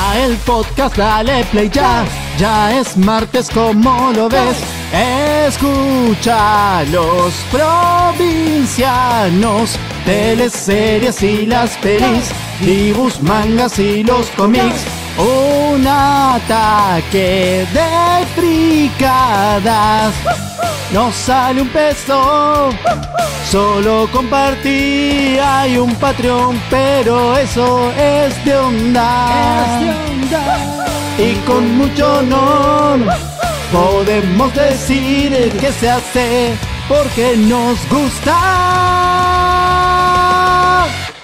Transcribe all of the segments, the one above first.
Escucha el podcast, dale play ya. Ya es martes, como lo ves. Escucha los provincianos, teleseries y las pelis, dibujos, mangas y los cómics. Un ataque de fricadas. No sale un peso, solo compartí. Hay un Patreon, pero eso es de onda. Y con mucho honor podemos decir que se hace porque nos gusta.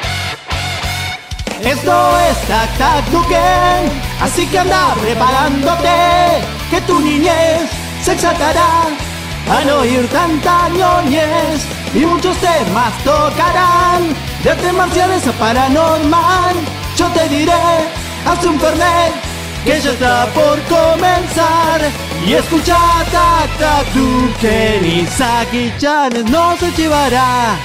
Esto es Tac Tac Duken, así que anda preparándote, que tu niñez se exaltará al oír tanta ñoñez, y muchos temas tocarán, de artes marciales a paranormal. Yo te diré, haz un fernet, que ya está por comenzar, y escucha Tac Tac Duken y Saki-chan no se llevará.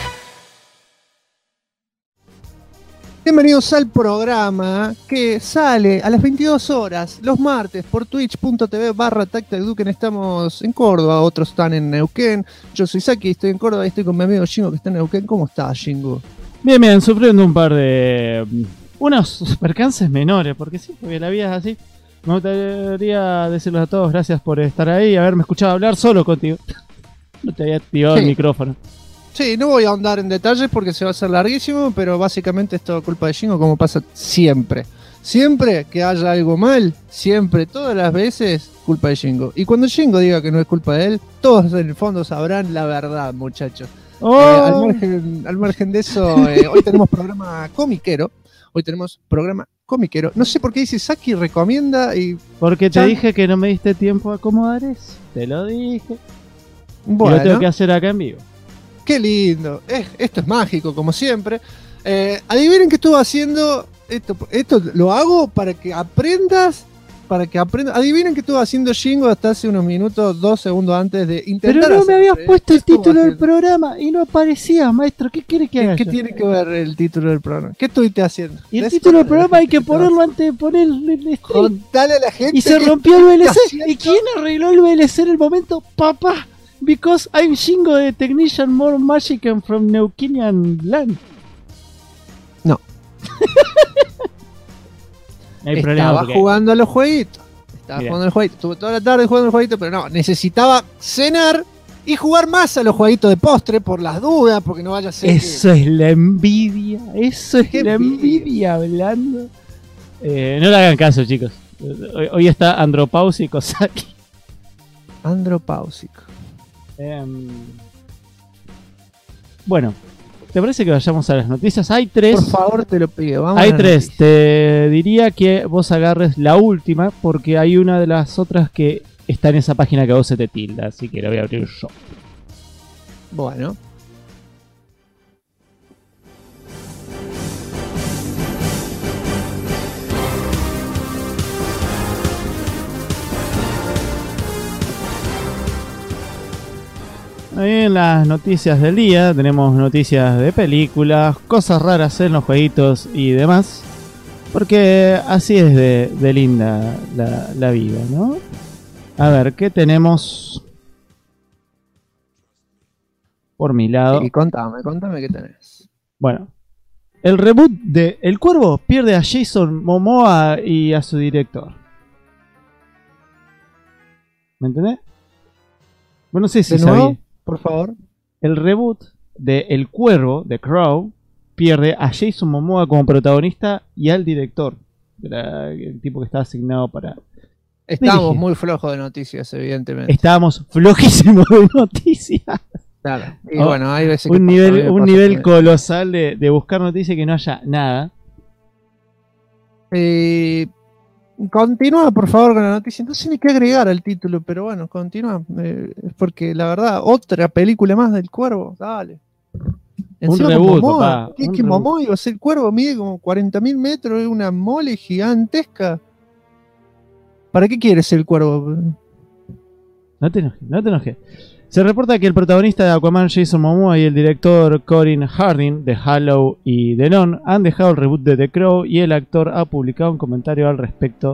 Bienvenidos al programa que sale a las 22 horas los martes por twitch.tv/TacTacDuken. Estamos en Córdoba, otros están en Neuquén. Yo soy Saki, estoy en Córdoba y estoy con mi amigo Shingo que está en Neuquén. ¿Cómo estás, Shingo? Bien, sufriendo un par de... unos percances menores, porque sí, porque la vida es así. Me gustaría decirles a todos gracias por estar ahí y haberme escuchado hablar solo contigo. No te había activado el micrófono. Sí, no voy a ahondar en detalles porque se va a hacer larguísimo, pero básicamente es todo culpa de Shingo, como pasa siempre. Siempre que haya algo mal, siempre, todas las veces, culpa de Shingo. Y cuando Shingo diga que no es culpa de él, todos en el fondo sabrán la verdad, muchachos. Al margen de eso, hoy tenemos programa comiquero. No sé por qué dice Saki recomienda y... Porque te dije que no me diste tiempo a acomodar eso. Te lo dije. Bueno, y lo tengo que hacer acá en vivo. Qué lindo. Esto es mágico, como siempre. Adivinen qué estuve haciendo. Esto lo hago para que aprendas. Adivinen qué estuvo haciendo Shingo hasta hace unos minutos, 2 segundos antes de intentar. Pero no me habías puesto el título del programa y no aparecía, maestro. ¿Qué quiere que haga? ¿Qué tiene que ver el título del programa? ¿Qué estuviste haciendo? Y el título del programa hay que ponerlo antes de poner el stream. Dale a la gente. Y se rompió el VLC. ¿Y quién arregló el VLC en el momento? Papá. Because I'm Shingo, the technician more magic and from Neuquén land. No. No hay problema. Estaba porque... jugando a los jueguitos. Estuve toda la tarde jugando a los jueguitos, pero no, necesitaba cenar y jugar más a los jueguitos de postre por las dudas, porque no vaya a ser. Eso es la envidia. Eso es la envidia hablando. No le hagan caso, chicos. Hoy está andropáusico Saki. Andropáusico. Bueno, ¿te parece que vayamos a las noticias? Hay 3. Por favor, te lo pido. Vamos. Hay 3. Te diría que vos agarres la última, porque hay una de las otras que está en esa página que a vos se te tilda, así que la voy a abrir yo. Bueno. Ahí en las noticias del día tenemos noticias de películas, cosas raras en los jueguitos y demás. Porque así es de linda la vida, ¿no? A ver, ¿qué tenemos por mi lado? Y contame qué tenés. Bueno, el reboot de El Cuervo pierde a Jason Momoa y a su director. ¿Me entendés? Bueno, no sé si sabía. Por favor. El reboot de El Cuervo, de Crow, pierde a Jason Momoa como protagonista y al director, el tipo que está asignado para... Estábamos muy flojos de noticias, evidentemente. Estábamos flojísimos de noticias. Claro. Y bueno, hay veces un nivel colosal de buscar noticias que no haya nada. Continúa, por favor, con la noticia. No sé ni qué agregar al título, pero bueno, continúa. Porque la verdad, otra película más del Cuervo. Dale. Encima un reboot, papá. ¿Qué Momoa iba a ser? El Cuervo mide como 40.000 metros, es una mole gigantesca. ¿Para qué quieres ser el Cuervo? No te enojes. Se reporta que el protagonista de Aquaman, Jason Momoa, y el director Corin Harding de Halo y The Nun han dejado el reboot de The Crow, y el actor ha publicado un comentario al respecto.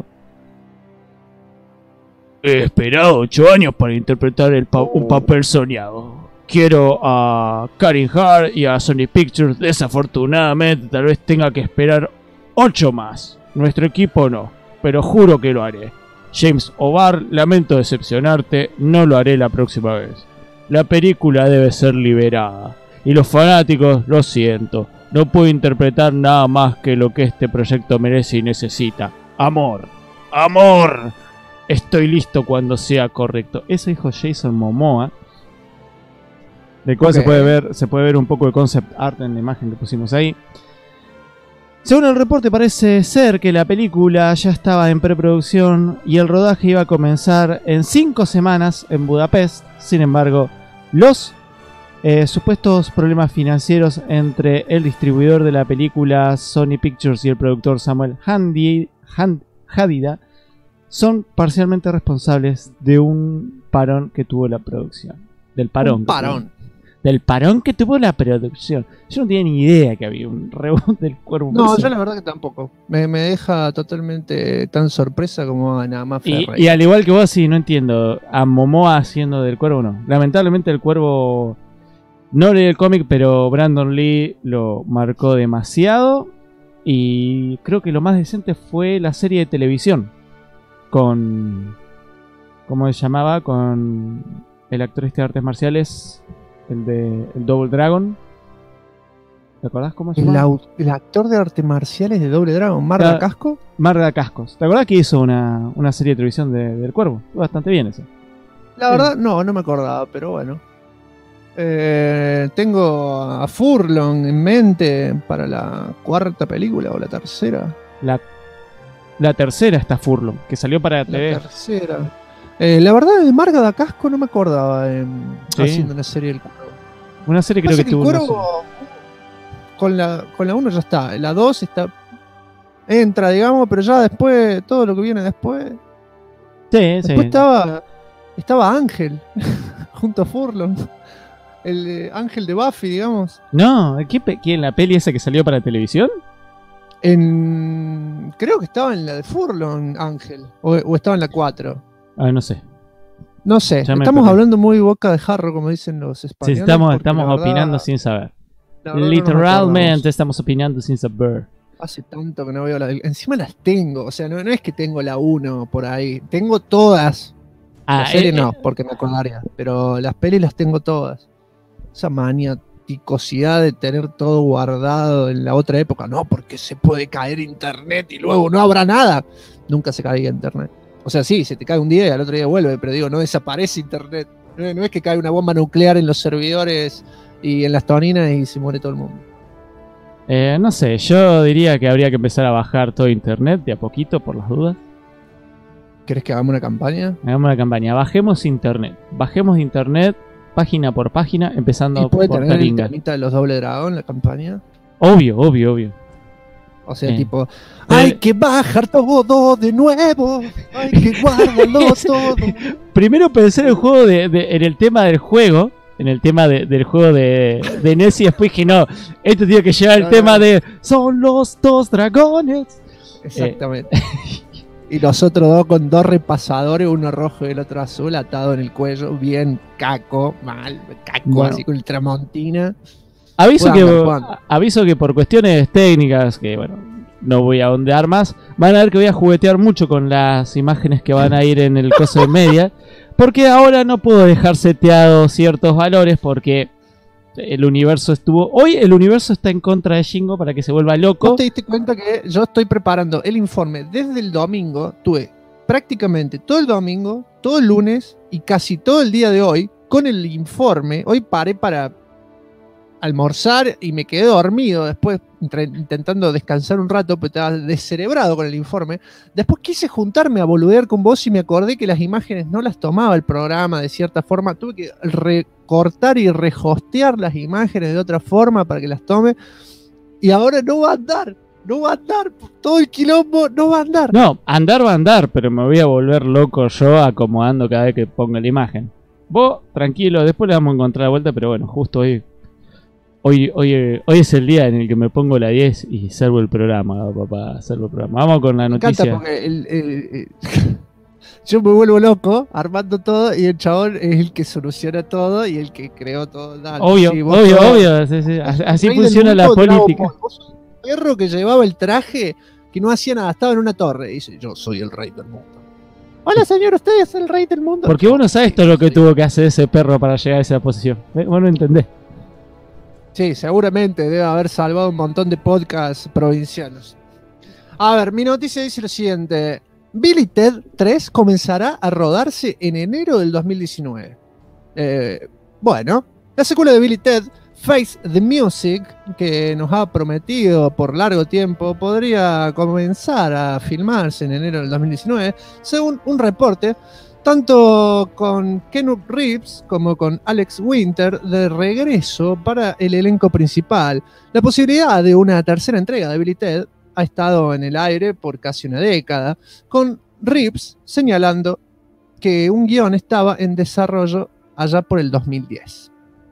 He esperado 8 años para interpretar un papel soñado. Quiero a Karen Hart y a Sony Pictures. Desafortunadamente, tal vez tenga que esperar 8 más. Nuestro equipo no, pero juro que lo haré. James O'Barr, lamento decepcionarte, no lo haré la próxima vez. La película debe ser liberada. Y los fanáticos, lo siento, no puedo interpretar nada más que lo que este proyecto merece y necesita. Amor. ¡Amor! Estoy listo cuando sea correcto. Eso dijo Jason Momoa. De cual se puede ver un poco de concept art en la imagen que pusimos ahí. Según el reporte, parece ser que la película ya estaba en preproducción y el rodaje iba a comenzar en 5 semanas en Budapest. Sin embargo, los supuestos problemas financieros entre el distribuidor de la película, Sony Pictures, y el productor Samuel Hadida son parcialmente responsables de un parón que tuvo la producción. Del parón. Del parón que tuvo la producción. Yo no tenía ni idea que había un reboot del Cuervo. No, yo la verdad que tampoco. Me deja totalmente tan sorpresa como a nada más Ferreira. Y al igual que vos, sí, no entiendo. A Momoa haciendo del Cuervo, no. Lamentablemente el Cuervo... No leí el cómic, pero Brandon Lee lo marcó demasiado. Y creo que lo más decente fue la serie de televisión. Con... ¿Cómo se llamaba? Con el actor de artes marciales... El Double Dragon. ¿Te acordás cómo se llama? El actor de artes marciales de Double Dragon, Marga Casco. Marga Cascos. ¿Te acordás que hizo una serie de televisión del Cuervo? Estuvo bastante bien eso. La verdad, no me acordaba, pero bueno. Tengo a Furlong en mente para la 4ª película o la 3ª. La 3ª está Furlong, que salió para TV. La 3ª. La verdad, de Marga da Casco no me acordaba haciendo una serie del Cuervo. Una serie creo que tuvo. El Cuervo, con la 1 ya está. La 2 está. Entra, digamos, pero ya después, todo lo que viene después. Sí, después estaba Ángel, junto a Furlong. El Ángel de Buffy, digamos. No, ¿en la peli esa que salió para televisión? Creo que estaba en la de Furlong, Ángel. O estaba en la 4. No sé. No sé, estamos hablando muy boca de jarro, como dicen los españoles. Sí, estamos opinando sin saber. Literalmente estamos opinando sin saber. Hace tanto que no veo encima las tengo, o sea, no es que tengo la 1 por ahí. Tengo todas. La serie no, porque me acordaría. Pero las pelis las tengo todas. Esa maniaticosidad de tener todo guardado en la otra época. No, porque se puede caer internet y luego no habrá nada. Nunca se caía internet. O sea, sí, se te cae un día y al otro día vuelve, pero digo, no desaparece internet. No es que cae una bomba nuclear en los servidores y en las toninas y se muere todo el mundo. No sé, yo diría que habría que empezar a bajar todo internet de a poquito, por las dudas. ¿Querés que hagamos una campaña? Hagamos una campaña, bajemos internet página por página, empezando por tener el temita de los Doble Dragón, la campaña. Obvio. O sea, tipo, hay que bajar todo de nuevo, hay que guardarlo todo. Primero pensé en el juego en el tema del juego, del juego de NES, y después dije, no, esto tiene que llevar el tema de son los 2 dragones. Exactamente. Y los otros 2 con 2 repasadores, uno rojo y el otro azul, atado en el cuello, bien caco, bueno. Así con ultramontina. Aviso que por cuestiones técnicas, que bueno, no voy a ondear más, van a ver que voy a juguetear mucho con las imágenes que van a ir en el coso de media, porque ahora no puedo dejar seteados ciertos valores, porque el universo está en contra de Shingo para que se vuelva loco. ¿Vos te diste cuenta que yo estoy preparando el informe desde el domingo? Tuve prácticamente todo el domingo, todo el lunes y casi todo el día de hoy con el informe. Hoy paré para almorzar y me quedé dormido después intentando descansar un rato, pero estaba descerebrado con el informe. Después quise juntarme a boludear con vos y me acordé que las imágenes no las tomaba el programa de cierta forma. Tuve que recortar y rehostear las imágenes de otra forma para que las tome. Y ahora no va a andar. Todo el quilombo no va a andar. No, andar va a andar, pero me voy a volver loco yo acomodando cada vez que ponga la imagen. Vos, tranquilo, después le vamos a encontrar la vuelta, pero bueno, justo hoy es el día en el que me pongo la 10 y salvo el programa, papá, salvo el programa. Vamos con la Me encanta noticia. porque yo me vuelvo loco armando todo y el chabón es el que soluciona todo y el que creó todo. Dale, Obvio, sí, vos obvio, sos obvio. Sí. Así el rey del funciona la mundo, Dragon política. Ball. Vos sos un perro que llevaba el traje que no hacía nada, estaba en una torre y dice, yo soy el rey del mundo. Hola señor, usted es el rey del mundo. Porque vos no sabés todo lo que tuvo que hacer ese perro para llegar a esa posición. Vos no entendés. Sí, seguramente debe haber salvado un montón de podcasts provincianos. A ver, mi noticia dice lo siguiente. Bill y Ted 3 comenzará a rodarse en enero del 2019. Bueno, la secuela de Bill y Ted, Face the Music, que nos ha prometido por largo tiempo, podría comenzar a filmarse en enero del 2019, según un reporte, tanto con Keanu Reeves como con Alex Winter de regreso para el elenco principal. La posibilidad de una tercera entrega de Bill y Ted ha estado en el aire por casi una década, con Reeves señalando que un guión estaba en desarrollo allá por el 2010.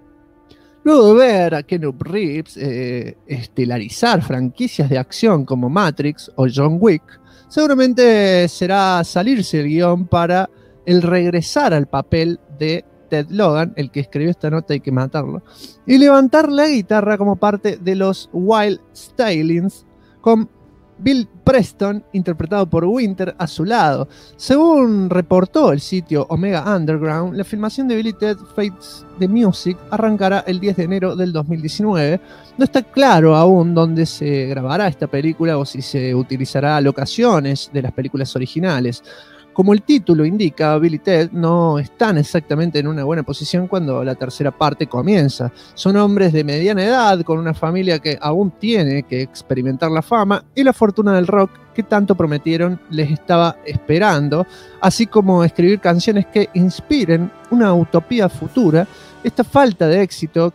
Luego de ver a Keanu Reeves estelarizar franquicias de acción como Matrix o John Wick, seguramente será salirse el guión para el regresar al papel de Ted Logan, el que escribió esta nota, hay que matarlo, y levantar la guitarra como parte de los Wild Stylings, con Bill Preston, interpretado por Winter, a su lado. Según reportó el sitio Omega Underground, la filmación de Bill y Ted Fates the Music arrancará el 10 de enero del 2019. No está claro aún dónde se grabará esta película o si se utilizará locaciones de las películas originales. Como el título indica, Bill y Ted no están exactamente en una buena posición cuando la tercera parte comienza. Son hombres de mediana edad, con una familia que aún tiene que experimentar la fama y la fortuna del rock que tanto prometieron les estaba esperando, así como escribir canciones que inspiren una utopía futura. Esta falta de éxito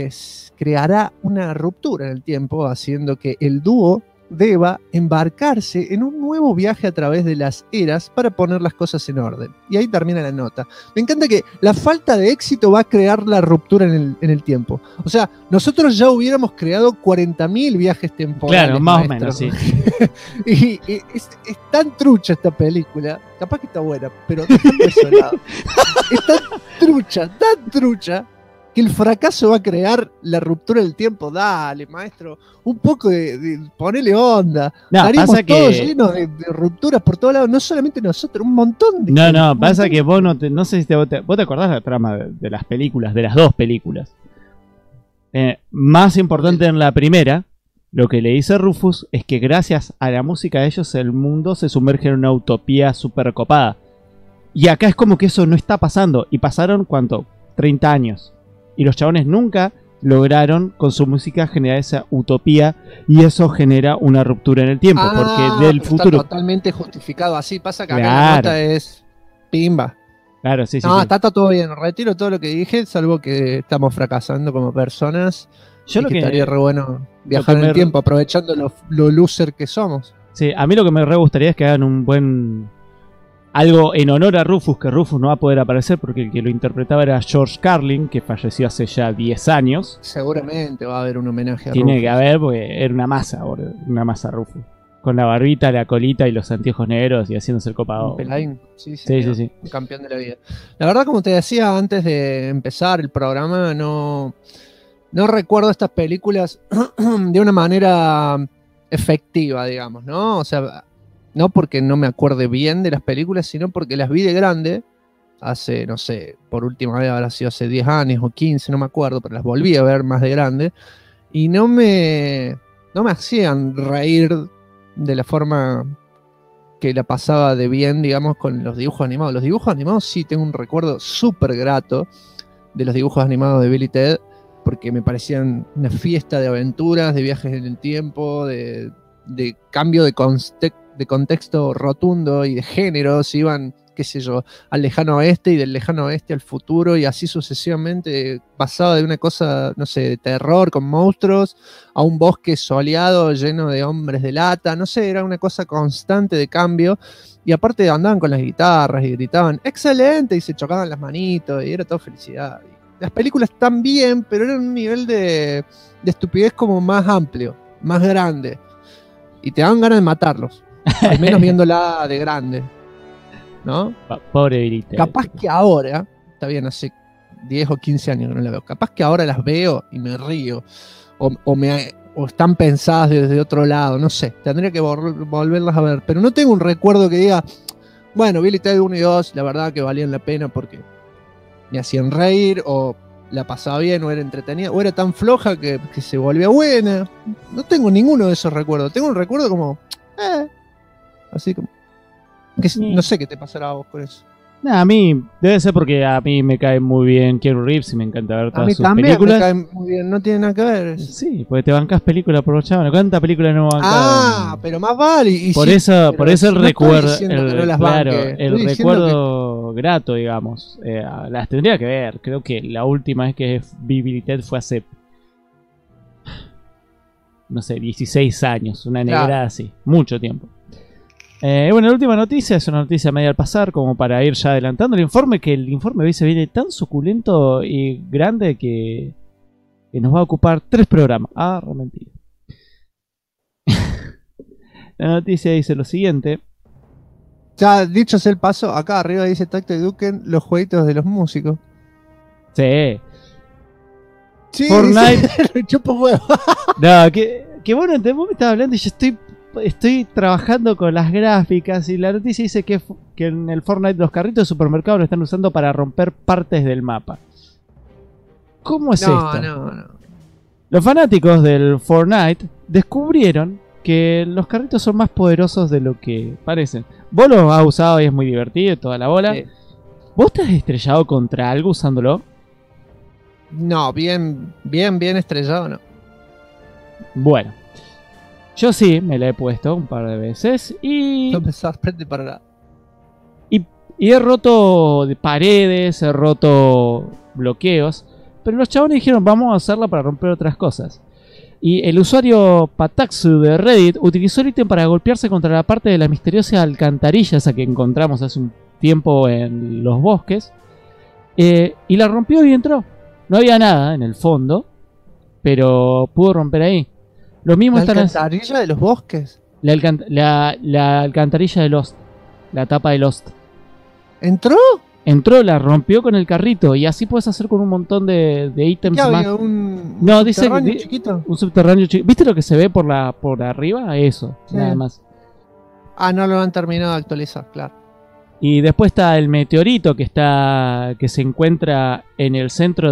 creará una ruptura en el tiempo, haciendo que el dúo deba embarcarse en un nuevo viaje a través de las eras para poner las cosas en orden. Y ahí termina la nota. Me encanta que la falta de éxito va a crear la ruptura en el tiempo. O sea, nosotros ya hubiéramos creado 40.000 viajes temporales. Claro, más maestro. o menos, sí. y es tan trucha esta película, capaz que está buena, pero dejando eso de lado. Es tan trucha, que el fracaso va a crear la ruptura del tiempo. Dale, maestro, un poco de ponele onda. No, Estaríamos pasa todos que... llenos de rupturas por todos lados, no solamente nosotros, un montón de No, gente, no, un pasa montón. que vos no sé si vos te acordás la trama de las películas, de las dos películas. Más importante en la primera, lo que le dice Rufus es que gracias a la música de ellos el mundo se sumerge en una utopía súper copada. Y acá es como que eso no está pasando. Y pasaron, ¿cuánto? 30 años. Y los chabones nunca lograron con su música generar esa utopía. Y eso genera una ruptura en el tiempo. Porque del pero futuro... está totalmente justificado. Así pasa que acá la Claro. nota es pimba. Claro, sí, sí. No, sí. está todo bien. Retiro todo lo que dije, salvo que estamos fracasando como personas. Yo y lo que que... estaría re bueno viajar que en el me- tiempo, aprovechando lo loser que somos. Sí, a mí lo que me re gustaría es que hagan un buen... algo en honor a Rufus, que Rufus no va a poder aparecer porque el que lo interpretaba era George Carlin, que falleció hace ya 10 años. Seguramente va a haber un homenaje a Tiene Rufus. que haber, porque era una masa, boludo, una masa Rufus. Con la barbita, la colita y los anteojos negros y haciéndose el copado. Un peladín. Sí, Sí, señor. sí, sí. Un campeón de la vida. La verdad, como te decía antes de empezar el programa, no recuerdo estas películas de una manera efectiva, digamos, ¿no? O sea, no porque no me acuerde bien de las películas, sino porque las vi de grande, hace, no sé, por última vez habrá sido hace 10 años o 15, no me acuerdo, pero las volví a ver más de grande, y no me hacían reír de la forma que la pasaba de bien, digamos, con los dibujos animados. Los dibujos animados sí tengo un recuerdo súper grato de los dibujos animados de Bill y Ted, porque me parecían una fiesta de aventuras, de viajes en el tiempo, de cambio de contexto rotundo y de género. Se iban qué sé yo, al lejano oeste y del lejano oeste al futuro y así sucesivamente, pasaba de una cosa, no sé, de terror con monstruos a un bosque soleado lleno de hombres de lata, no sé, era una cosa constante de cambio. Y aparte andaban con las guitarras y gritaban ¡excelente! Y se chocaban las manitos y era todo felicidad. Y las películas también, pero eran un nivel de estupidez como más amplio, más grande. Y te daban ganas de matarlos. Al menos viéndola de grande. ¿No? Pobre Virita. Capaz que ahora, está bien, hace 10 o 15 años que no la veo. Capaz que ahora las veo y me río. O están pensadas desde otro lado, no sé, tendría que volverlas a ver, pero no tengo un recuerdo que diga, bueno, Bill y Ted 1 y 2, la verdad que valían la pena porque me hacían reír, o la pasaba bien, o era entretenida, o era tan floja que se volvía buena. No tengo ninguno de esos recuerdos, tengo un recuerdo como, así como, que no sé qué te pasará a vos con eso. A mí, debe ser porque a mí me cae muy bien Keanu Reeves y me encanta ver todas sus películas. A mí también me cae muy bien, no tiene nada que ver eso. Sí, porque te bancás películas por los chavales. ¿Cuántas películas no bancás? Pero más vale. Y por sí, eso el no recuerdo, claro, el recuerdo grato, digamos. Las tendría que ver. Creo que la última vez que vi Bill y Ted fue hace, no sé, 16 años. Una negrada así. Mucho tiempo. Bueno, la última noticia es una noticia media al pasar, como para ir ya adelantando el informe, que el informe hoy se viene tan suculento y grande que nos va a ocupar 3 programas. Mentira. La noticia dice lo siguiente. Ya, dicho sea el paso, acá arriba dice Tacto y Duken, los jueguitos de los músicos. Sí. Fortnite. Chupo huevo. No, que bueno, vos me estabas hablando y yo estoy trabajando con las gráficas y la noticia dice que en el Fortnite los carritos de supermercado lo están usando para romper partes del mapa. ¿Cómo es esto? No. Los fanáticos del Fortnite descubrieron que los carritos son más poderosos de lo que parecen. Vos los has usado y es muy divertido, toda la bola. Sí. ¿Vos te has estrellado contra algo usándolo? No, bien estrellado no. Bueno. Yo sí, me la he puesto un par de veces y... No me sorprende para nada. Y he roto paredes, he roto bloqueos, pero los chabones dijeron, vamos a hacerla para romper otras cosas. Y el usuario Pataxu de Reddit utilizó el ítem para golpearse contra la parte de la misteriosa alcantarilla esa que encontramos hace un tiempo en los bosques. Y la rompió y entró. No había nada en el fondo, pero pudo romper ahí. Lo mismo ¿La alcantarilla de los bosques? La alcantarilla de Lost. La tapa de Lost. ¿Entró? Entró, la rompió con el carrito. Y así puedes hacer con un montón de ítems más. ¿Un subterráneo chiquito? Un subterráneo chiquito. ¿Viste lo que se ve por arriba? Eso, sí. Nada más. No lo han terminado de actualizar, claro. Y después está el meteorito que se encuentra en el centro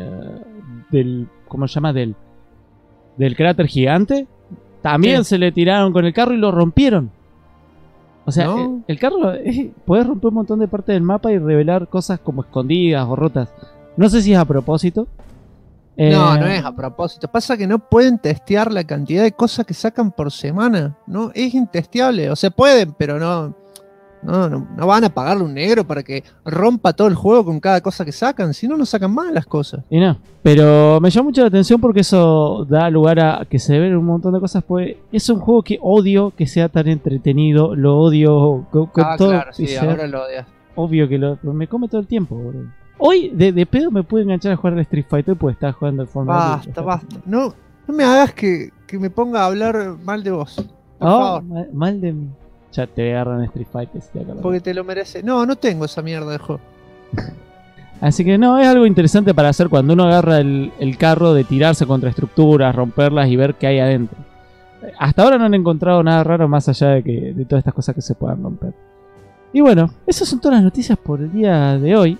del ¿cómo se llama? Del cráter gigante. También se le tiraron con el carro y lo rompieron. O sea, el carro puedes romper un montón de partes del mapa y revelar cosas como escondidas o rotas. No sé si es a propósito. No es a propósito. Pasa que no pueden testear la cantidad de cosas que sacan por semana. No, es intesteable. O sea, pueden, pero no van a pagarle un negro para que rompa todo el juego con cada cosa que sacan. Si no, no sacan más las cosas. Y no, pero me llama mucho la atención porque eso da lugar a que se ven un montón de cosas. Pues es un juego que odio que sea tan entretenido. Lo odio con todo. Claro, sí, ahora lo odias. Obvio que me come todo el tiempo, boludo. Hoy de pedo me pude enganchar a jugar al Street Fighter porque estaba jugando el Fortnite. Basta. No me hagas que me ponga a hablar mal de vos. Por favor. Mal de mí. Ya te agarran Street Fighter. Porque te lo merece. No tengo esa mierda de juego. Así que no, es algo interesante para hacer cuando uno agarra el carro de tirarse contra estructuras, romperlas y ver qué hay adentro. Hasta ahora no han encontrado nada raro más allá de todas estas cosas que se puedan romper. Y bueno, esas son todas las noticias por el día de hoy.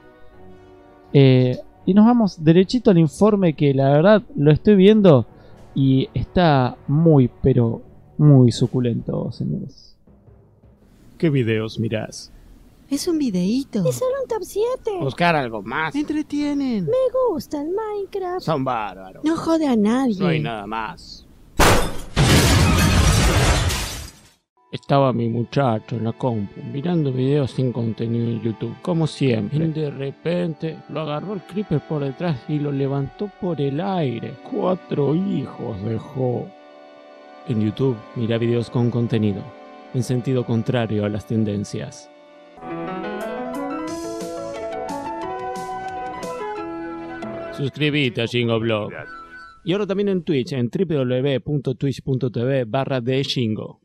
Y nos vamos derechito al informe que la verdad lo estoy viendo y está muy, pero muy suculento, señores. ¿Qué videos mirás? Es un videíto. Es solo un top 7. Buscar algo más. Entretienen. Me gusta el Minecraft. Son bárbaros. No jode a nadie. No hay nada más. Estaba mi muchacho en la compu mirando videos sin contenido en YouTube, como siempre. Y de repente lo agarró el creeper por detrás y lo levantó por el aire. 4 hijos dejó. En YouTube, mira videos con contenido, en sentido contrario a las tendencias. Suscríbete a Shingo Y ahora también en Twitch, en www.twitch.tv/theshingo.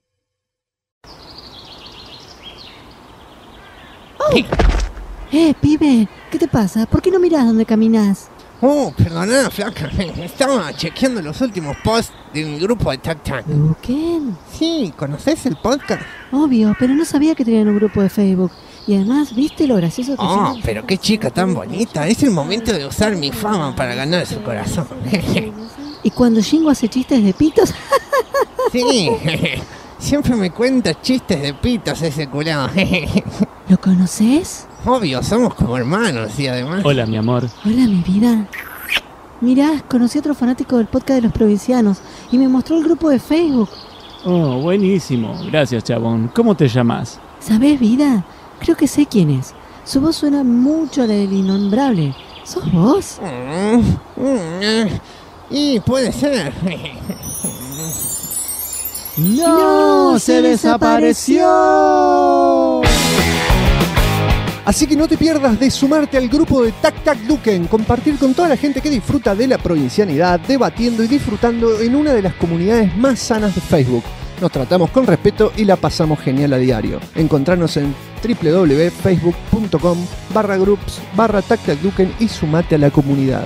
Pibe, ¿qué te pasa? ¿Por qué no mirás dónde caminas? Oh, perdona, flaca. Estaba chequeando los últimos posts de mi grupo de Tac. ¿Quién? Sí, ¿conoces el podcast? Obvio, pero no sabía que tenían un grupo de Facebook. Y además, ¿viste lo gracioso que Oh, son? pero qué chica tan bonita. Es el momento de usar mi fama para ganar su corazón. Y cuando Shingo hace chistes de pitos, Sí, siempre me cuenta chistes de pitos ese culado. ¿lo conoces? Obvio, somos como hermanos y además... Hola, mi amor. Hola, mi vida. Mirá, conocí a otro fanático del podcast de los provincianos y me mostró el grupo de Facebook. Oh, buenísimo. Gracias, chabón. ¿Cómo te llamas? ¿Sabés, vida? Creo que sé quién es. Su voz suena mucho a la del innombrable. ¿Sos vos? Y puede ser. ¡No! ¡Se desapareció! Así que no te pierdas de sumarte al grupo de Tac Tac Duken, compartir con toda la gente que disfruta de la provincianidad, debatiendo y disfrutando en una de las comunidades más sanas de Facebook. Nos tratamos con respeto y la pasamos genial a diario. Encontranos en www.facebook.com/groups/TacTacDuken y sumate a la comunidad.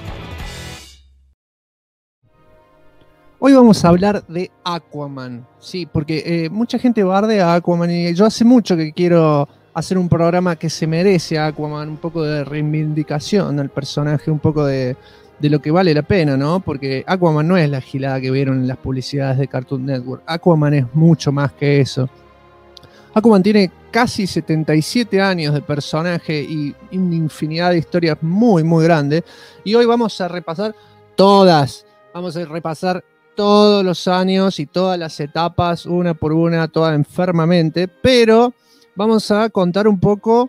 Hoy vamos a hablar de Aquaman, sí, porque mucha gente bardea a Aquaman y yo hace mucho que quiero hacer un programa que se merece a Aquaman, un poco de reivindicación al personaje, un poco de lo que vale la pena, ¿no? Porque Aquaman no es la gilada que vieron en las publicidades de Cartoon Network. Aquaman es mucho más que eso. Aquaman tiene casi 77 años de personaje y una infinidad de historias muy, muy grandes. Y hoy vamos a repasar todas. Vamos a repasar todos los años y todas las etapas, una por una, todas enfermamente, pero vamos a contar un poco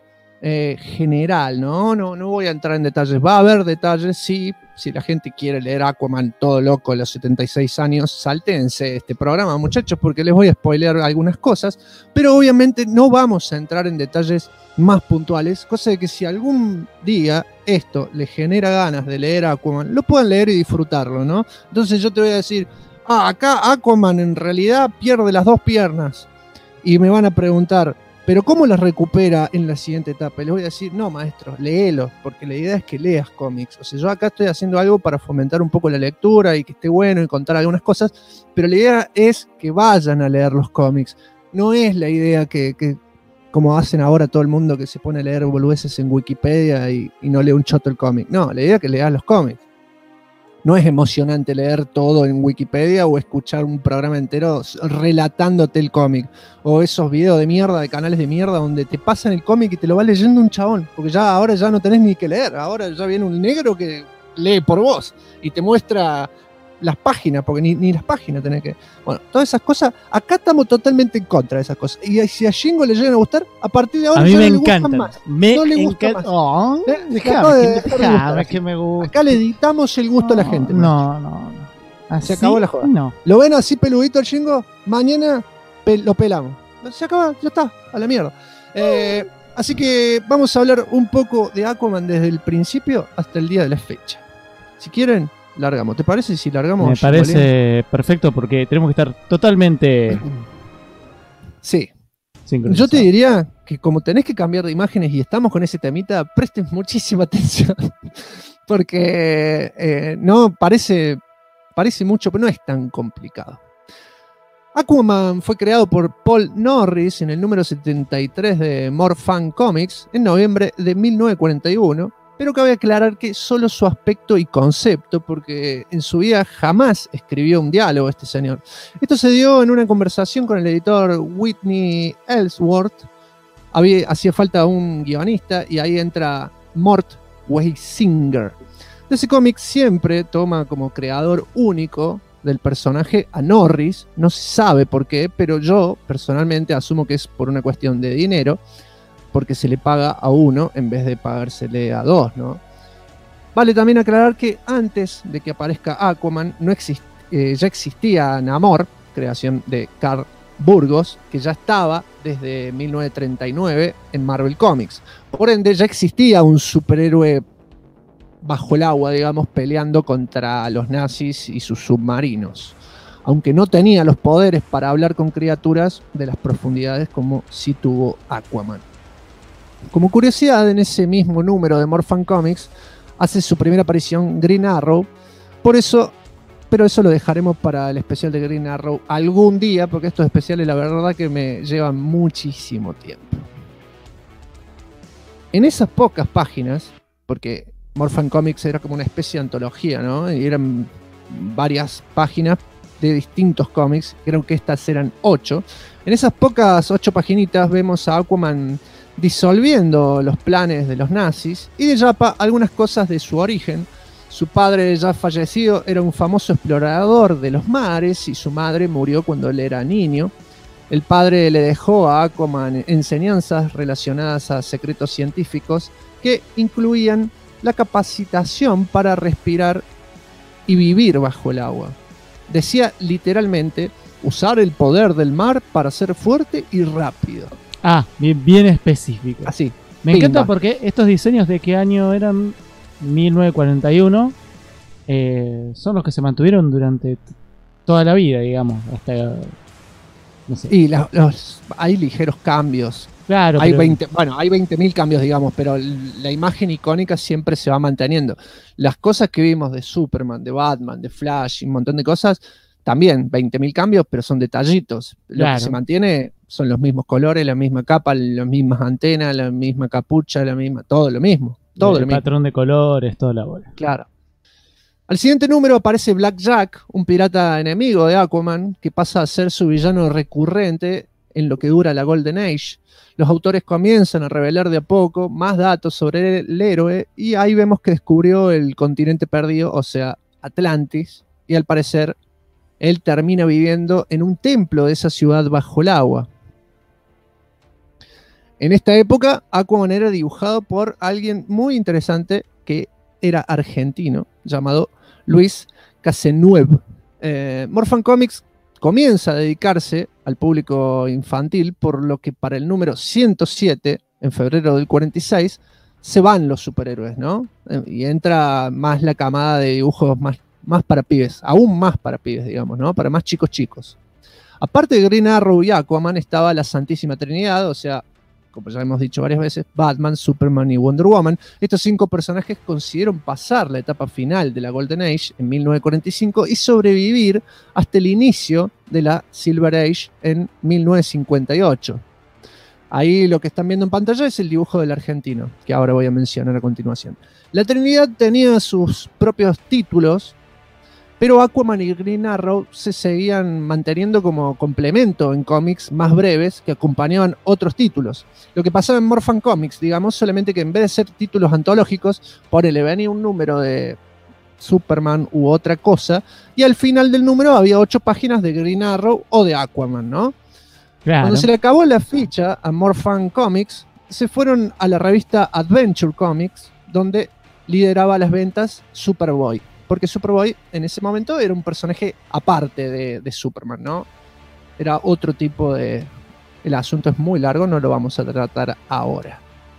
general, ¿no? No voy a entrar en detalles. Va a haber detalles, sí. Si la gente quiere leer Aquaman todo loco a los 76 años, sáltense este programa, muchachos, porque les voy a spoilear algunas cosas, pero obviamente no vamos a entrar en detalles más puntuales, cosa de que si algún día esto les genera ganas de leer Aquaman, lo puedan leer y disfrutarlo, ¿no? Entonces yo te voy a decir, acá Aquaman en realidad pierde las 2 piernas, y me van a preguntar, ¿pero cómo las recupera en la siguiente etapa? Y les voy a decir, no, maestro, léelos, porque la idea es que leas cómics. O sea, yo acá estoy haciendo algo para fomentar un poco la lectura y que esté bueno y contar algunas cosas, pero la idea es que vayan a leer los cómics. No es la idea que como hacen ahora todo el mundo, que se pone a leer boludeces en Wikipedia y no lee un choto el cómic. No, la idea es que leas los cómics. No es emocionante leer todo en Wikipedia o escuchar un programa entero relatándote el cómic. O esos videos de mierda, de canales de mierda, donde te pasan el cómic y te lo va leyendo un chabón. Porque ahora ya no tenés ni que leer. Ahora ya viene un negro que lee por vos y te muestra las páginas, porque ni las páginas tenés que... Bueno, todas esas cosas, acá estamos totalmente en contra de esas cosas. Y si a Shingo le llegan a gustar, a partir de ahora A mí ya me no le gustan encantan. más. Me No le gusta encanta. más. Oh, Acaba de dejar de déjame gustar. que me gusta. Acá le dictamos el gusto a la gente. No. Se acabó la joda. No. ¿Lo ven así peludito el Shingo? Mañana lo pelamos. Se acaba, ya está, a la mierda. Así que vamos a hablar un poco de Aquaman desde el principio hasta el día de la fecha. Si quieren, largamos. ¿Te parece si largamos? Me parece perfecto porque tenemos que estar totalmente Sí. sincronizados. Yo te diría que como tenés que cambiar de imágenes y estamos con ese temita, presten muchísima atención. Porque no parece mucho, pero no es tan complicado. Aquaman fue creado por Paul Norris en el número 73 de More Fan Comics en noviembre de 1941, pero cabe aclarar que solo su aspecto y concepto, porque en su vida jamás escribió un diálogo este señor. Esto se dio en una conversación con el editor Whitney Ellsworth. Hacía falta un guionista y ahí entra Mort Weisinger. De ese cómic siempre toma como creador único del personaje a Norris. No se sabe por qué, pero yo personalmente asumo que es por una cuestión de dinero, porque se le paga a uno en vez de pagársele a dos, ¿no? Vale también aclarar que antes de que aparezca Aquaman ya existía Namor, creación de Carl Burgos, que ya estaba desde 1939 en Marvel Comics. Por ende, ya existía un superhéroe bajo el agua, digamos, peleando contra los nazis y sus submarinos, aunque no tenía los poderes para hablar con criaturas de las profundidades como sí tuvo Aquaman. Como curiosidad, en ese mismo número de Morphin Comics hace su primera aparición Green Arrow, pero eso lo dejaremos para el especial de Green Arrow algún día, porque estos especiales la verdad que me llevan muchísimo tiempo. En esas pocas páginas, porque Morphin Comics era como una especie de antología, ¿no? Y eran varias páginas de distintos cómics, creo que estas eran 8. En esas pocas 8 paginitas vemos a Aquaman disolviendo los planes de los nazis y de Yappa algunas cosas de su origen. Su padre, ya fallecido, era un famoso explorador de los mares y su madre murió cuando él era niño. El padre le dejó a Aquaman enseñanzas relacionadas a secretos científicos que incluían la capacitación para respirar y vivir bajo el agua. Decía literalmente usar el poder del mar para ser fuerte y rápido. Ah, bien específico. Así. Me encanta porque estos diseños de qué año eran, 1941, son los que se mantuvieron durante toda la vida, digamos, hasta, no sé. Y hay ligeros cambios. Claro, hay pero... 20.000 cambios, digamos, pero la imagen icónica siempre se va manteniendo. Las cosas que vimos de Superman, de Batman, de Flash y un montón de cosas, también 20.000 cambios, pero son detallitos. Lo Claro. que se mantiene son los mismos colores, la misma capa, las mismas antenas, la misma capucha, todo lo mismo. Todo el lo mismo. patrón de colores, toda la bola. Claro. Al siguiente número aparece Black Jack, un pirata enemigo de Aquaman, que pasa a ser su villano recurrente en lo que dura la Golden Age. Los autores comienzan a revelar de a poco más datos sobre el héroe y ahí vemos que descubrió el continente perdido, o sea, Atlantis, y al parecer él termina viviendo en un templo de esa ciudad bajo el agua. En esta época, Aquaman era dibujado por alguien muy interesante que era argentino, llamado Luis Casenueve. Morphin Comics comienza a dedicarse al público infantil, por lo que para el número 107, en febrero del 46, se van los superhéroes, ¿no? Y entra más la camada de dibujos más para pibes, aún más para pibes, digamos, ¿no? Para más chicos. Aparte de Green Arrow y Aquaman, estaba la Santísima Trinidad, o sea, como ya hemos dicho varias veces, Batman, Superman y Wonder Woman. Estos 5 personajes consiguieron pasar la etapa final de la Golden Age en 1945 y sobrevivir hasta el inicio de la Silver Age en 1958. Ahí lo que están viendo en pantalla es el dibujo del argentino, que ahora voy a mencionar a continuación. La Trinidad tenía sus propios títulos, pero Aquaman y Green Arrow se seguían manteniendo como complemento en cómics más breves que acompañaban otros títulos. Lo que pasaba en Morphin Comics, digamos, solamente que en vez de ser títulos antológicos, ponele, venía un número de Superman u otra cosa, y al final del número había 8 páginas de Green Arrow o de Aquaman, ¿no? Claro. Cuando se le acabó la ficha a Morphin Comics, se fueron a la revista Adventure Comics, donde lideraba las ventas Superboy. Porque Superboy en ese momento era un personaje aparte de Superman, ¿no? Era otro tipo de... El asunto es muy largo, no lo vamos a tratar ahora.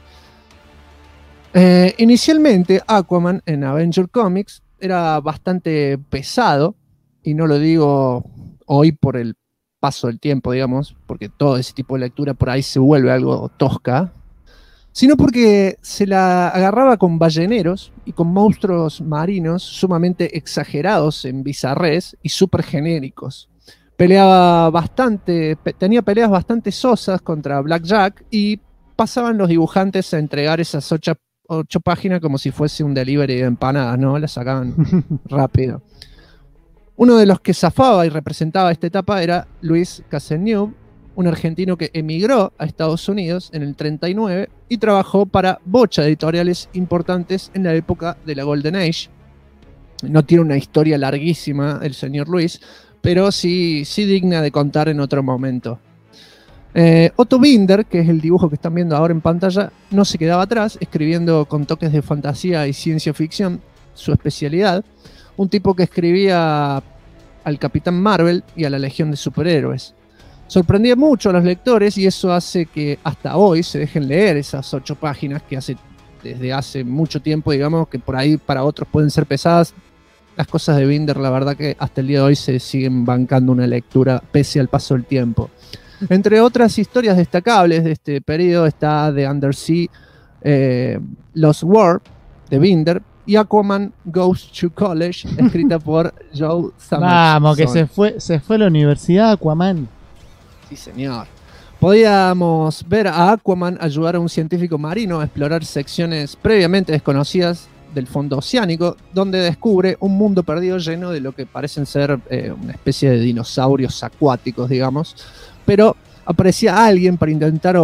Inicialmente, Aquaman en Avenger Comics era bastante pesado, y no lo digo hoy por el paso del tiempo, digamos, porque todo ese tipo de lectura por ahí se vuelve algo tosca, sino porque se la agarraba con balleneros y con monstruos marinos sumamente exagerados en bizarrés y súper genéricos. Peleaba bastante, tenía peleas bastante sosas contra Black Jack y pasaban los dibujantes a entregar esas 8 páginas como si fuese un delivery de empanadas, ¿no? Las sacaban rápido. Uno de los que zafaba y representaba esta etapa era Luis Casenueve, un argentino que emigró a Estados Unidos en el 39 y trabajó para bocha de editoriales importantes en la época de la Golden Age. No tiene una historia larguísima el señor Luis, pero sí digna de contar en otro momento. Otto Binder, que es el dibujo que están viendo ahora en pantalla, no se quedaba atrás, escribiendo con toques de fantasía y ciencia ficción, su especialidad. Un tipo que escribía al Capitán Marvel y a la Legión de Superhéroes. Sorprendía mucho a los lectores y eso hace que hasta hoy se dejen leer esas 8 páginas que desde hace mucho tiempo, digamos, que por ahí para otros pueden ser pesadas. Las cosas de Binder, la verdad que hasta el día de hoy se siguen bancando una lectura pese al paso del tiempo. Entre otras historias destacables de este periodo está The Undersea Lost World de Binder y Aquaman Goes to College, escrita por Joe Samachson. Vamos, que se fue a la universidad Aquaman. Sí, señor. Podíamos ver a Aquaman ayudar a un científico marino a explorar secciones previamente desconocidas del fondo oceánico, donde descubre un mundo perdido lleno de lo que parecen ser una especie de dinosaurios acuáticos, digamos. Pero aparecía alguien para intentar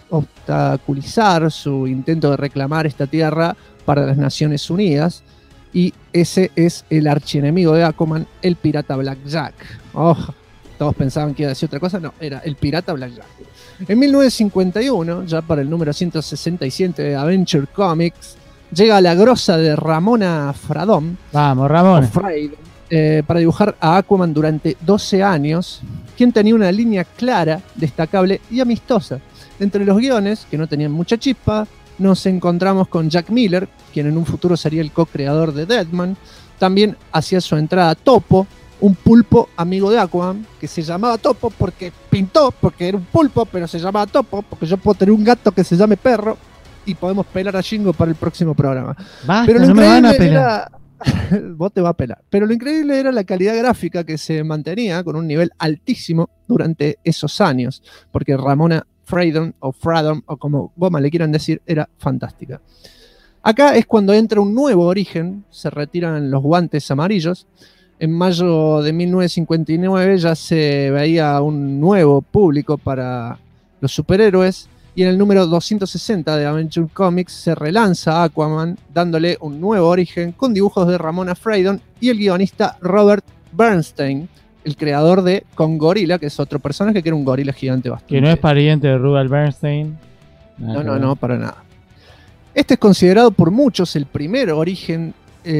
obstaculizar su intento de reclamar esta tierra para las Naciones Unidas, y ese es el archienemigo de Aquaman, el pirata Blackjack. Oh, todos pensaban que iba a decir otra cosa, no, era el pirata Blackjack. En 1951, ya para el número 167 de Adventure Comics, llega la grosa de Ramona Fradon. Vamos, Ramón. Para dibujar a Aquaman durante 12 años, quien tenía una línea clara, destacable y amistosa. Entre los guiones, que no tenían mucha chispa, nos encontramos con Jack Miller, quien en un futuro sería el co-creador de Deadman. También hacía su entrada Topo, un pulpo amigo de Aquaman, que se llamaba Topo porque pintó, porque era un pulpo, pero se llamaba Topo, porque yo puedo tener un gato que se llame Perro, y podemos pelar a Shingo para el próximo programa. Basta, pero lo no me van a increíble pelar. vos te vas a pelar. Pero lo increíble era la calidad gráfica que se mantenía con un nivel altísimo durante esos años, porque Ramona Fradon, o como goma le quieran decir, era fantástica. Acá es cuando entra un nuevo origen, se retiran los guantes amarillos. En mayo de 1959 ya se veía un nuevo público para los superhéroes, y en el número 260 de Adventure Comics se relanza Aquaman, dándole un nuevo origen con dibujos de Ramona Fradon y el guionista Robert Bernstein, el creador de Con Gorila, que es otro personaje que era un gorila gigante bastante. Que no es pariente de Robert Bernstein. No, para nada. Este es considerado por muchos el primer origen,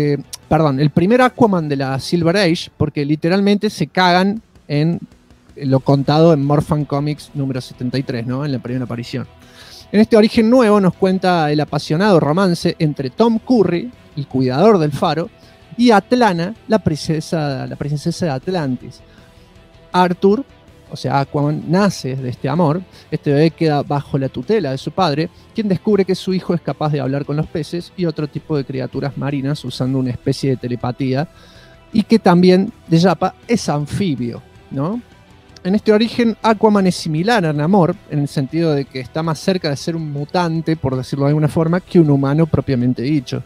el primer Aquaman de la Silver Age, porque literalmente se cagan en lo contado en Morphan Comics número 73, ¿no? En la primera aparición. En este origen nuevo nos cuenta el apasionado romance entre Tom Curry, el cuidador del faro, y Atlana, la princesa de Atlantis. Arthur, o sea, Aquaman, nace de este amor. Este bebé queda bajo la tutela de su padre, quien descubre que su hijo es capaz de hablar con los peces y otro tipo de criaturas marinas usando una especie de telepatía, y que también, de Yapa, es anfibio, ¿no? En este origen, Aquaman es similar a Namor, en el sentido de que está más cerca de ser un mutante, por decirlo de alguna forma, que un humano propiamente dicho.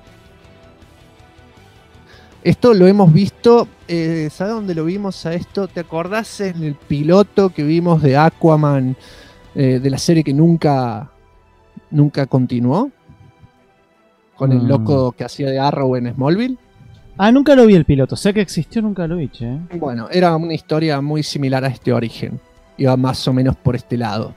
Esto lo hemos visto, ¿sabes dónde lo vimos a esto? ¿Te acordás en el piloto que vimos de Aquaman, de la serie que nunca continuó? Con el loco que hacía de Arrow en Smallville. Ah, nunca lo vi el piloto. Sé que existió, nunca lo vi, che. Bueno, era una historia muy similar a este origen. Iba más o menos por este lado.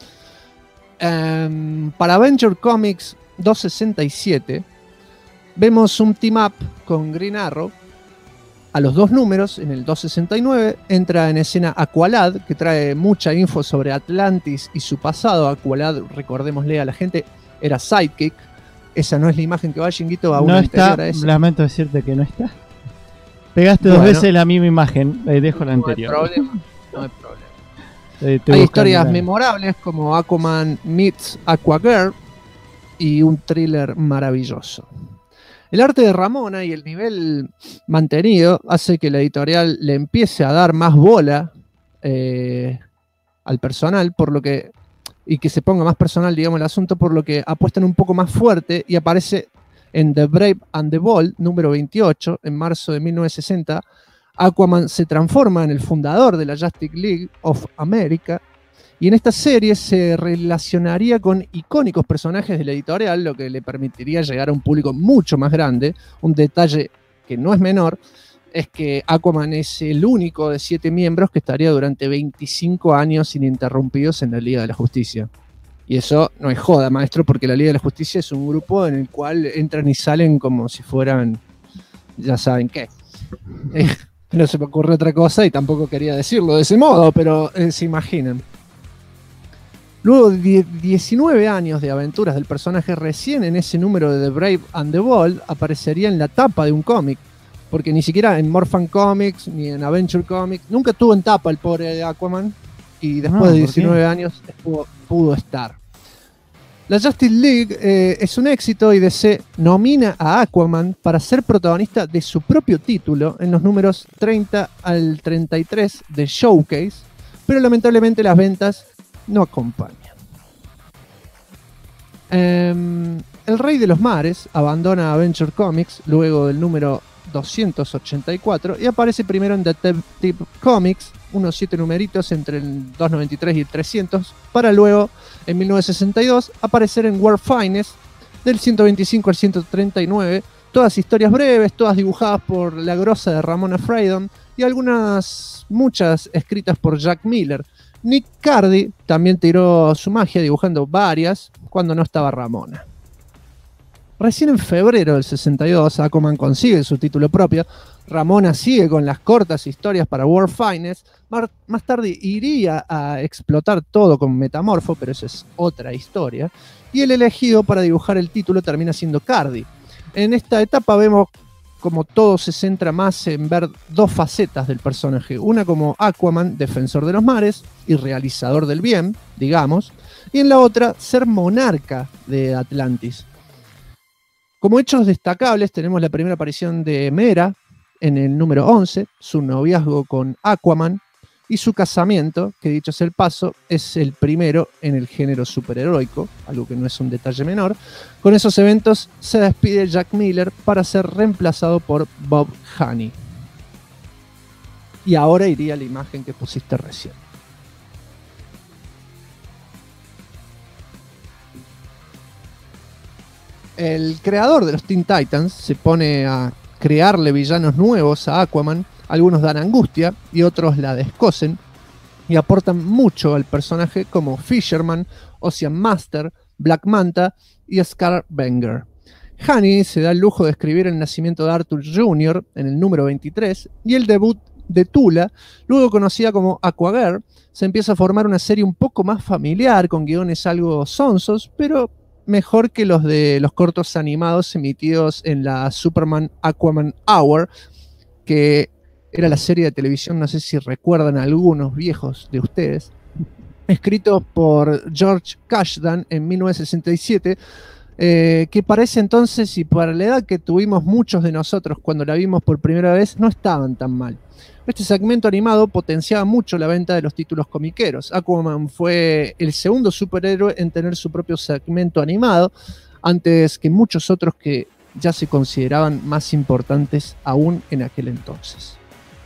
Para Adventure Comics 267 vemos un team-up con Green Arrow. A los 2 números, en el 269, entra en escena Aqualad, que trae mucha info sobre Atlantis y su pasado. Aqualad, recordémosle a la gente, era sidekick. Esa no es la imagen que va Shinguito, va una anterior a esa. Lamento decirte que no está. Pegaste 2 veces la misma imagen, dejo la anterior. No hay problema. Hay historias memorables como Aquaman meets Aquagirl y un thriller maravilloso. El arte de Ramona y el nivel mantenido hace que la editorial le empiece a dar más bola al personal, por lo que, y que se ponga más personal, digamos, el asunto, por lo que apuestan un poco más fuerte y aparece en The Brave and the Bold, número 28, en marzo de 1960. Aquaman se transforma en el fundador de la Justice League of America, y en esta serie se relacionaría con icónicos personajes de la editorial, lo que le permitiría llegar a un público mucho más grande, un detalle que no es menor, es que Aquaman es el único de 7 miembros que estaría durante 25 años ininterrumpidos en la Liga de la Justicia. Y eso no es joda, maestro, porque la Liga de la Justicia es un grupo en el cual entran y salen como si fueran, ya saben qué. No se me ocurre otra cosa y tampoco quería decirlo de ese modo, pero se imaginan. Luego de 19 años de aventuras del personaje, recién en ese número de The Brave and the Bold aparecería en la tapa de un cómic, porque ni siquiera en Morphan Comics ni en Adventure Comics nunca estuvo en tapa el pobre Aquaman, y después de 19 años pudo estar. La Justice League es un éxito y DC nomina a Aquaman para ser protagonista de su propio título en los números 30 al 33 de Showcase, pero lamentablemente las ventas no acompañan. El Rey de los Mares abandona Adventure Comics luego del número 284 y aparece primero en Detective Comics, unos 7 numeritos entre el 293 y el 300, para luego, en 1962, aparecer en World Finest del 125 al 139, todas historias breves, todas dibujadas por la grosa de Ramona Freydon y muchas escritas por Jack Miller. Nick Cardy también tiró su magia dibujando varias cuando no estaba Ramona. Recién en febrero del 62, Aquaman consigue su título propio. Ramona sigue con las cortas historias para World Finest. Más tarde iría a explotar todo con Metamorfo, pero esa es otra historia. Y el elegido para dibujar el título termina siendo Cardy. En esta etapa vemos como todo se centra más en ver dos facetas del personaje. Una como Aquaman, defensor de los mares y realizador del bien, digamos. Y en la otra, ser monarca de Atlantis. Como hechos destacables tenemos la primera aparición de Mera en el número 11, su noviazgo con Aquaman y su casamiento, que dicho sea el paso, es el primero en el género superheroico, algo que no es un detalle menor. Con esos eventos se despide Jack Miller para ser reemplazado por Bob Haney. Y ahora iría la imagen que pusiste recién. El creador de los Teen Titans se pone a crearle villanos nuevos a Aquaman. Algunos dan angustia y otros la descosen y aportan mucho al personaje, como Fisherman, Ocean Master, Black Manta y Scarbanger. Haney se da el lujo de escribir el nacimiento de Arthur Jr. en el número 23 y el debut de Tula, luego conocida como Aquagirl. Se empieza a formar una serie un poco más familiar, con guiones algo sonsos, pero mejor que los de los cortos animados emitidos en la Superman Aquaman Hour, que era la serie de televisión, no sé si recuerdan algunos viejos de ustedes, escrito por George Kasdan en 1967, que para ese entonces y para la edad que tuvimos muchos de nosotros cuando la vimos por primera vez, no estaban tan mal. Este segmento animado potenciaba mucho la venta de los títulos comiqueros. Aquaman fue el segundo superhéroe en tener su propio segmento animado, antes que muchos otros que ya se consideraban más importantes aún en aquel entonces.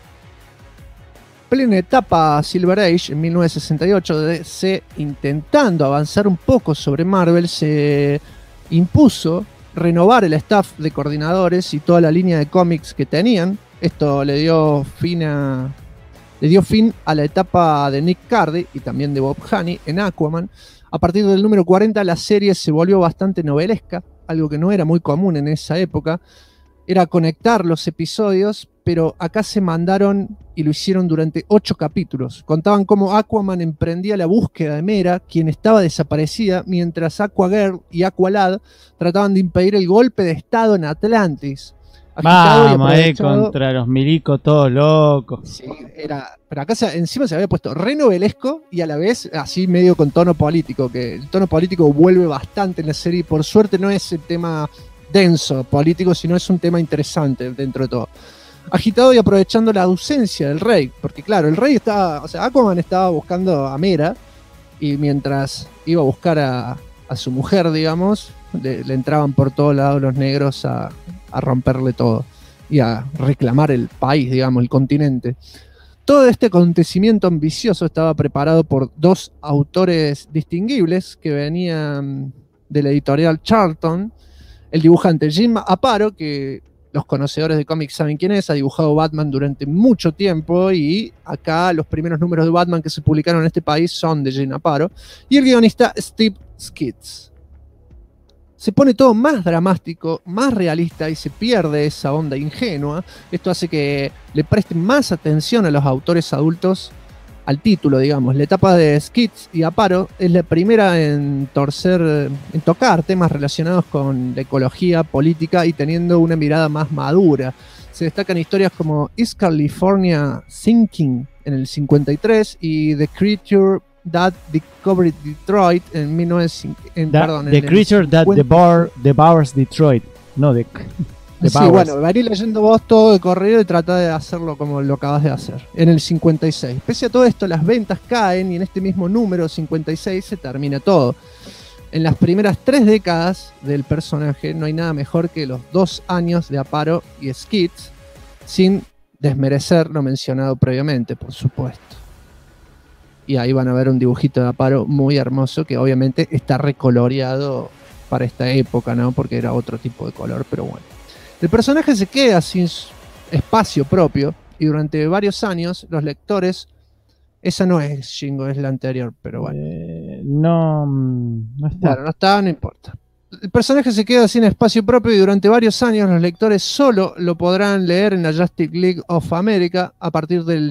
Plena etapa Silver Age, en 1968, DC, intentando avanzar un poco sobre Marvel, se impuso renovar el staff de coordinadores y toda la línea de cómics que tenían. Esto le dio fin a la etapa de Nick Cardy y también de Bob Haney en Aquaman. A partir del número 40 la serie se volvió bastante novelesca, algo que no era muy común en esa época. Era conectar los episodios, pero acá se mandaron y lo hicieron durante 8 capítulos. Contaban cómo Aquaman emprendía la búsqueda de Mera, quien estaba desaparecida, mientras Aquagirl y Aqualad trataban de impedir el golpe de estado en Atlantis. Vamos, contra los milicos todos locos. Sí, pero acá encima se había puesto re novelesco y a la vez así medio con tono político, que el tono político vuelve bastante en la serie. Por suerte no es el tema denso político, sino es un tema interesante dentro de todo. Agitado y aprovechando la ausencia del rey, porque claro, el rey Aquaman estaba buscando a Mera y mientras iba a buscar a su mujer, digamos, le entraban por todos lados los negros a romperle todo y a reclamar el país, digamos, el continente. Todo este acontecimiento ambicioso estaba preparado por dos autores distinguibles que venían de la editorial Charlton, el dibujante Jim Aparo, que los conocedores de cómics saben quién es, ha dibujado Batman durante mucho tiempo y acá los primeros números de Batman que se publicaron en este país son de Gene Aparo y el guionista Steve Skitz. Se pone todo más dramático, más realista y se pierde esa onda ingenua. Esto hace que le presten más atención a los autores adultos al título, digamos. La etapa de Skitz y Aparo es la primera en tocar temas relacionados con la ecología, política y teniendo una mirada más madura. Se destacan historias como Is California Sinking en el 53 y The Creature That Discovered Detroit en 1950. The Creature That Devours Detroit. No, The Sí, bueno, va a ir leyendo vos todo de corrido y trata de hacerlo como lo acabas de hacer. En el 56. Pese a todo esto, las ventas caen y en este mismo número 56 se termina todo. En las primeras 3 décadas del personaje no hay nada mejor que los 2 años de Aparo y Skitz, sin desmerecer lo mencionado previamente, por supuesto. Y ahí van a ver un dibujito de Aparo muy hermoso que obviamente está recoloreado para esta época, ¿no? Porque era otro tipo de color, pero bueno. El personaje se queda sin espacio propio y durante varios años los lectores... Esa no es Shingo, es la anterior, pero bueno. No está. Claro, no está, no importa. El personaje se queda sin espacio propio y durante varios años los lectores solo lo podrán leer en la Justice League of America a partir del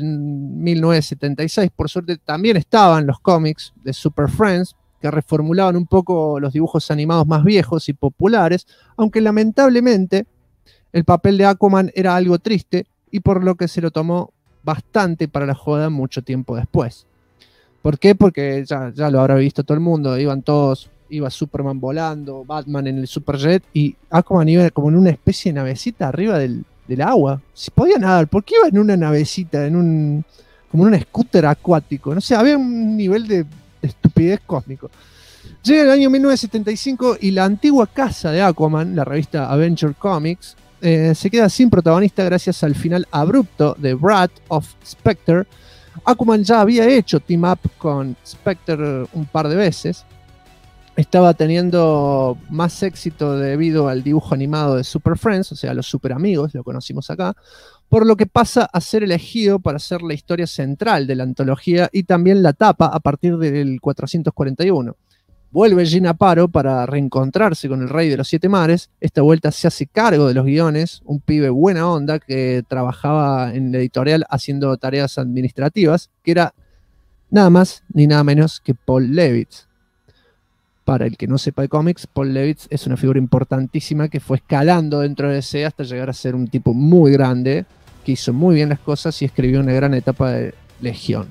1976. Por suerte también estaban los cómics de Super Friends, que reformulaban un poco los dibujos animados más viejos y populares, aunque lamentablemente el papel de Aquaman era algo triste y por lo que se lo tomó bastante para la joda mucho tiempo después. ¿Por qué? Porque ya lo habrá visto todo el mundo, iba Superman volando, Batman en el Superjet y Aquaman iba como en una especie de navecita arriba del agua. Si podía nadar, ¿por qué iba en una navecita, como en un scooter acuático? No sé, había un nivel de estupidez cósmico. Llega el año 1975 y la antigua casa de Aquaman, la revista Adventure Comics, se queda sin protagonista gracias al final abrupto de Wrath of Spectre. Aquaman ya había hecho team up con Spectre un par de veces. Estaba teniendo más éxito debido al dibujo animado de Super Friends, o sea, los Super Amigos, lo conocimos acá, por lo que pasa a ser elegido para ser la historia central de la antología y también la tapa a partir del 441. Vuelve Gene Aparo para reencontrarse con el Rey de los Siete Mares. Esta vuelta se hace cargo de los guiones, un pibe buena onda que trabajaba en la editorial haciendo tareas administrativas, que era nada más ni nada menos que Paul Levitz. Para el que no sepa de cómics, Paul Levitz es una figura importantísima que fue escalando dentro de DC hasta llegar a ser un tipo muy grande, que hizo muy bien las cosas y escribió una gran etapa de Legión.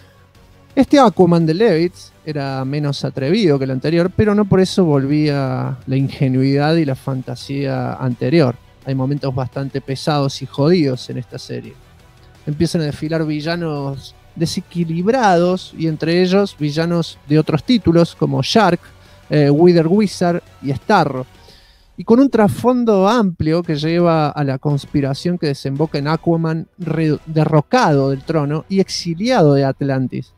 Este Aquaman de Levitz era menos atrevido que el anterior, pero no por eso volvía la ingenuidad y la fantasía anterior. Hay momentos bastante pesados y jodidos en esta serie. Empiezan a desfilar villanos desequilibrados y entre ellos villanos de otros títulos como Shark, Wither Wizard y Starro. Y con un trasfondo amplio que lleva a la conspiración que desemboca en Aquaman derrocado del trono y exiliado de Atlantis.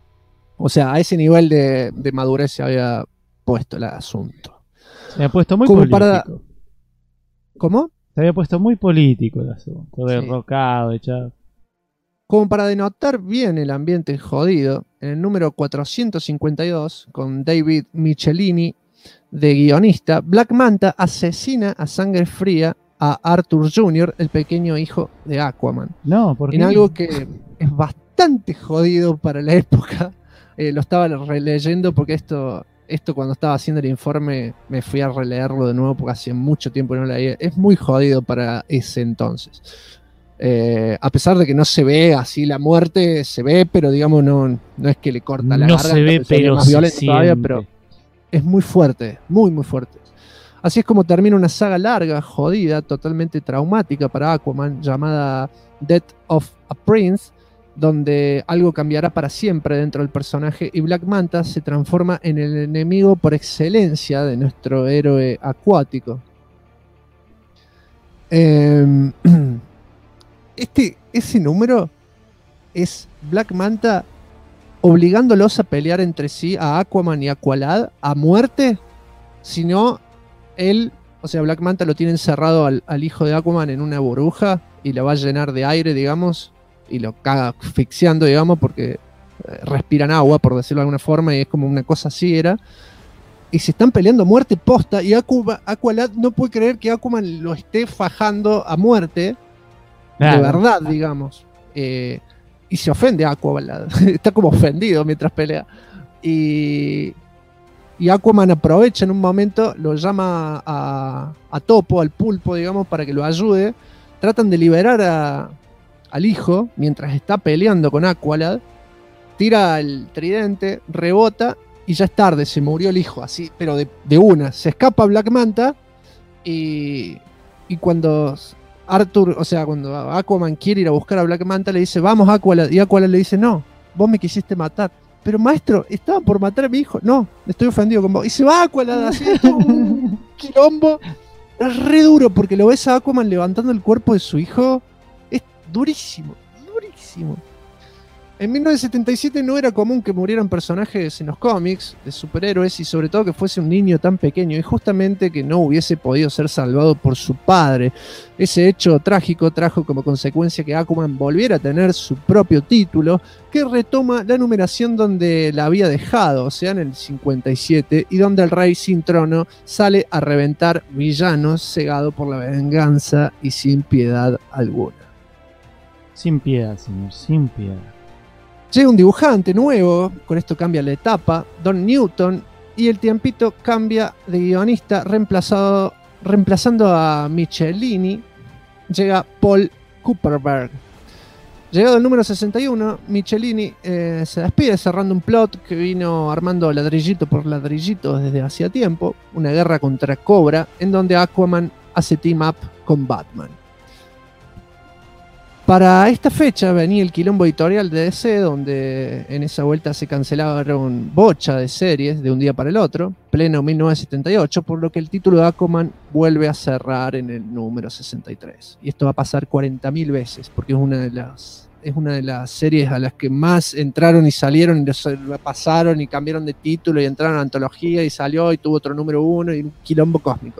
O sea, a ese nivel de madurez se había puesto el asunto. Se había puesto muy como político. ¿Cómo? Se había puesto muy político el asunto. Derrocado, echado. Como para denotar bien el ambiente jodido, en el número 452, con David Michelini de guionista, Black Manta asesina a sangre fría a Arthur Jr., el pequeño hijo de Aquaman. No, ¿por qué? En algo que es bastante jodido para la época. Lo estaba releyendo porque esto cuando estaba haciendo el informe me fui a releerlo de nuevo porque hace mucho tiempo no lo leía. Es muy jodido para ese entonces. A pesar de que no se ve así la muerte, se ve, pero digamos no es que le corta la garganta. No se ve, pero más violento se todavía, siente. pero es muy fuerte, muy muy fuerte. Así es como termina una saga larga, jodida, totalmente traumática para Aquaman, llamada Death of a Prince, donde algo cambiará para siempre dentro del personaje y Black Manta se transforma en el enemigo por excelencia de nuestro héroe acuático. Ese número es Black Manta obligándolos a pelear entre sí, a Aquaman y Aqualad, a muerte, sino él, O sea, Black Manta lo tiene encerrado al hijo de Aquaman en una burbuja y lo va a llenar de aire, digamos, y lo caga asfixiando, digamos, porque respiran agua, por decirlo de alguna forma, y es como una cosa así era. Y se están peleando muerte posta, y Aqualad no puede creer que Aquaman lo esté fajando a muerte, de verdad, digamos. Y se ofende a Aqualad, está como ofendido mientras pelea. Y Aquaman aprovecha en un momento, lo llama a Topo, al pulpo, digamos, para que lo ayude. Tratan de liberar al hijo mientras está peleando con Aqualad. Tira el tridente, rebota y ya es tarde, se murió el hijo, así, pero de una. Se escapa Black Manta y cuando cuando Aquaman quiere ir a buscar a Black Manta, le dice, vamos Aqualad, y Aqualad le dice, no, vos me quisiste matar. Pero maestro, estaba por matar a mi hijo. No, estoy ofendido con vos. Y se va Aqualad así, un quilombo. Es re duro porque lo ves a Aquaman levantando el cuerpo de su hijo. Es durísimo, durísimo. En 1977 no era común que murieran personajes en los cómics de superhéroes y sobre todo que fuese un niño tan pequeño y justamente que no hubiese podido ser salvado por su padre. Ese hecho trágico trajo como consecuencia que Aquaman volviera a tener su propio título que retoma la numeración donde la había dejado, o sea en el 57, y donde el rey sin trono sale a reventar villanos cegado por la venganza y sin piedad alguna. Sin piedad, señor, sin piedad. Llega un dibujante nuevo, con esto cambia la etapa, Don Newton, y el tiempito cambia de guionista, reemplazando a Michelini, llega Paul Kupperberg. Llegado el número 61, Michelini se despide cerrando un plot que vino armando ladrillito por ladrillito desde hacía tiempo, una guerra contra Cobra, en donde Aquaman hace team up con Batman. Para esta fecha venía el quilombo editorial de DC, donde en esa vuelta se cancelaron bocha de series de un día para el otro, pleno 1978, por lo que el título de Aquaman vuelve a cerrar en el número 63. Y esto va a pasar 40.000 veces, porque es una de las series a las que más entraron y salieron, y pasaron y cambiaron de título y entraron a antología y salió y tuvo otro número 1 y un quilombo cósmico.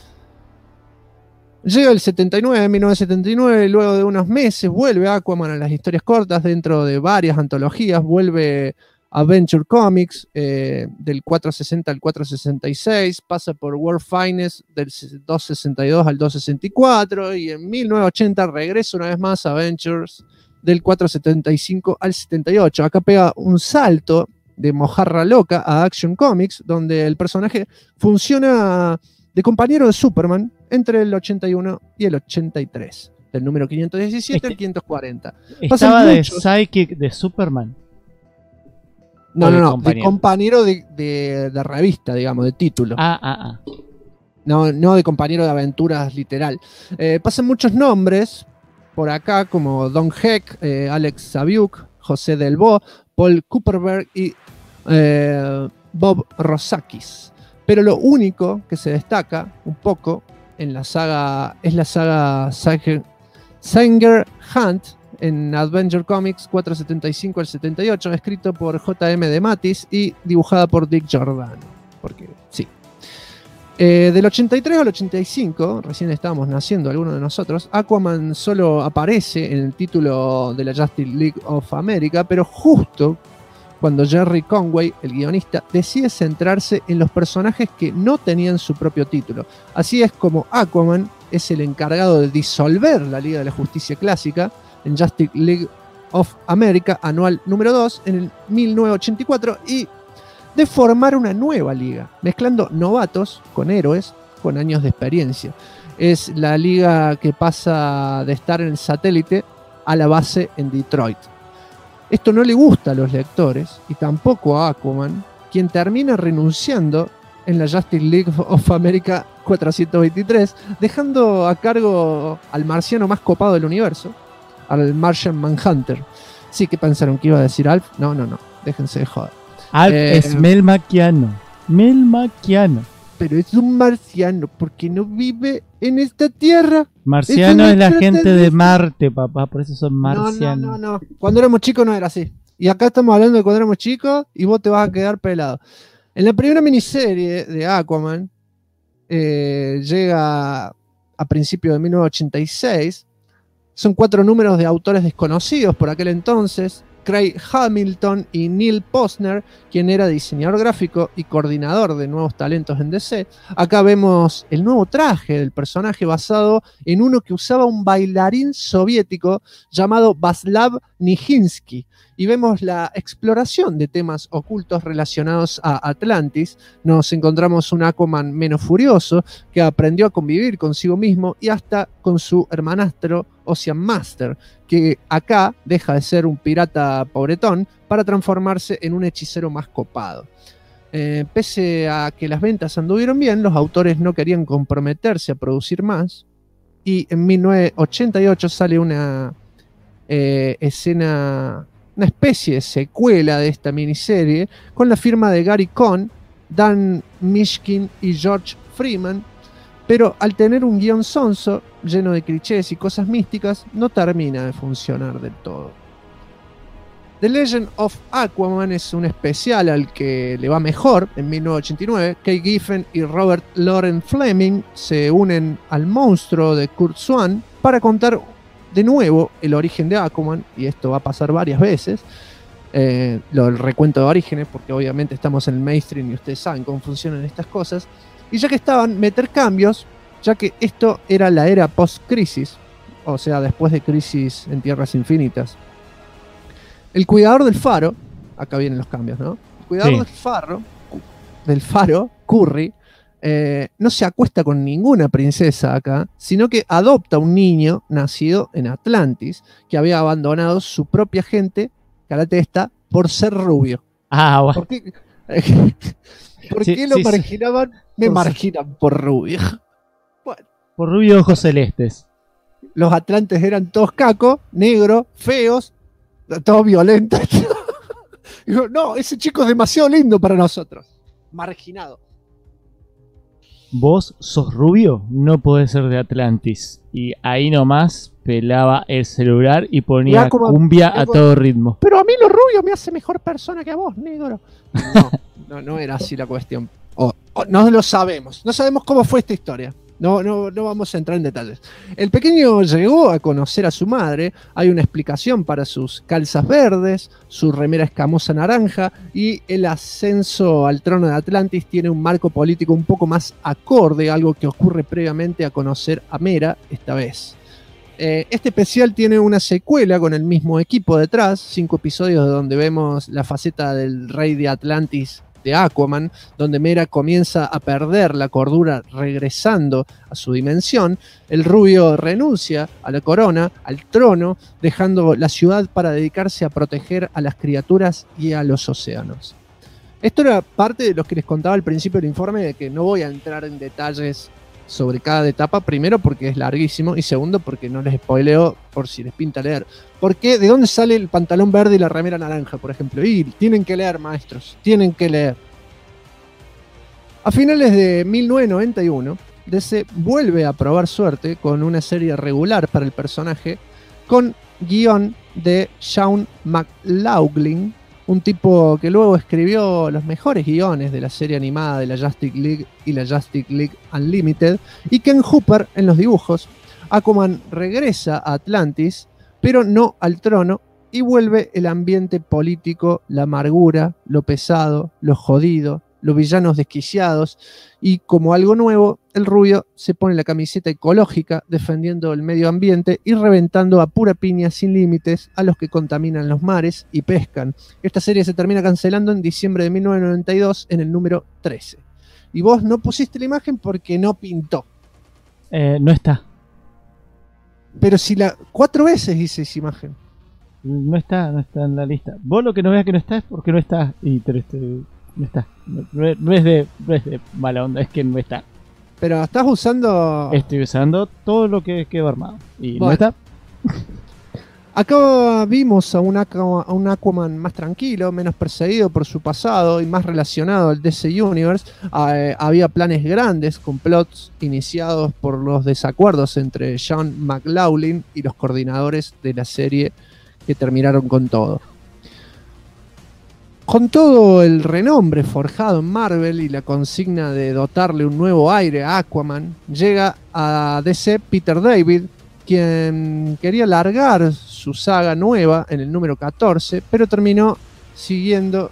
Llega el 79, 1979, y luego de unos meses vuelve Aquaman a las historias cortas dentro de varias antologías, vuelve a Adventure Comics del 460 al 466, pasa por World Finest del 262 al 264 y en 1980 regresa una vez más a Adventures del 475 al 78. Acá pega un salto de mojarra loca a Action Comics, donde el personaje funciona de compañero de Superman entre el 81 y el 83, del número 517 al 540. Estaba de sidekick de Superman. No, de compañero de revista, digamos, de título. No de compañero de aventuras literal. Pasan muchos nombres por acá, como Don Heck, Alex Saviuk, José Delbo, Paul Kupperberg y Bob Rosakis. Pero lo único que se destaca un poco en la saga es la saga Sanger Hunt en Adventure Comics 475 al 78, escrito por J.M. DeMatteis y dibujada por Dick Giordano. Porque sí. Del 83 al 85, recién estábamos naciendo algunos de nosotros, Aquaman solo aparece en el título de la Justice League of America, pero justo cuando Jerry Conway, el guionista, decide centrarse en los personajes que no tenían su propio título. Así es como Aquaman es el encargado de disolver la Liga de la Justicia Clásica en Justice League of America anual número 2 en el 1984 y de formar una nueva liga, mezclando novatos con héroes con años de experiencia. Es la liga que pasa de estar en el satélite a la base en Detroit. Esto no le gusta a los lectores y tampoco a Aquaman, quien termina renunciando en la Justice League of America 423, dejando a cargo al marciano más copado del universo, al Martian Manhunter. Sí, ¿qué pensaron que iba a decir Alf? No, déjense de joder. Alf es Melmaquiano. Pero es un marciano porque no vive en esta tierra. Marciano es la gente de Marte, papá, por eso son marcianos. No. Cuando éramos chicos no era así. Y acá estamos hablando de cuando éramos chicos y vos te vas a quedar pelado. En la primera miniserie de Aquaman, llega a principios de 1986. Son 4 números de autores desconocidos por aquel entonces: Craig Hamilton y Neil Posner, quien era diseñador gráfico y coordinador de nuevos talentos en DC. Acá vemos el nuevo traje del personaje basado en uno que usaba un bailarín soviético llamado Vaslav Nijinsky. Y vemos la exploración de temas ocultos relacionados a Atlantis. Nos encontramos un Aquaman menos furioso, que aprendió a convivir consigo mismo y hasta con su hermanastro Ocean Master, que acá deja de ser un pirata pobretón para transformarse en un hechicero más copado. Pese a que las ventas anduvieron bien, los autores no querían comprometerse a producir más, y en 1988 sale una especie de secuela de esta miniserie con la firma de Gary Cohn, Dan Mishkin y George Freeman, pero al tener un guión sonso lleno de clichés y cosas místicas, no termina de funcionar del todo. The Legend of Aquaman es un especial al que le va mejor. En 1989, Kay Giffen y Robert Loren Fleming se unen al monstruo de Kurt Swan para contar de nuevo el origen de Aquaman, y esto va a pasar varias veces. El recuento de orígenes, porque obviamente estamos en el mainstream y ustedes saben cómo funcionan estas cosas. Y ya que estaban, meter cambios, ya que esto era la era post-crisis, o sea, después de Crisis en Tierras Infinitas. El cuidador del faro, acá vienen los cambios, ¿no? El cuidador del faro, Curry, no se acuesta con ninguna princesa acá, sino que adopta un niño nacido en Atlantis, que había abandonado su propia gente, Calatesta, por ser rubio. Ah, bueno. ¿Por qué lo marginaban? Me marginan por rubio. Bueno. Por rubio, ojos celestes. Los atlantes eran todos cacos, negros, feos, todos violentos. Digo, no, ese chico es demasiado lindo para nosotros. Marginado. Vos sos rubio, no podés ser de Atlantis. Y ahí nomás pelaba el celular y ponía cumbia a todo ritmo. Pero a mí lo rubio me hace mejor persona que a vos, negro. No era así la cuestión. No lo sabemos. No sabemos cómo fue esta historia. No vamos a entrar en detalles. El pequeño llegó a conocer a su madre. Hay una explicación para sus calzas verdes, su remera escamosa naranja, y el ascenso al trono de Atlantis tiene un marco político un poco más acorde, algo que ocurre previamente a conocer a Mera esta vez. Este especial tiene una secuela con el mismo equipo detrás, 5 episodios donde vemos la faceta del rey de Atlantis de Aquaman, donde Mera comienza a perder la cordura regresando a su dimensión. El rubio renuncia a la corona, al trono, dejando la ciudad para dedicarse a proteger a las criaturas y a los océanos. Esto era parte de lo que les contaba al principio del informe, de que no voy a entrar en detalles sobre cada etapa, primero porque es larguísimo y segundo porque no les spoileo por si les pinta leer. Porque ¿de dónde sale el pantalón verde y la remera naranja, por ejemplo? Y tienen que leer, maestros, tienen que leer. A finales de 1991, DC vuelve a probar suerte con una serie regular para el personaje, con guión de Sean McLaughlin, un tipo que luego escribió los mejores guiones de la serie animada de la Justice League y la Justice League Unlimited, y Ken Hooper en los dibujos. Aquaman regresa a Atlantis, pero no al trono, y vuelve el ambiente político, la amargura, lo pesado, lo jodido, los villanos desquiciados, y como algo nuevo, el rubio se pone la camiseta ecológica defendiendo el medio ambiente y reventando a pura piña sin límites a los que contaminan los mares y pescan. Esta serie se termina cancelando en diciembre de 1992 en el número 13. Y vos no pusiste la imagen porque no pintó. No está. Pero si 4 veces hice esa imagen. No está en la lista. Vos lo que no veas que no está es porque no está. No está. No es de mala onda, es que no está. Pero estás usando... Estoy usando todo lo que quedó armado. Y bueno, no está. Acá vimos a un Aquaman más tranquilo, menos perseguido por su pasado y más relacionado al DC Universe. Había planes grandes, con plots iniciados por los desacuerdos entre Sean McLaughlin y los coordinadores de la serie, que terminaron con todo. Con todo el renombre forjado en Marvel y la consigna de dotarle un nuevo aire a Aquaman, llega a DC Peter David, quien quería largar su saga nueva en el número 14, pero terminó siguiendo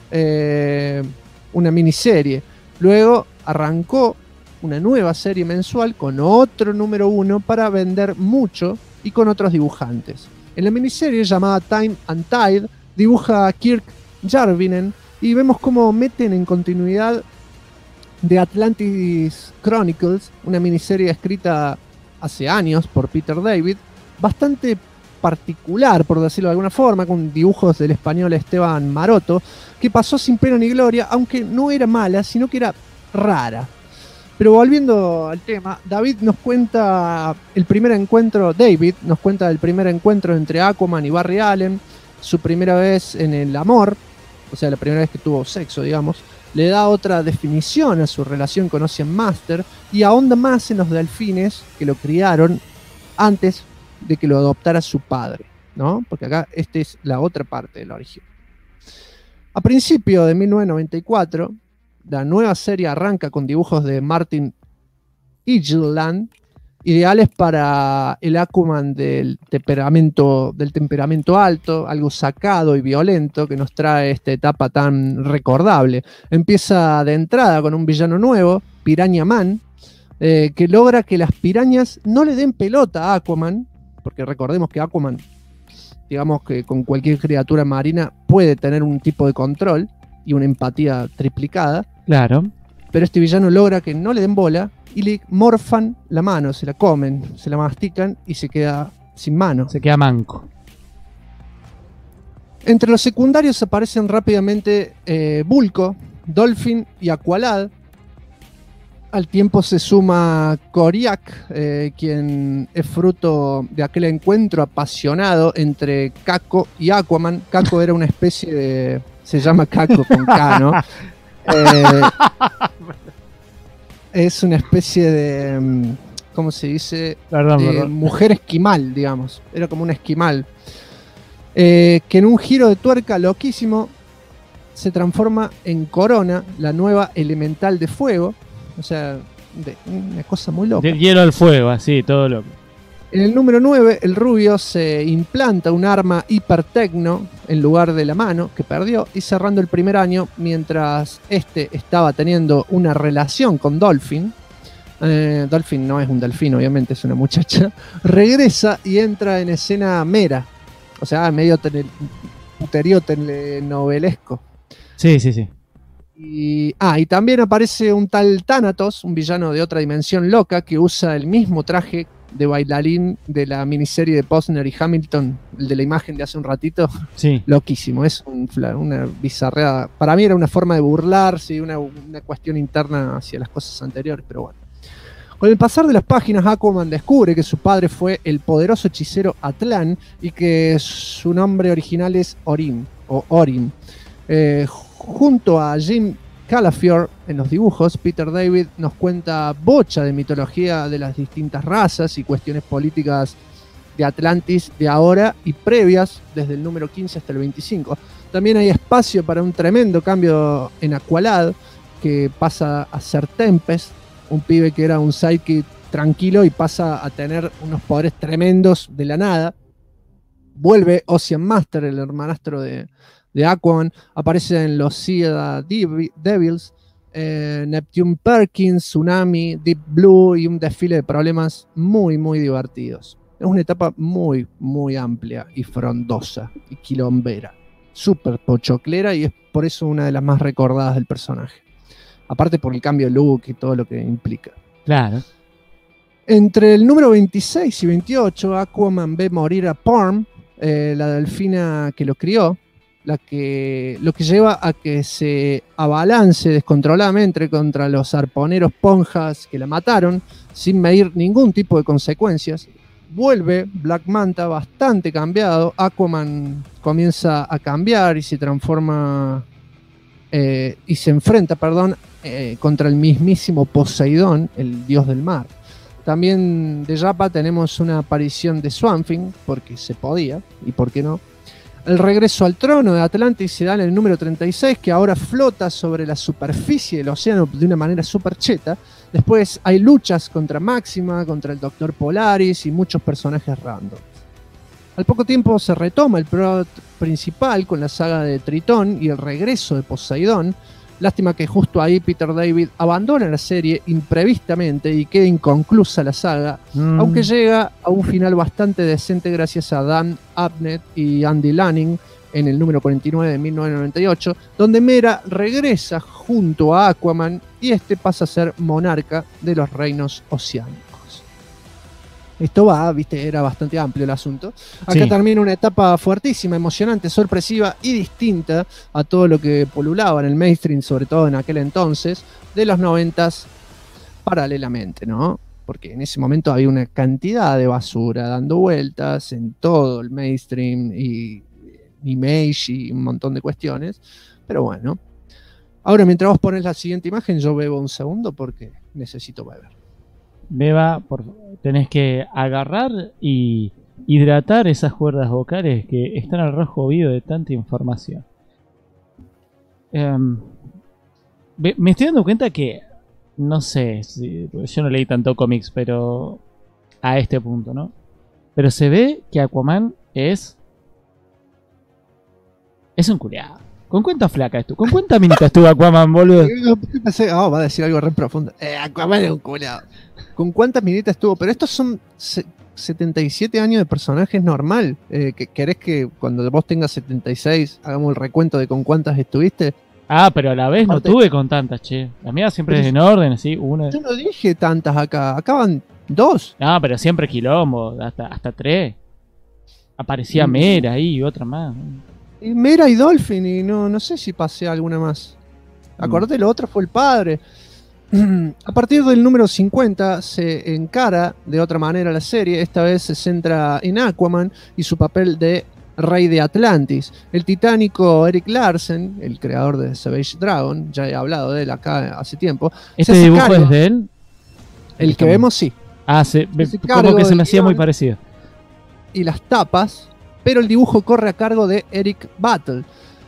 una miniserie. Luego arrancó una nueva serie mensual con otro número 1 para vender mucho y con otros dibujantes. En la miniserie llamada Time and Tide dibuja a Kirk Jarvinen y vemos cómo meten en continuidad The Atlantis Chronicles, una miniserie escrita hace años por Peter David, bastante particular, por decirlo de alguna forma, con dibujos del español Esteban Maroto, que pasó sin pena ni gloria, aunque no era mala, sino que era rara. Pero volviendo al tema, David nos cuenta del primer encuentro entre Aquaman y Barry Allen, su primera vez en el amor, o sea, la primera vez que tuvo sexo, digamos. Le da otra definición a su relación con Ocean Master y ahonda más en los delfines que lo criaron antes de que lo adoptara su padre, ¿no? Porque acá esta es la otra parte de la origen. A principios de 1994, la nueva serie arranca con dibujos de Martin Igeland, ideales para el Aquaman del temperamento alto, algo sacado y violento que nos trae esta etapa tan recordable. Empieza de entrada con un villano nuevo, Piranha Man, que logra que las pirañas no le den pelota a Aquaman, porque recordemos que Aquaman, digamos que con cualquier criatura marina puede tener un tipo de control y una empatía triplicada. Claro. Pero este villano logra que no le den bola y le morfan la mano, se la comen, se la mastican y se queda sin mano. Se queda manco. Entre los secundarios aparecen rápidamente Bulko, Dolphin y Aqualad. Al tiempo se suma Koriak, quien es fruto de aquel encuentro apasionado entre Kako y Aquaman. Kako era una especie de... se llama Kako con K, ¿no? Es una especie de... ¿cómo se dice? Perdón. Mujer esquimal, digamos. Era como un esquimal. Que en un giro de tuerca loquísimo se transforma en Corona, la nueva elemental de fuego. O sea, una cosa muy loca. Del hielo al fuego, así, todo loco. En el número 9, el rubio se implanta un arma hipertecno en lugar de la mano que perdió, y cerrando el primer año, mientras este estaba teniendo una relación con Dolphin, Dolphin no es un delfín, obviamente, es una muchacha, regresa y entra en escena Mera, o sea, medio puterío telenovelesco. Sí, sí, sí. Y también aparece un tal Thanatos, un villano de otra dimensión loca, que usa el mismo traje de bailarín de la miniserie de Posner y Hamilton, el de la imagen de hace un ratito. Sí. Loquísimo, es una bizarreada. Para mí era una forma de burlarse, una cuestión interna hacia las cosas anteriores, pero bueno. Con el pasar de las páginas, Aquaman descubre que su padre fue el poderoso hechicero Atlán y que su nombre original es Orin. Junto a Jim Calafiore en los dibujos, Peter David nos cuenta bocha de mitología de las distintas razas y cuestiones políticas de Atlantis de ahora y previas, desde el número 15 hasta el 25. También hay espacio para un tremendo cambio en Aqualad, que pasa a ser Tempest, un pibe que era un sidekick tranquilo y pasa a tener unos poderes tremendos de la nada. Vuelve Ocean Master, el hermanastro de Aquaman, aparece en los Sea Devils, Neptune Perkins, Tsunami, Deep Blue y un desfile de problemas muy, muy divertidos. Es una etapa muy, muy amplia y frondosa y quilombera, súper pochoclera, y es por eso una de las más recordadas del personaje. Aparte por el cambio de look y todo lo que implica. Claro. Entre el número 26 y 28, Aquaman ve morir a Porm, la delfina que lo crió, lo que lleva a que se abalance descontroladamente contra los arponeros ponjas que la mataron, sin medir ningún tipo de consecuencias. Vuelve Black Manta bastante cambiado. Aquaman comienza a cambiar y se transforma y se enfrenta, contra el mismísimo Poseidón, el dios del mar. También de Japa tenemos una aparición de Swamp Thing, porque se podía, y por qué no. El regreso al trono de Atlantis se da en el número 36, que ahora flota sobre la superficie del océano de una manera súper cheta. Después hay luchas contra Máxima, contra el Doctor Polaris y muchos personajes random. Al poco tiempo se retoma el plot principal con la saga de Tritón y el regreso de Poseidón. Lástima que justo ahí Peter David abandona la serie imprevistamente y queda inconclusa la saga, aunque llega a un final bastante decente gracias a Dan Abnett y Andy Lanning en el número 49 de 1998, donde Mera regresa junto a Aquaman y este pasa a ser monarca de los reinos oceánicos. Esto era bastante amplio el asunto. Acá Sí. termina una etapa fuertísima, emocionante, sorpresiva y distinta a todo lo que polulaba en el mainstream, sobre todo en aquel entonces, de los 90s paralelamente, ¿no? Porque en ese momento había una cantidad de basura dando vueltas en todo el mainstream y Image y un montón de cuestiones. Pero bueno. Ahora, mientras vos pones la siguiente imagen, yo bebo un segundo porque necesito beber. Beba, tenés que agarrar y hidratar esas cuerdas vocales que están al rojo vivo de tanta información. Me estoy dando cuenta que, no sé, yo no leí tanto cómics, pero a este punto, ¿no? Pero se ve que Aquaman es un culiado. ¿Con cuánta flaca estuvo? ¿Con cuánta minita estuvo Aquaman, boludo? Pensé, va a decir algo re profundo. Aquaman es un culado. ¿Con cuántas minitas estuvo? Pero estos son 77 años de personajes normal. ¿Querés que cuando vos tengas 76 hagamos el recuento de con cuántas estuviste? Ah, pero a la vez no Aparte- tuve con tantas, che. La mía siempre es en orden, así, una. Yo no dije tantas acá. Acá van 2. No, pero siempre quilombo, hasta 3. Aparecía Mera ahí y otra más. Y Mera y Dolphin, y no sé si pasé alguna más. Acordate, lo otro fue el padre. A partir del número 50 se encara de otra manera la serie. Esta vez se centra en Aquaman y su papel de rey de Atlantis. El titánico Eric Larsen, el creador de Savage Dragon, ya he hablado de él acá hace tiempo. ¿Este se hace dibujo cargo- es de él? El que vemos, sí. Ah, hace como cargo que se del me hacía muy guión. parecido. Y las tapas, pero el dibujo corre a cargo de Eric Battle.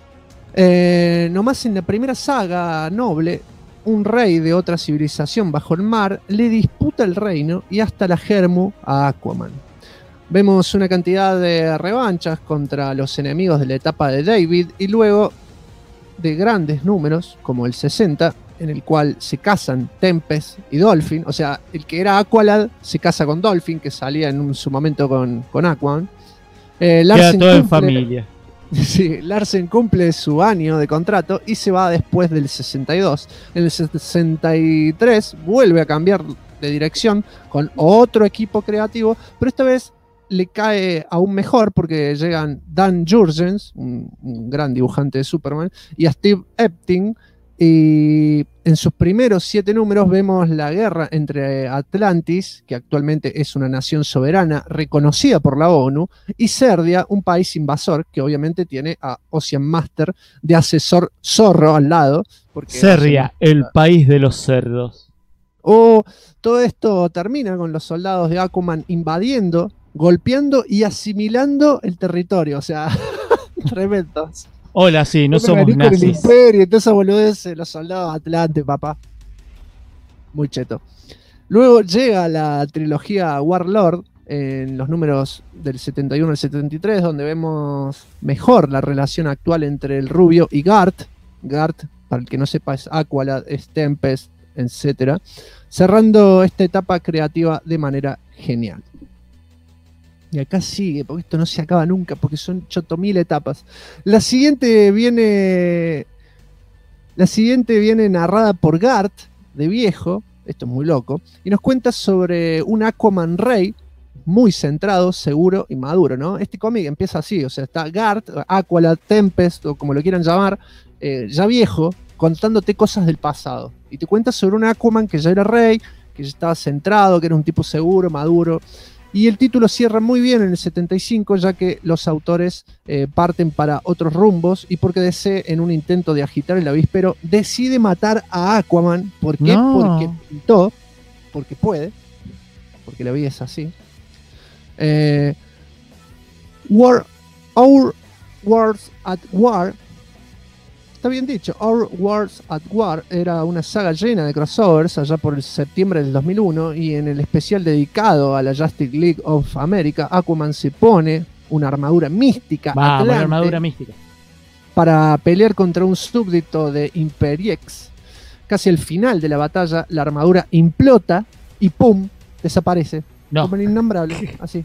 Nomás en la primera saga noble, un rey de otra civilización bajo el mar le disputa el reino y hasta la Germu a Aquaman. Vemos una cantidad de revanchas contra los enemigos de la etapa de David y luego de grandes números, como el 60, en el cual se casan Tempest y Dolphin. O sea, el que era Aqualad se casa con Dolphin, que salía en su momento con Aquaman. Queda todo en cumple- familia. Sí, Larsen cumple su año de contrato y se va después del 62. En el 63 vuelve a cambiar de dirección con otro equipo creativo, pero esta vez le cae aún mejor porque llegan Dan Jurgens, un gran dibujante de Superman, y a Steve Epting. Y en sus primeros 7 números vemos la guerra entre Atlantis, que actualmente es una nación soberana reconocida por la ONU, y Cerdia, un país invasor que obviamente tiene a Ocean Master de asesor zorro al lado. Porque Cerria, el país de los cerdos. Todo esto termina con los soldados de Aquaman invadiendo, golpeando y asimilando el territorio. O sea, tremendos. Hola, sí, no Van a somos venir con el nazis. imperio y todas esas boludeces, los soldados Atlante, papá. Muy cheto. Luego llega la trilogía Warlord en los números del 71 al 73, donde vemos mejor la relación actual entre el rubio y Garth. Garth, para el que no sepa, es Aqualad, es Tempest, etc. Cerrando esta etapa creativa de manera genial. Y acá sigue, porque esto no se acaba nunca, porque son 8000 etapas. La siguiente viene narrada por Garth, de viejo, esto es muy loco, y nos cuenta sobre un Aquaman rey, muy centrado, seguro y maduro, ¿no? Este cómic empieza así, o sea, está Garth, Aqualad, Tempest, o como lo quieran llamar, ya viejo, contándote cosas del pasado. Y te cuenta sobre un Aquaman que ya era rey, que ya estaba centrado, que era un tipo seguro, maduro. Y el título cierra muy bien en el 75, ya que los autores parten para otros rumbos y porque DC, en un intento de agitar el avíspero, decide matar a Aquaman. ¿Por qué? No. Porque pintó, porque puede, porque la vida es así. War Our Worlds at War, está bien dicho, Our Worlds at War era una saga llena de crossovers allá por el septiembre del 2001, y en el especial dedicado a la Justice League of America, Aquaman se pone una armadura mística Vamos, atlante la armadura mística. para pelear contra un súbdito de Imperiex. Casi al final de la batalla, la armadura implota y ¡pum! Desaparece. No. Como el innombrable, así.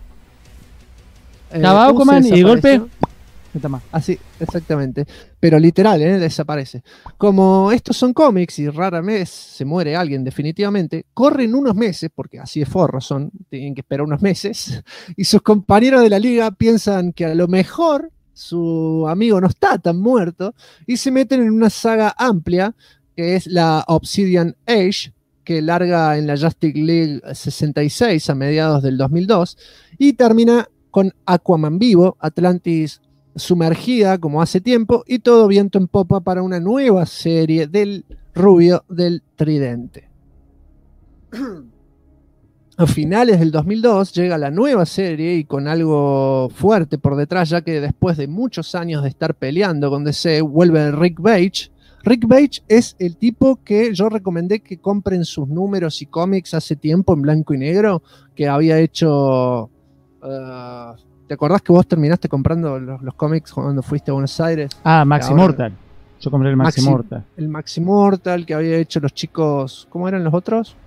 Estaba ¿cómo se Aquaman y de golpe desapareció? no está más. Así, exactamente. Pero literal, desaparece. Como estos son cómics y rara vez se muere alguien definitivamente, corren unos meses, porque así de forros son, tienen que esperar unos meses, y sus compañeros de la liga piensan que a lo mejor su amigo no está tan muerto, y se meten en una saga amplia, que es la Obsidian Age, que larga en la Justice League 66 a mediados del 2002, y termina con Aquaman vivo, Atlantis sumergida como hace tiempo, y todo viento en popa para una nueva serie del rubio del tridente. A finales del 2002 llega la nueva serie, y con algo fuerte por detrás, ya que después de muchos años de estar peleando con DC, vuelve Rick Veitch. Rick Veitch es el tipo que yo recomendé que compren sus números y cómics hace tiempo en blanco y negro, que había hecho... ¿te acordás que vos terminaste comprando los cómics cuando fuiste a Buenos Aires? Ah, Maxi Ahora- Mortal. Yo compré el Maxi Mortal. El Maxi Mortal que había hecho los chicos... ¿Cómo eran los otros?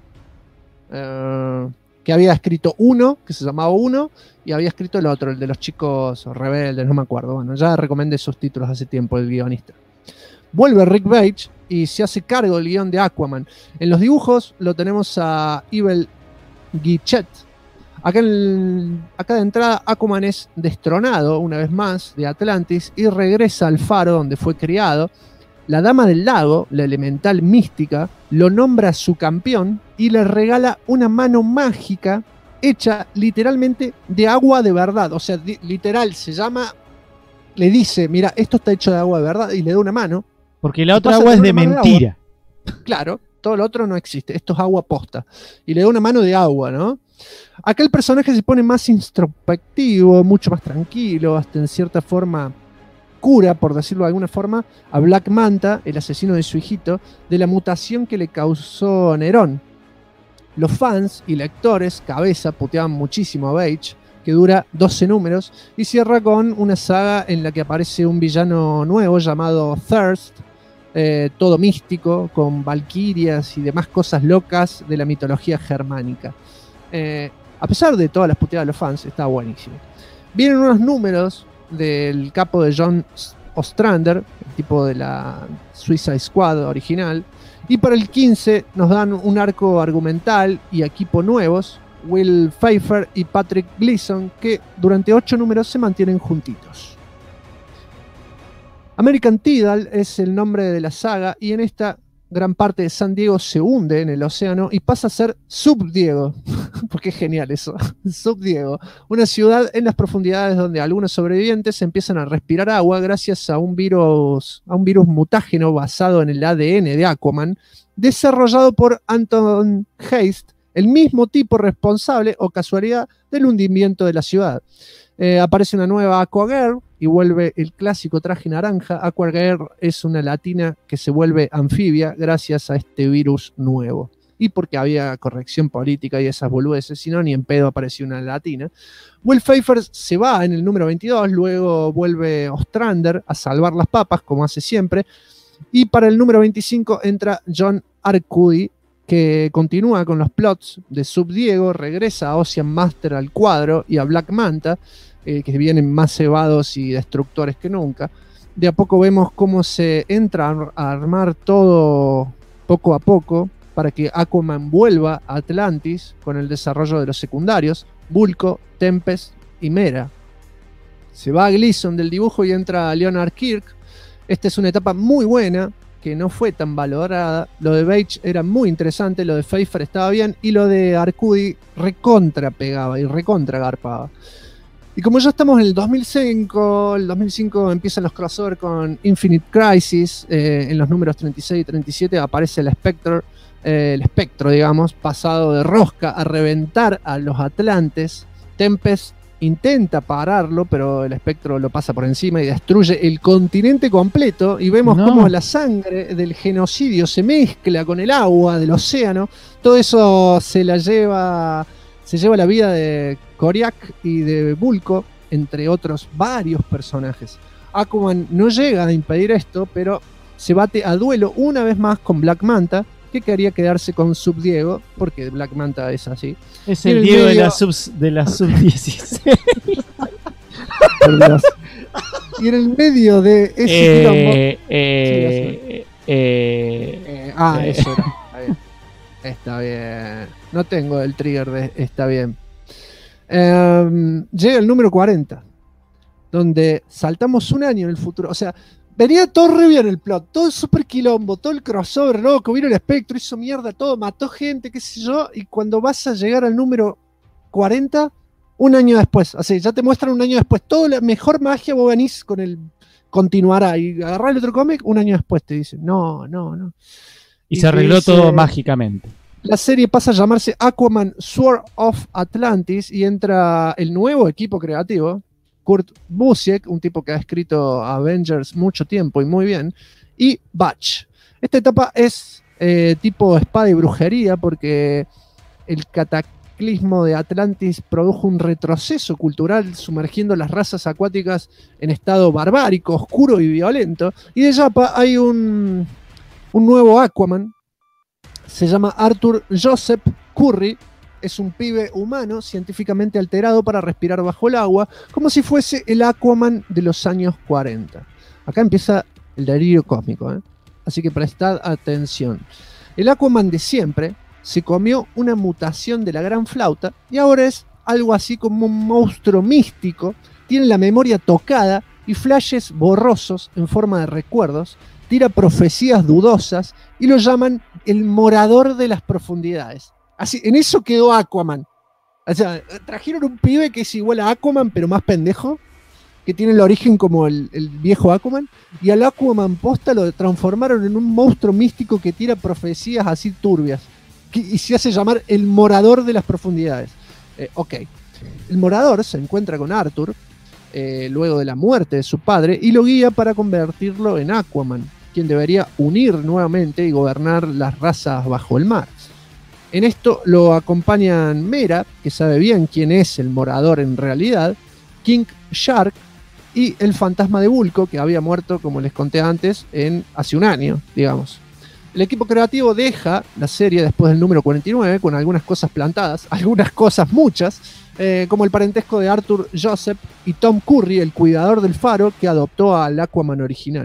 Que había escrito uno, que se llamaba Uno, y había escrito el otro, el de los chicos rebeldes, no me acuerdo. Bueno, ya recomendé sus títulos hace tiempo, el guionista. Vuelve Rick Veitch y se hace cargo del guión de Aquaman. En los dibujos lo tenemos a Evil Guichet. Acá de entrada Aquaman es destronado una vez más de Atlantis y regresa al faro donde fue criado. La Dama del Lago, la elemental mística, lo nombra su campeón y le regala una mano mágica hecha literalmente de agua de verdad. O sea, literal, se llama, le dice, mira, esto está hecho de agua de verdad, y le da una mano. Porque la Y otra pasa agua a es de tener una mano de mentira. Claro, todo lo otro no existe, esto es agua posta. Y le da una mano de agua, ¿no? Acá el personaje se pone más introspectivo, mucho más tranquilo, hasta en cierta forma cura, por decirlo de alguna forma, a Black Manta, el asesino de su hijito, de la mutación que le causó Nerón. Los fans y lectores, cabeza, puteaban muchísimo a Veitch, que dura 12 números, y cierra con una saga en la que aparece un villano nuevo llamado Thirst, todo místico, con valquirias y demás cosas locas de la mitología germánica. A pesar de todas las puteadas de los fans, está buenísimo. Vienen unos números del capo de John Ostrander, el tipo de la Suicide Squad original, y para el 15 nos dan un arco argumental y equipo nuevos, Will Pfeiffer y Patrick Gleason, que durante 8 números se mantienen juntitos. American Tidal es el nombre de la saga, y en esta gran parte de San Diego se hunde en el océano y pasa a ser Sub-Diego, porque es genial eso, Sub-Diego, una ciudad en las profundidades donde algunos sobrevivientes empiezan a respirar agua gracias a un virus mutágeno basado en el ADN de Aquaman, desarrollado por Anton Heist, el mismo tipo responsable o casualidad del hundimiento de la ciudad. Aparece una nueva Aquagirl y vuelve el clásico traje naranja. Aquagirl es una latina que se vuelve anfibia gracias a este virus nuevo. Y porque había corrección política y esas boludeces, si no, ni en pedo apareció una latina. Will Pfeiffer se va en el número 22, luego vuelve Ostrander a salvar las papas, como hace siempre. Y para el número 25 entra John Arcudi, que continúa con los plots de Sub-Diego, regresa a Ocean Master al cuadro y a Black Manta, que vienen más cebados y destructores que nunca. De a poco vemos cómo se entra a armar todo poco a poco para que Aquaman vuelva a Atlantis con el desarrollo de los secundarios, Vulco, Tempest y Mera. Se va a Gleason del dibujo y entra Leonard Kirk. Esta es una etapa muy buena, que no fue tan valorada. Lo de Veitch era muy interesante, lo de Pfeiffer estaba bien, y lo de Arcudi recontra pegaba y recontra garpaba. Y como ya estamos en el 2005 empiezan los crossover con Infinite Crisis. En los números 36 y 37 aparece el espectro, digamos, pasado de rosca a reventar a los Atlantes. Tempest intenta pararlo, pero el espectro lo pasa por encima y destruye el continente completo. Y vemos cómo la sangre del genocidio se mezcla con el agua del océano. Todo eso se lleva la vida de Koriak y de Vulko, entre otros varios personajes. Aquaman no llega a impedir esto, pero se bate a duelo una vez más con Black Manta, que quería quedarse con Sub-Diego, porque Black Manta es así. Es el Diego de la Sub-16. Por Dios. Y en el medio de ese eso era. Está bien. No tengo el trigger de está bien. Llega el número 40, donde saltamos un año en el futuro. O sea, venía todo re bien el plot, todo el super quilombo, todo el crossover loco, vino el espectro, hizo mierda todo, mató gente, qué sé yo, y cuando vas a llegar al número 40, un año después, así, ya te muestran un año después, toda la mejor magia, vos venís con el continuará, y agarrás el otro cómic, un año después te dicen, no. Y se arregló todo mágicamente. La serie pasa a llamarse Aquaman Sword of Atlantis y entra el nuevo equipo creativo, Kurt Busiek, un tipo que ha escrito Avengers mucho tiempo y muy bien, y Butch. Esta etapa es tipo espada y brujería porque el cataclismo de Atlantis produjo un retroceso cultural sumergiendo las razas acuáticas en estado barbárico, oscuro y violento. Y de Yapa hay un nuevo Aquaman, se llama Arthur Joseph Curry. Es un pibe humano científicamente alterado para respirar bajo el agua, como si fuese el Aquaman de los años 40. Acá empieza el delirio cósmico, ¿eh? Así que prestad atención. El Aquaman de siempre se comió una mutación de la gran flauta y ahora es algo así como un monstruo místico. Tiene la memoria tocada y flashes borrosos en forma de recuerdos. Tira profecías dudosas y lo llaman el morador de las profundidades. Así, en eso quedó Aquaman. O sea, trajeron un pibe que es igual a Aquaman, pero más pendejo, que tiene el origen como el viejo Aquaman, y al Aquaman posta lo transformaron en un monstruo místico que tira profecías así turbias, y se hace llamar el morador de las profundidades. Ok. El morador se encuentra con Arthur, luego de la muerte de su padre, y lo guía para convertirlo en Aquaman, quien debería unir nuevamente y gobernar las razas bajo el mar. En esto lo acompañan Mera, que sabe bien quién es el morador en realidad, King Shark y el fantasma de Vulko, que había muerto, como les conté antes, hace un año, digamos. El equipo creativo deja la serie después del número 49 con algunas cosas plantadas, algunas cosas muchas, como el parentesco de Arthur Joseph y Tom Curry, el cuidador del faro que adoptó al Aquaman original.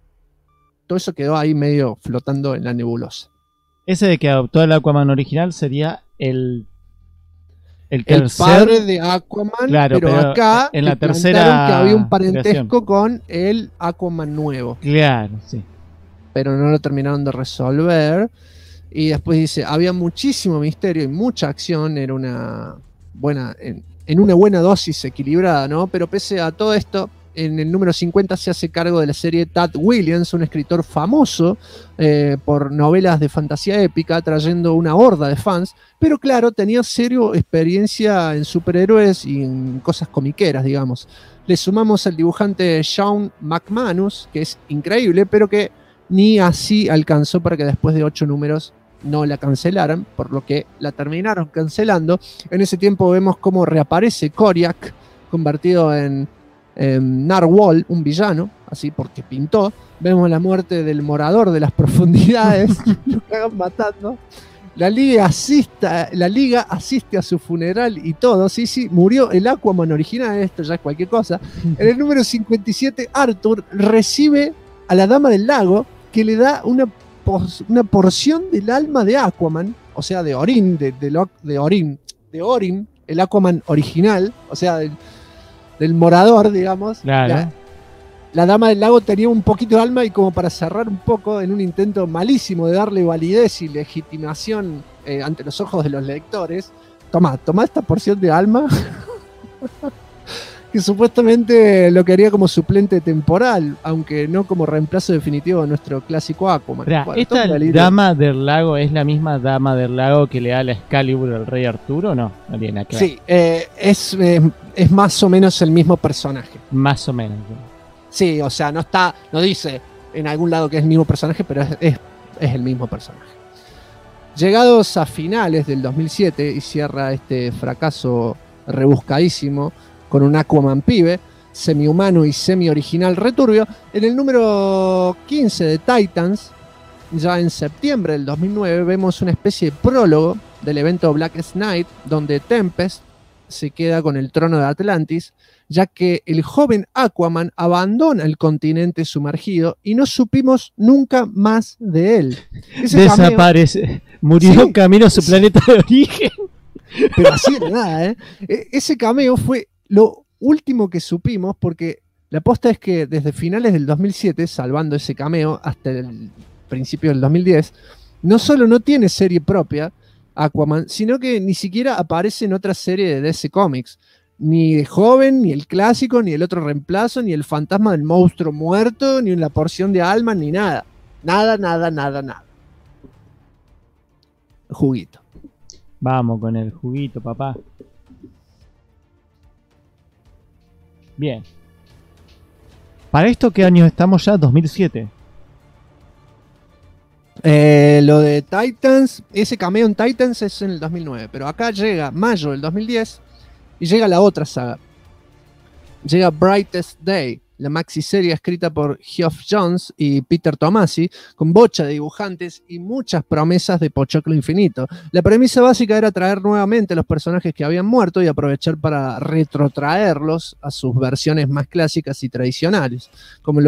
Todo eso quedó ahí medio flotando en la nebulosa. Ese de que adoptó el Aquaman original sería el tercer padre de Aquaman, claro, pero acá en la tercera que había un parentesco creación con el Aquaman nuevo. Claro, sí. Pero no lo terminaron de resolver. Y después dice, había muchísimo misterio y mucha acción, era una buena, en una buena dosis equilibrada, ¿no? Pero pese a todo esto, en el número 50 se hace cargo de la serie Tad Williams, un escritor famoso por novelas de fantasía épica, trayendo una horda de fans, pero claro, tenía serio experiencia en superhéroes y en cosas comiqueras, digamos. Le sumamos al dibujante Sean McManus, que es increíble, pero que ni así alcanzó para que después de 8 números no la cancelaran, por lo que la terminaron cancelando. En ese tiempo vemos cómo reaparece Koriak, convertido en Narwhal, un villano, así porque pintó. Vemos la muerte del morador de las profundidades, lo cagan matando. La liga asiste a su funeral y todo. Sí, murió el Aquaman original, esto ya es cualquier cosa. En el número 57, Arthur recibe a la Dama del Lago, que le da una porción del alma de Aquaman, o sea, de Orin, de Orin, el Aquaman original, o sea, del morador, digamos. Claro. La Dama del Lago tenía un poquito de alma y como para cerrar un poco en un intento malísimo de darle validez y legitimación ante los ojos de los lectores, toma esta porción de alma que supuestamente lo quería como suplente temporal, aunque no como reemplazo definitivo de nuestro clásico Aquaman. Esperá, Bueno, ¿esta Tom Galileo- dama del lago es la misma dama del lago que le da la Excalibur al rey Arturo o no? No tiene nada que ver. Sí, es más o menos el mismo personaje. Más o menos. Sí, o sea, no dice en algún lado que es el mismo personaje, pero es el mismo personaje. Llegados a finales del 2007 y cierra este fracaso rebuscadísimo con un Aquaman pibe, semi-humano y semi-original returbio, en el número 15 de Titans, ya en septiembre del 2009, vemos una especie de prólogo del evento Blackest Night, donde Tempest se queda con el trono de Atlantis, ya que el joven Aquaman abandona el continente sumergido y no supimos nunca más de él. Ese cameo- Desaparece. Murió Sí. camino a su planeta de origen. pero así de nada, ¿eh? Ese cameo fue lo último que supimos, porque la posta es que desde finales del 2007, salvando ese cameo hasta el principio del 2010, no solo no tiene serie propia Aquaman, sino que ni siquiera aparece en otra serie de DC Comics. Ni de joven, ni el clásico, ni el otro reemplazo, ni el fantasma del monstruo muerto, ni la porción de alma, ni nada. Nada. Juguito. Vamos con el juguito, papá. Bien. ¿Para esto qué años estamos ya? 2007. Lo de Titans, ese cameo en Titans es en el 2009, pero acá llega mayo del 2010 y llega la otra saga. Llega Brightest Day, la maxiserie escrita por Geoff Johns y Peter Tomasi, con bocha de dibujantes y muchas promesas de pochoclo infinito. La premisa básica era traer nuevamente los personajes que habían muerto y aprovechar para retrotraerlos a sus versiones más clásicas y tradicionales, como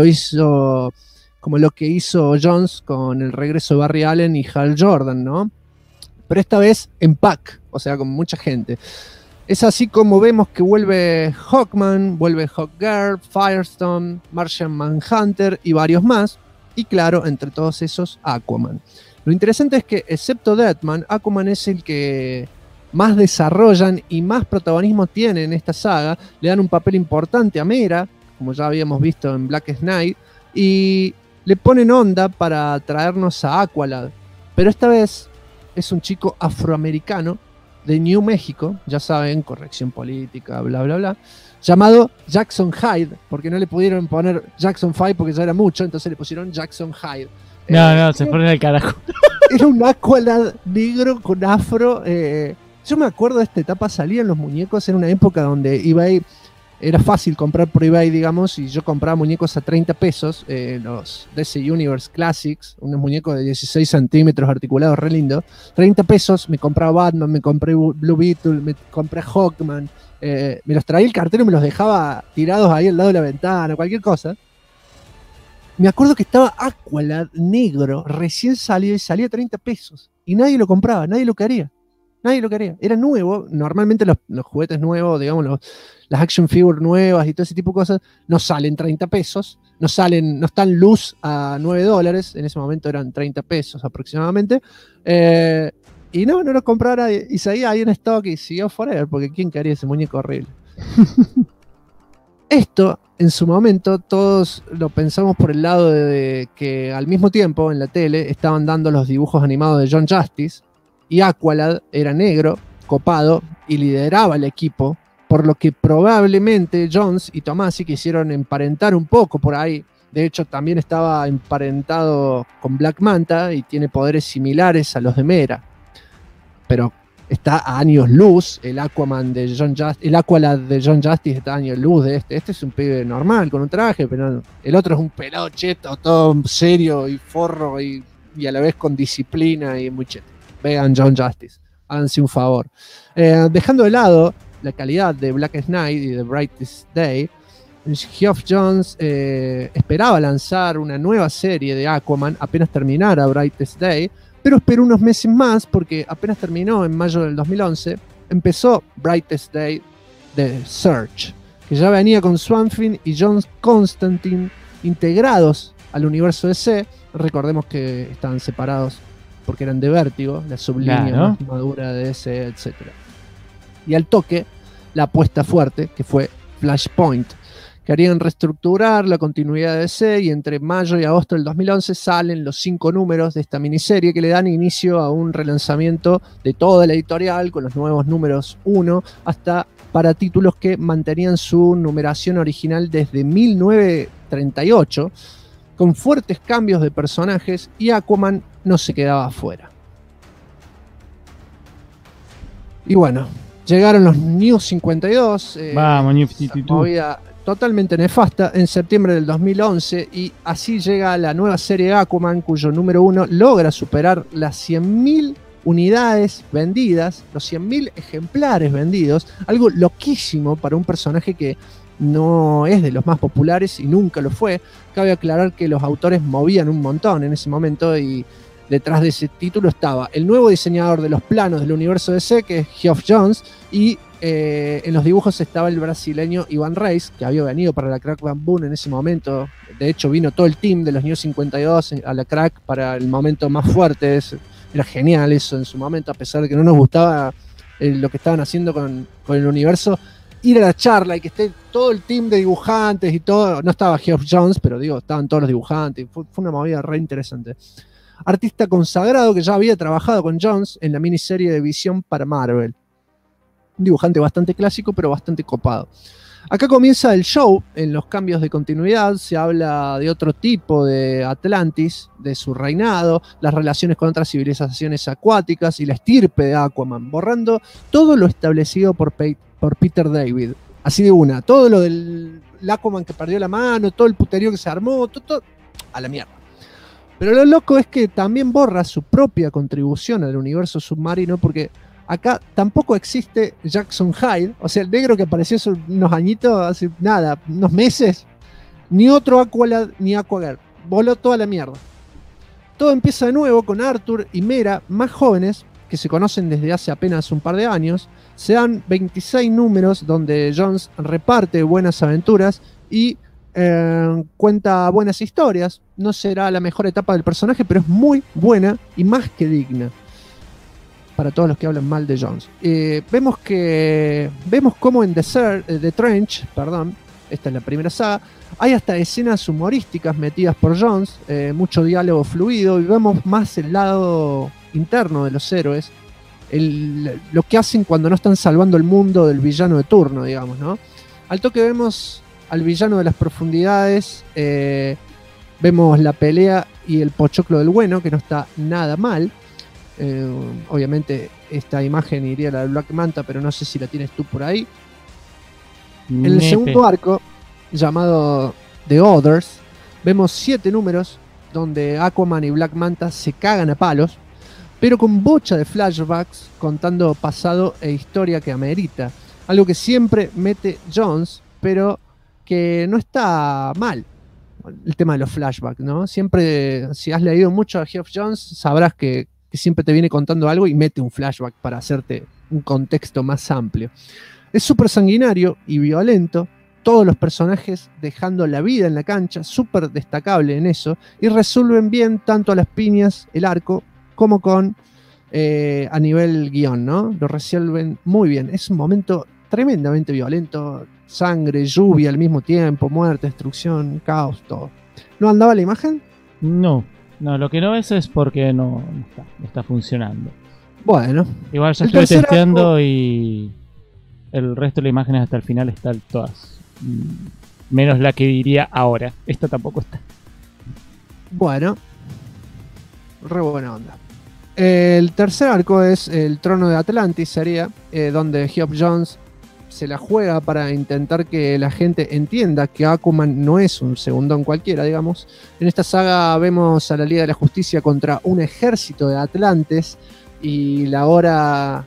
lo que hizo Jones con el regreso de Barry Allen y Hal Jordan, ¿no? Pero esta vez en pack, o sea, con mucha gente. Es así como vemos que vuelve Hawkman, vuelve Hawkgirl, Firestorm, Martian Manhunter y varios más. Y claro, entre todos esos, Aquaman. Lo interesante es que, excepto Deadman, Aquaman es el que más desarrollan y más protagonismo tiene en esta saga. Le dan un papel importante a Mera, como ya habíamos visto en Blackest Night, y le ponen onda para traernos a Aqualad. Pero esta vez es un chico afroamericano de New México, ya saben, corrección política, bla, bla, bla, llamado Jackson Hyde, porque no le pudieron poner Jackson 5 porque ya era mucho, entonces le pusieron Jackson Hyde. No, se fueron al carajo. Era un Aqualad negro con afro. Yo me acuerdo de esta etapa, salían los muñecos en una época donde eBay era fácil comprar por eBay, digamos, y yo compraba muñecos a 30 pesos, los DC Universe Classics, unos muñecos de 16 centímetros articulados, re lindo. 30 pesos, me compraba Batman, me compré Blue Beetle, me compré Hawkman, me los traía el cartero y me los dejaba tirados ahí al lado de la ventana, cualquier cosa. Me acuerdo que estaba Aqualad negro, recién salió y salía a 30 pesos. Y nadie lo compraba, nadie lo quería. Nadie lo quería. Era nuevo. Normalmente los juguetes nuevos, digamos, las action figures nuevas y todo ese tipo de cosas, no salen 30 pesos. No están luz a $9. En ese momento eran 30 pesos aproximadamente. Y no lo compraba nadie. Y seguía ahí en stock y siguió forever, porque ¿quién quería ese muñeco horrible? Esto, en su momento, todos lo pensamos por el lado de que al mismo tiempo en la tele estaban dando los dibujos animados de John Justice. Y Aqualad era negro, copado y lideraba el equipo, por lo que probablemente Jones y Tomasi quisieron emparentar un poco por ahí. De hecho, también estaba emparentado con Black Manta y tiene poderes similares a los de Mera. Pero está a años luz, el Aqualad de John Justice está a años luz de este. Este es un pibe normal, con un traje, pero el otro es un pelado cheto, todo serio y forro y a la vez con disciplina y muy cheto. Vean John Justice, háganse un favor. Dejando de lado la calidad de Blackest Night y de Brightest Day, Geoff Johns esperaba lanzar una nueva serie de Aquaman apenas terminara Brightest Day, pero esperó unos meses más porque apenas terminó en mayo del 2011, empezó Brightest Day de Surge, que ya venía con Swamp Thing y John Constantine integrados al universo DC. Recordemos que estaban separados porque eran de Vértigo, la sublínea Claro. más madura de ese, etc. Y al toque, la apuesta fuerte, que fue Flashpoint. Querían reestructurar la continuidad de DC y entre mayo y agosto del 2011 salen los 5 números de esta miniserie que le dan inicio a un relanzamiento de toda la editorial con los nuevos números 1 hasta para títulos que mantenían su numeración original desde 1938 con fuertes cambios de personajes y Aquaman no se quedaba afuera. Y bueno, llegaron los New 52. Vamos, New 52. Movida totalmente nefasta en septiembre del 2011 y así llega la nueva serie Aquaman cuyo número 1 logra superar las 100.000 unidades vendidas, los 100.000 ejemplares vendidos, algo loquísimo para un personaje que no es de los más populares y nunca lo fue. Cabe aclarar que los autores movían un montón en ese momento y detrás de ese título estaba el nuevo diseñador de los planos del universo DC, que es Geoff Johns, y en los dibujos estaba el brasileño Ivan Reis, que había venido para la Crack Bamboo en ese momento. De hecho, vino todo el team de los New 52 a la Crack para el momento más fuerte. Era genial eso en su momento, a pesar de que no nos gustaba lo que estaban haciendo con el universo. Ir a la charla y que esté todo el team de dibujantes y todo. No estaba Geoff Johns, pero digo, estaban todos los dibujantes. Fue una movida re interesante. Artista consagrado que ya había trabajado con Johns en la miniserie de Visión para Marvel. Un dibujante bastante clásico, pero bastante copado. Acá comienza el show. En los cambios de continuidad se habla de otro tipo de Atlantis, de su reinado, las relaciones con otras civilizaciones acuáticas y la estirpe de Aquaman, borrando todo lo establecido por Peter David. Así de una, todo lo del Aquaman que perdió la mano, todo el puterío que se armó, todo a la mierda. Pero lo loco es que también borra su propia contribución al universo submarino, porque acá tampoco existe Jackson Hyde, o sea, el negro que apareció hace unos añitos, hace nada, unos meses, ni otro Aqualad ni Aquagirl, voló toda la mierda. Todo empieza de nuevo con Arthur y Mera, más jóvenes, que se conocen desde hace apenas un par de años. Se dan 26 números donde Johns reparte buenas aventuras y cuenta buenas historias. No será la mejor etapa del personaje, pero es muy buena y más que digna para todos los que hablan mal de Johns. Vemos cómo en The Trench, esta es la primera saga, hay hasta escenas humorísticas metidas por Johns, mucho diálogo fluido, y vemos más el lado interno de los héroes, lo que hacen cuando no están salvando el mundo del villano de turno, digamos, ¿no? Al toque vemos al villano de las profundidades, vemos la pelea y el pochoclo del bueno, que no está nada mal. Obviamente esta imagen iría a la de Black Manta, pero no sé si la tienes tú por ahí. En el segundo arco, llamado The Others, vemos 7 números donde Aquaman y Black Manta se cagan a palos, pero con bocha de flashbacks contando pasado e historia que amerita. Algo que siempre mete Johns, pero que no está mal. El tema de los flashbacks, ¿no? Siempre, si has leído mucho a Geoff Johns, sabrás que siempre te viene contando algo y mete un flashback para hacerte un contexto más amplio. Es súper sanguinario y violento, todos los personajes dejando la vida en la cancha, súper destacable en eso, y resuelven bien tanto a las piñas el arco como con a nivel guión, ¿no? Lo resuelven muy bien. Es un momento tremendamente violento, sangre, lluvia al mismo tiempo, muerte, destrucción, caos, todo. ¿No andaba la imagen? No, lo que no ves es porque no está funcionando. Bueno. Igual ya estoy testeando y el resto de las imágenes hasta el final están todas. Menos la que diría ahora. Esta tampoco está. Bueno. Re buena onda. El tercer arco es el Trono de Atlantis, sería, donde Geoff Johns se la juega para intentar que la gente entienda que Aquaman no es un segundón cualquiera, digamos. En esta saga vemos a la Liga de la Justicia contra un ejército de atlantes y la horda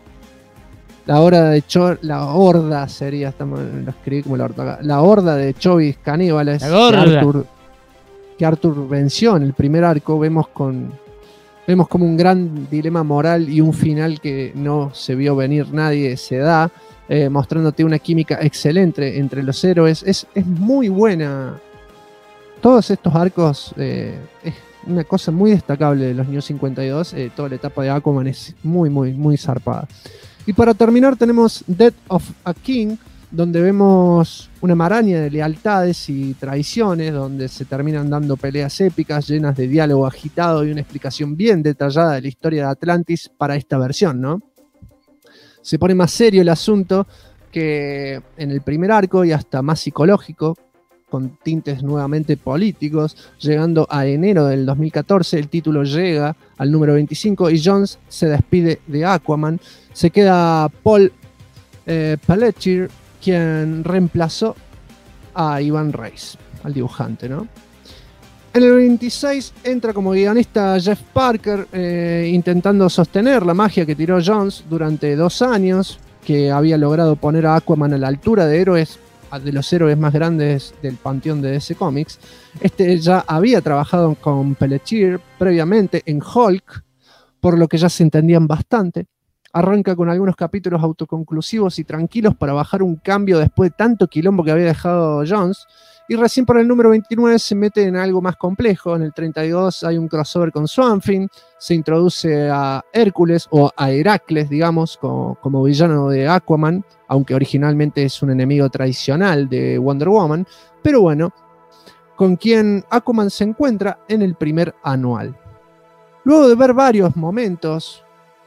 sería, lo escribí como la horda, la horda de chovis caníbales que Arthur venció en el primer arco. Vemos como un gran dilema moral y un final que no se vio venir nadie se da, mostrándote una química excelente entre los héroes. Es muy buena. Todos estos arcos es una cosa muy destacable de los New 52. Toda la etapa de Aquaman es muy, muy, muy zarpada. Y para terminar tenemos Death of a King, donde vemos una maraña de lealtades y traiciones, donde se terminan dando peleas épicas llenas de diálogo agitado y una explicación bien detallada de la historia de Atlantis para esta versión, ¿no? Se pone más serio el asunto que en el primer arco y hasta más psicológico, con tintes nuevamente políticos. Llegando a enero del 2014, el título llega al número 25 y Jones se despide de Aquaman. Se queda Paul Pelletier, quien reemplazó a Ivan Reis, al dibujante, ¿no? En el 26 entra como guionista Jeff Parker, intentando sostener la magia que tiró Jones durante 2 años, que había logrado poner a Aquaman a la altura de los héroes más grandes del panteón de DC Comics. Este ya había trabajado con Pelletier previamente en Hulk, por lo que ya se entendían bastante. Arranca con algunos capítulos autoconclusivos y tranquilos para bajar un cambio después de tanto quilombo que había dejado Jones. Y recién por el número 29 se mete en algo más complejo. En el 32 hay un crossover con Swamp Thing. Se introduce a Hércules, o a Heracles, digamos, como villano de Aquaman, aunque originalmente es un enemigo tradicional de Wonder Woman. Pero bueno, con quien Aquaman se encuentra en el primer anual. Luego de ver varios momentos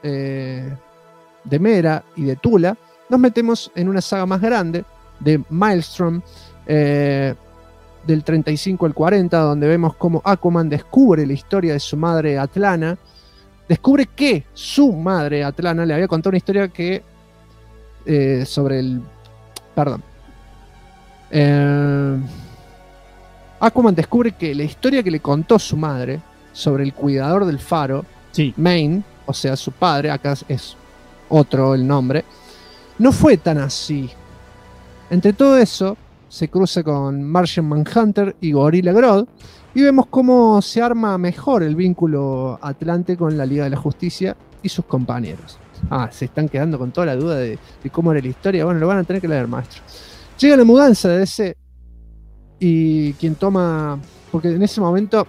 de Mera y de Tula, nos metemos en una saga más grande de Maelstrom, del 35 al 40, donde vemos cómo Aquaman descubre la historia de su madre Atlana. Descubre que su madre Atlana le había contado una historia que Aquaman descubre que la historia que le contó su madre sobre el cuidador del faro, Sí. Maine, o sea, su padre, acá es otro el nombre, no fue tan así. Entre todo eso, se cruza con Martian Manhunter y Gorilla Grodd, y vemos cómo se arma mejor el vínculo Atlante con la Liga de la Justicia y sus compañeros. Se están quedando con toda la duda de cómo era la historia. Bueno, lo van a tener que leer, maestro. Llega la mudanza de DC, y quien toma... Porque en ese momento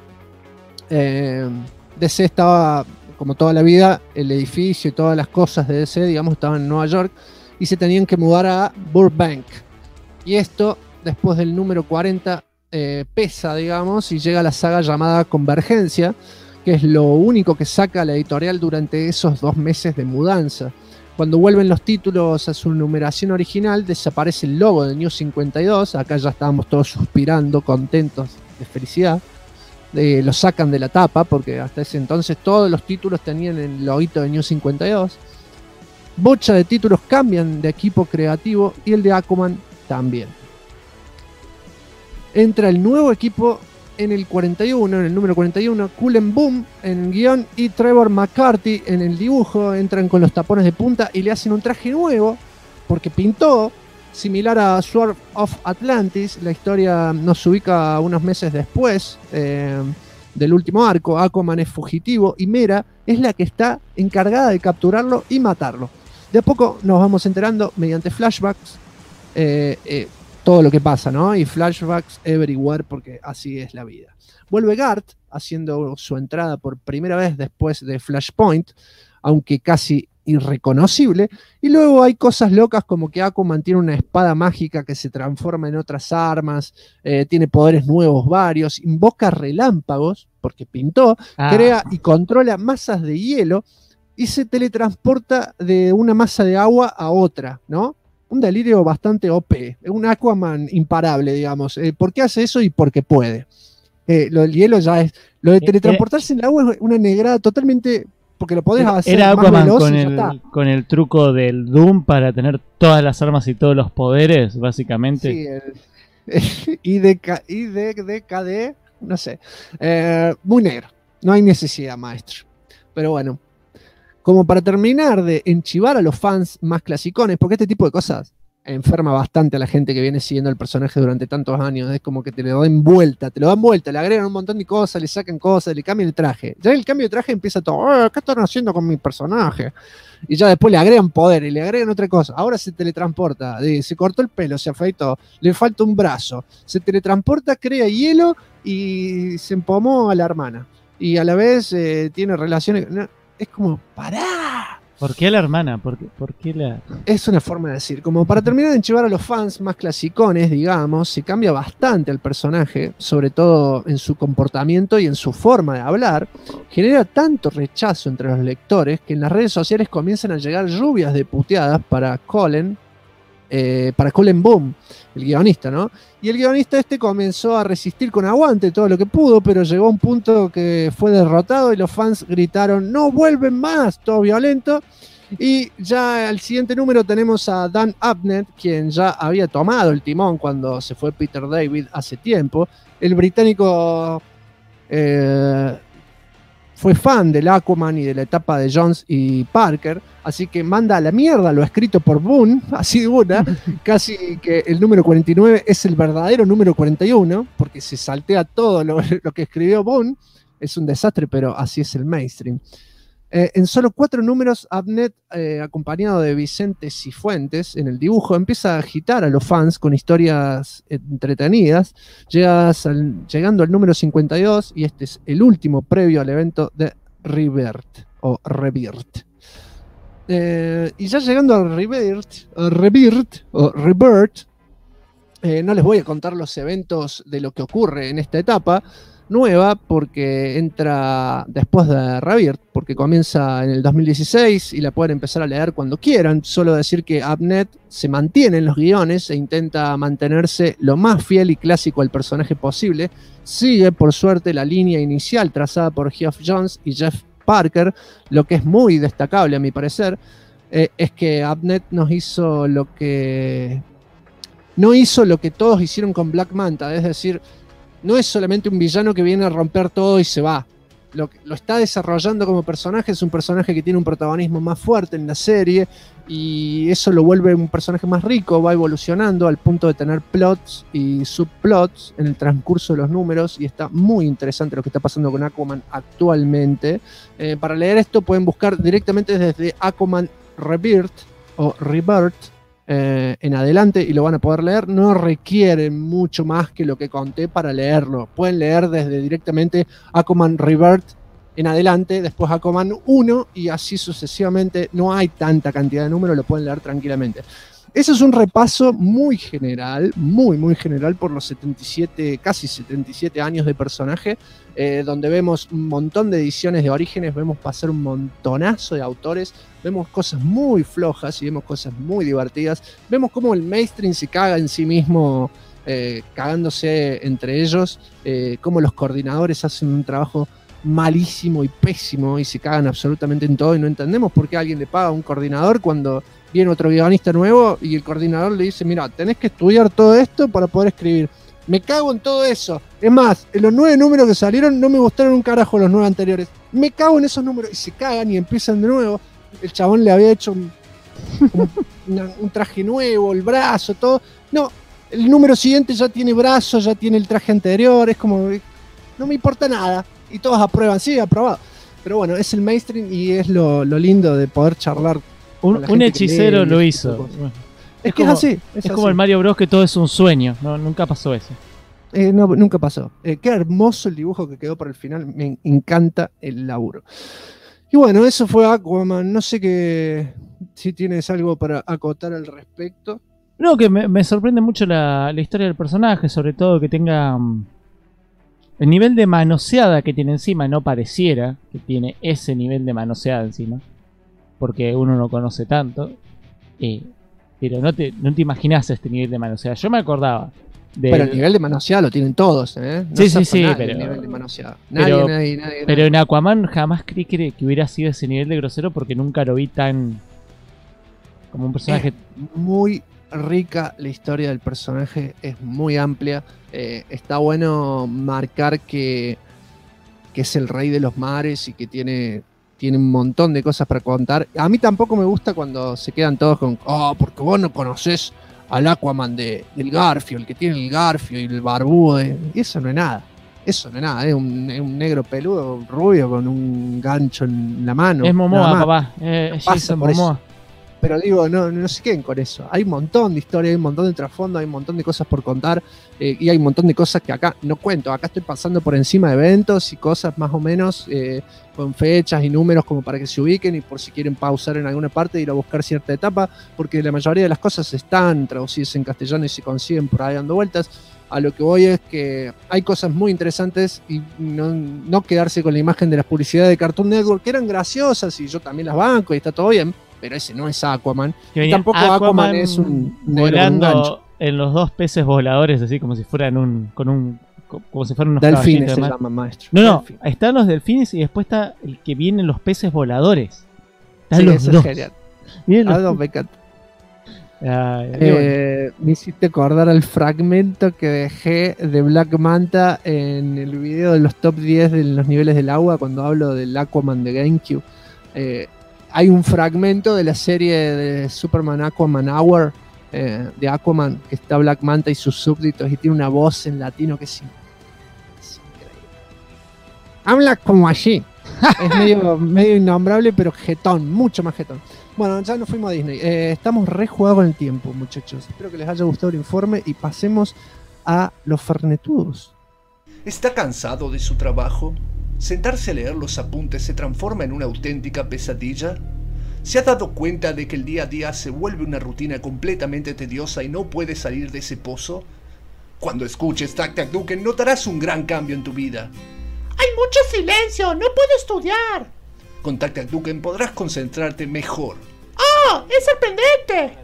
DC estaba, como toda la vida, el edificio y todas las cosas de DC, digamos, estaban en Nueva York, y se tenían que mudar a Burbank. Y esto, después del número 40, pesa, digamos, y llega la saga llamada Convergencia, que es lo único que saca la editorial durante esos 2 meses de mudanza. Cuando vuelven los títulos a su numeración original, desaparece el logo de New 52. Acá ya estábamos todos suspirando, contentos de felicidad. Lo sacan de la tapa, porque hasta ese entonces todos los títulos tenían el loguito de New 52. Bocha de títulos cambian de equipo creativo, y el de Aquaman también. Entra el nuevo equipo en el 41, en el número 41, Cullen Boom en guión y Trevor McCarthy en el dibujo. Entran con los tapones de punta y le hacen un traje nuevo, porque pintó, similar a Sword of Atlantis. La historia nos ubica unos meses después del último arco. Aquaman es fugitivo y Mera es la que está encargada de capturarlo y matarlo. De a poco nos vamos enterando mediante flashbacks todo lo que pasa, ¿no? Y flashbacks everywhere, porque así es la vida. Vuelve Garth haciendo su entrada por primera vez después de Flashpoint, aunque casi irreconocible. Y luego hay cosas locas como que Aquaman tiene una espada mágica que se transforma en otras armas, tiene poderes nuevos varios, invoca relámpagos, porque pintó, crea y controla masas de hielo y se teletransporta de una masa de agua a otra, ¿no? Un delirio bastante OP, un Aquaman imparable, digamos. ¿Por qué hace eso? Y porque puede. Lo del hielo ya es... Lo de teletransportarse en el agua es una negrada totalmente... Porque lo podés hacer era más Aquaman veloz con el truco del Doom para tener todas las armas y todos los poderes, básicamente. Sí, IDKD, no sé. Muy negro. No hay necesidad, maestro. Pero bueno. Como para terminar de enchivar a los fans más clasicones, porque este tipo de cosas enferma bastante a la gente que viene siguiendo el personaje durante tantos años. Es como que te lo dan vuelta, le agregan un montón de cosas, le sacan cosas, le cambian el traje. Ya el cambio de traje empieza todo, ¿qué están haciendo con mi personaje? Y ya después le agregan poder y le agregan otra cosa. Ahora se teletransporta, se cortó el pelo, se afeitó, le falta un brazo, se teletransporta, crea hielo y se empomó a la hermana. Y a la vez tiene relaciones... No, es como, pará, ¿Por qué la hermana? ¿Por qué la...? Es una forma de decir. Como para terminar de enchivar a los fans más clasicones, digamos, se cambia bastante el personaje, sobre todo en su comportamiento y en su forma de hablar. Genera tanto rechazo entre los lectores que en las redes sociales comienzan a llegar lluvias de puteadas para Colin Boom, el guionista, ¿no? Y el guionista comenzó a resistir con aguante todo lo que pudo, pero llegó a un punto que fue derrotado y los fans gritaron "¡No vuelven más!", todo violento. Y ya al siguiente número tenemos a Dan Abnett, quien ya había tomado el timón cuando se fue Peter David hace tiempo. El británico fue fan del Aquaman y de la etapa de Jones y Parker, así que manda a la mierda lo escrito por Boone, así de una, casi que el número 49 es el verdadero número 41, porque se saltea todo lo que escribió Boone. Es un desastre, pero así es el mainstream. En solo 4 números, Abnett, acompañado de Vicente Cifuentes en el dibujo, empieza a agitar a los fans con historias entretenidas, llegando al número 52, y este es el último previo al evento de Rebirth. Y ya llegando al Rebirth, no les voy a contar los eventos de lo que ocurre en esta etapa nueva, porque entra después de Rebirth, porque comienza en el 2016 y la pueden empezar a leer cuando quieran. Solo decir que Abnett se mantiene en los guiones e intenta mantenerse lo más fiel y clásico al personaje posible. Sigue, por suerte, la línea inicial trazada por Geoff Johns y Jeff Parker. Lo que es muy destacable, a mi parecer, es que Abnett no hizo lo que todos hicieron con Black Manta, es decir, no es solamente un villano que viene a romper todo y se va. Lo está desarrollando como personaje, es un personaje que tiene un protagonismo más fuerte en la serie, y eso lo vuelve un personaje más rico, va evolucionando al punto de tener plots y subplots en el transcurso de los números, y está muy interesante lo que está pasando con Aquaman actualmente. Para leer esto pueden buscar directamente desde Aquaman Rebirth o Rebirth en adelante y lo van a poder leer. No requiere mucho más que lo que conté para leerlo. Pueden leer desde directamente Aquaman Rebirth en adelante, después Aquaman 1 y así sucesivamente. No hay tanta cantidad de números, lo pueden leer tranquilamente. Eso es un repaso muy general, muy general por los 77, casi 77 años de personaje, donde vemos un montón de ediciones de orígenes, vemos pasar un montonazo de autores, vemos cosas muy flojas y vemos cosas muy divertidas, vemos cómo el mainstream se caga en sí mismo, cagándose entre ellos, cómo los coordinadores hacen un trabajo malísimo y pésimo y se cagan absolutamente en todo, y no entendemos por qué alguien le paga a un coordinador cuando viene otro guionista nuevo y el coordinador le dice: mira, tenés que estudiar todo esto para poder escribir. Me cago en todo eso. Es más, en los 9 números que salieron no me gustaron un carajo los 9 anteriores. Me cago en esos números, y se cagan y empiezan de nuevo. El chabón le había hecho un traje nuevo, el brazo, todo. No, el número siguiente ya tiene brazo, ya tiene el traje anterior. Es como, no me importa nada. Y todos aprueban, sí, aprobado. Pero bueno, es el mainstream y es lo lindo de poder charlar. Un hechicero lo hizo. Es que es así. Es como el Mario Bros, que todo es un sueño. No, nunca pasó eso. No, nunca pasó. Qué hermoso el dibujo que quedó para el final. Me encanta el laburo. Y bueno, eso fue Aquaman. No sé si tienes algo para acotar al respecto. No, que me sorprende mucho la historia del personaje. Sobre todo que tenga el nivel de manoseada que tiene encima. No pareciera que tiene ese nivel de manoseada encima, porque uno no conoce tanto. Pero no te imaginás este nivel de manoseada. Yo me acordaba pero el nivel de manoseada lo tienen todos, ¿eh? No sí, pero el nivel de manoseada. Nadie. Pero en Aquaman jamás creí que hubiera sido ese nivel de grosero, porque nunca lo vi tan como un personaje. Es muy rica la historia del personaje, es muy amplia. Está bueno marcar que es el rey de los mares y que tiene un montón de cosas para contar. A mí tampoco me gusta cuando se quedan todos con porque vos no conocés al Aquaman del Garfio, el que tiene el Garfio y el barbudo. Y eso no es nada. Es un negro peludo, rubio, con un gancho en la mano. Es Momoa, papá. Es Jason Momoa. pero digo, no se queden con eso. Hay un montón de historia, hay un montón de trasfondo, hay un montón de cosas por contar y hay un montón de cosas que acá no cuento. Acá estoy pasando por encima de eventos y cosas más o menos con fechas y números como para que se ubiquen y por si quieren pausar en alguna parte, ir a buscar cierta etapa, porque la mayoría de las cosas están traducidas en castellano y se consiguen por ahí dando vueltas. A lo que voy es que hay cosas muy interesantes y no quedarse con la imagen de las publicidades de Cartoon Network, que eran graciosas y yo también las banco y está todo bien, pero ese no es Aquaman. Y tampoco Aquaman es un negro con un gancho. Volando en los dos peces voladores, así como si fueran como si fueran unos delfines se de llaman, maestro. No, están los delfines y después está el que vienen los peces voladores. Están Sí, los eso dos. es genial. Vienen los Algo dos. me encanta. Bueno. Me hiciste acordar al fragmento que dejé de Black Manta en el video de los top 10 de los niveles del agua cuando hablo del Aquaman de GameCube. Hay un fragmento de la serie de Superman Aquaman Hour de Aquaman que está Black Manta y sus súbditos y tiene una voz en latino que es increíble. Habla como allí. Es medio innombrable, pero jetón, mucho más jetón. Bueno, ya nos fuimos a Disney. Estamos rejugados con el tiempo, muchachos. Espero que les haya gustado el informe y pasemos a los fernetudos. ¿Está cansado de su trabajo? ¿Sentarse a leer los apuntes se transforma en una auténtica pesadilla? ¿Se ha dado cuenta de que el día a día se vuelve una rutina completamente tediosa y no puede salir de ese pozo? Cuando escuches Tac Tac Duken notarás un gran cambio en tu vida. Hay mucho silencio, no puedo estudiar. Con Tac Tac Duken podrás concentrarte mejor. ¡Oh, es sorprendente!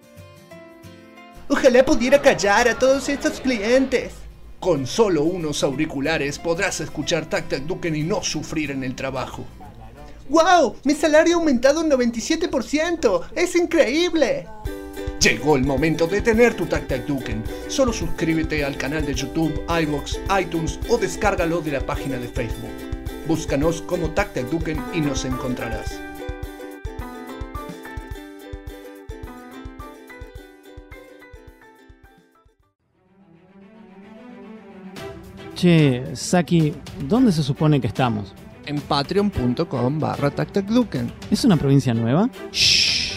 Ojalá pudiera callar a todos estos clientes. Con solo unos auriculares podrás escuchar Tac Tac Duken y no sufrir en el trabajo. ¡Wow! Mi salario ha aumentado un 97%. ¡Es increíble! Llegó el momento de tener tu Tac Tac Duken. Solo suscríbete al canal de YouTube, iVoox, iTunes o descárgalo de la página de Facebook. Búscanos como Tac Tac Duken y nos encontrarás. Che, Saki, ¿dónde se supone que estamos? En patreon.com/TacTacDuken. ¿Es una provincia nueva? Shh.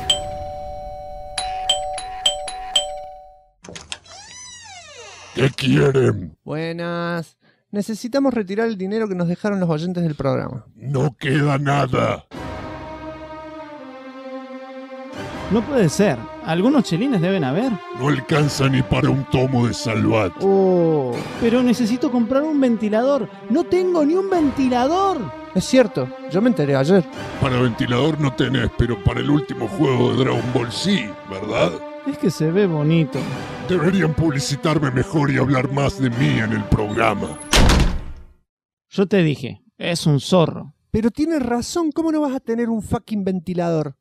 ¿Qué quieren? Buenas. Necesitamos retirar el dinero que nos dejaron los oyentes del programa. No queda nada. No puede ser. Algunos chelines deben haber. No alcanza ni para un tomo de Salvat. Oh, Pero necesito comprar un ventilador. ¡No tengo ni un ventilador! es cierto. Yo me enteré ayer. Para ventilador no tenés, pero para el último juego de Dragon Ball sí, ¿verdad? Es que se ve bonito. Deberían publicitarme mejor y hablar más de mí en el programa. Yo te dije, es un zorro. Pero tienes razón. ¿Cómo no vas a tener un fucking ventilador?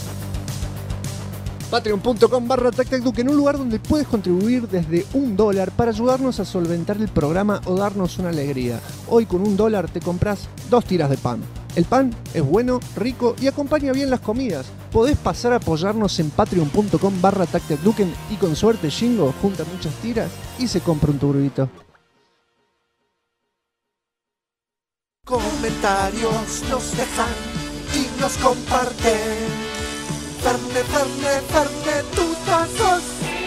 Patreon.com/TacTacDuken, un lugar donde puedes contribuir desde $1 para ayudarnos a solventar el programa o darnos una alegría. Hoy con $1 te compras 2 tiras de pan. El pan es bueno, rico y acompaña bien las comidas. Podés pasar a apoyarnos en patreon.com/TacTacDuken y con suerte Shingo junta muchas tiras y se compra un turbito. Comentarios nos dejan y nos comparten. Ferne, tutazos.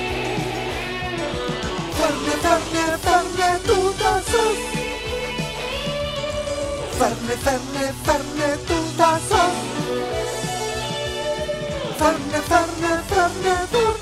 Ferne, tutazos. Ferne, tutazos. Ferne,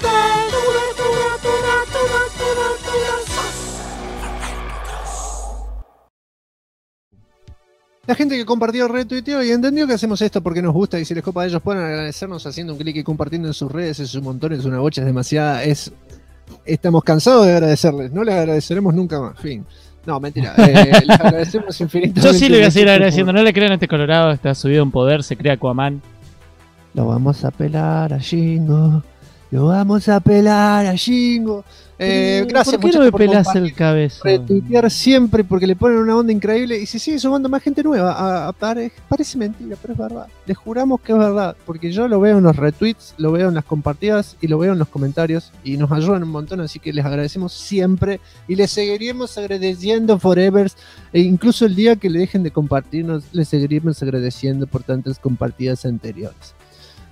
La gente que compartió, retuiteó y entendió que hacemos esto porque nos gusta y si les copa a ellos pueden agradecernos haciendo un clic y compartiendo en sus redes, es un montón, es una bocha, es demasiada, estamos cansados de agradecerles, no les agradeceremos nunca más, fin. No, mentira, les agradecemos infinitamente. Yo sí le voy a seguir agradeciendo, no le crean a este colorado, está subido en poder, se crea Aquaman. Lo vamos a pelar a Shingo, lo vamos a pelar a Shingo. Gracias, ¿por qué no me por pelás compartir, el cabezón? retuitear siempre porque le ponen una onda increíble y se sigue sumando más gente nueva. Parece mentira, pero es verdad. Les juramos que es verdad, porque yo lo veo en los retweets, lo veo en las compartidas y lo veo en los comentarios y nos ayudan un montón, así que les agradecemos siempre y les seguiremos agradeciendo forever, e incluso el día que le dejen de compartirnos, les seguiremos agradeciendo por tantas compartidas anteriores.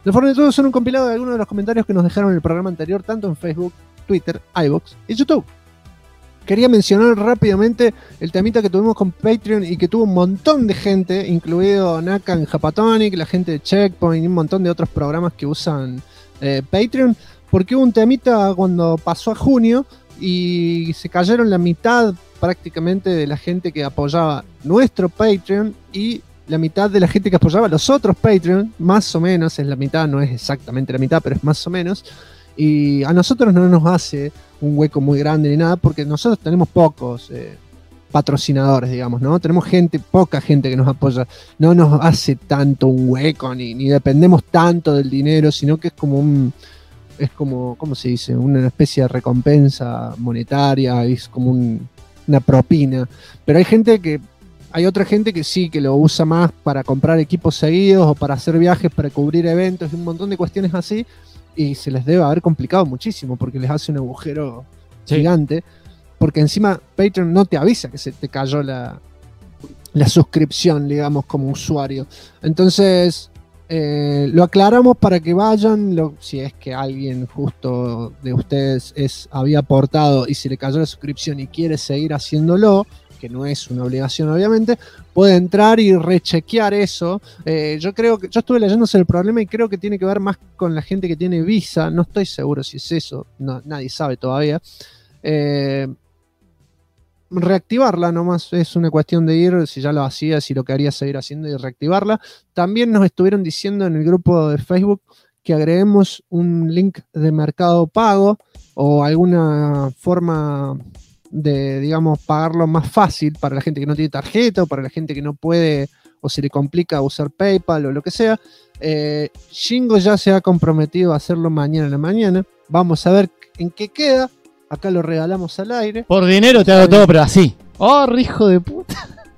Los Fornetudos son un compilado de algunos de los comentarios que nos dejaron en el programa anterior, tanto en Facebook, Twitter, iVoox y YouTube. Quería mencionar rápidamente el temita que tuvimos con Patreon y que tuvo un montón de gente, incluido Naka en Japatonic, la gente de Checkpoint y un montón de otros programas que usan Patreon, porque hubo un temita cuando pasó a junio y se cayeron la mitad prácticamente de la gente que apoyaba nuestro Patreon y la mitad de la gente que apoyaba los otros Patreon, más o menos, es la mitad, no es exactamente la mitad, pero es más o menos. Y a nosotros no nos hace un hueco muy grande ni nada, porque nosotros tenemos pocos patrocinadores, digamos, ¿no? Tenemos poca gente que nos apoya. No nos hace tanto un hueco, ni dependemos tanto del dinero, sino que es como ¿cómo se dice? Una especie de recompensa monetaria, es como una propina. Pero hay otra gente que sí, que lo usa más para comprar equipos seguidos o para hacer viajes, para cubrir eventos y un montón de cuestiones así. Y se les debe haber complicado muchísimo porque les hace un agujero gigante. Porque encima Patreon no te avisa que se te cayó la suscripción, digamos, como usuario. Entonces, lo aclaramos para que vayan. Si es que alguien justo de ustedes había aportado y se le cayó la suscripción y quiere seguir haciéndolo, que no es una obligación obviamente, puede entrar y rechequear eso. Yo estuve leyendo sobre el problema y creo que tiene que ver más con la gente que tiene Visa, no estoy seguro si es eso, nadie sabe todavía. Reactivarla nomás, es una cuestión de ir, si ya lo hacía, si lo quería seguir haciendo y reactivarla. También nos estuvieron diciendo en el grupo de Facebook que agreguemos un link de Mercado Pago o alguna forma de, digamos, pagarlo más fácil para la gente que no tiene tarjeta o para la gente que no puede o se le complica usar PayPal o lo que sea. Shingo ya se ha comprometido a hacerlo mañana en la mañana. Vamos a ver en qué queda. Acá lo regalamos al aire. Por dinero te hago todo, pero así. ¡Oh, hijo de puta!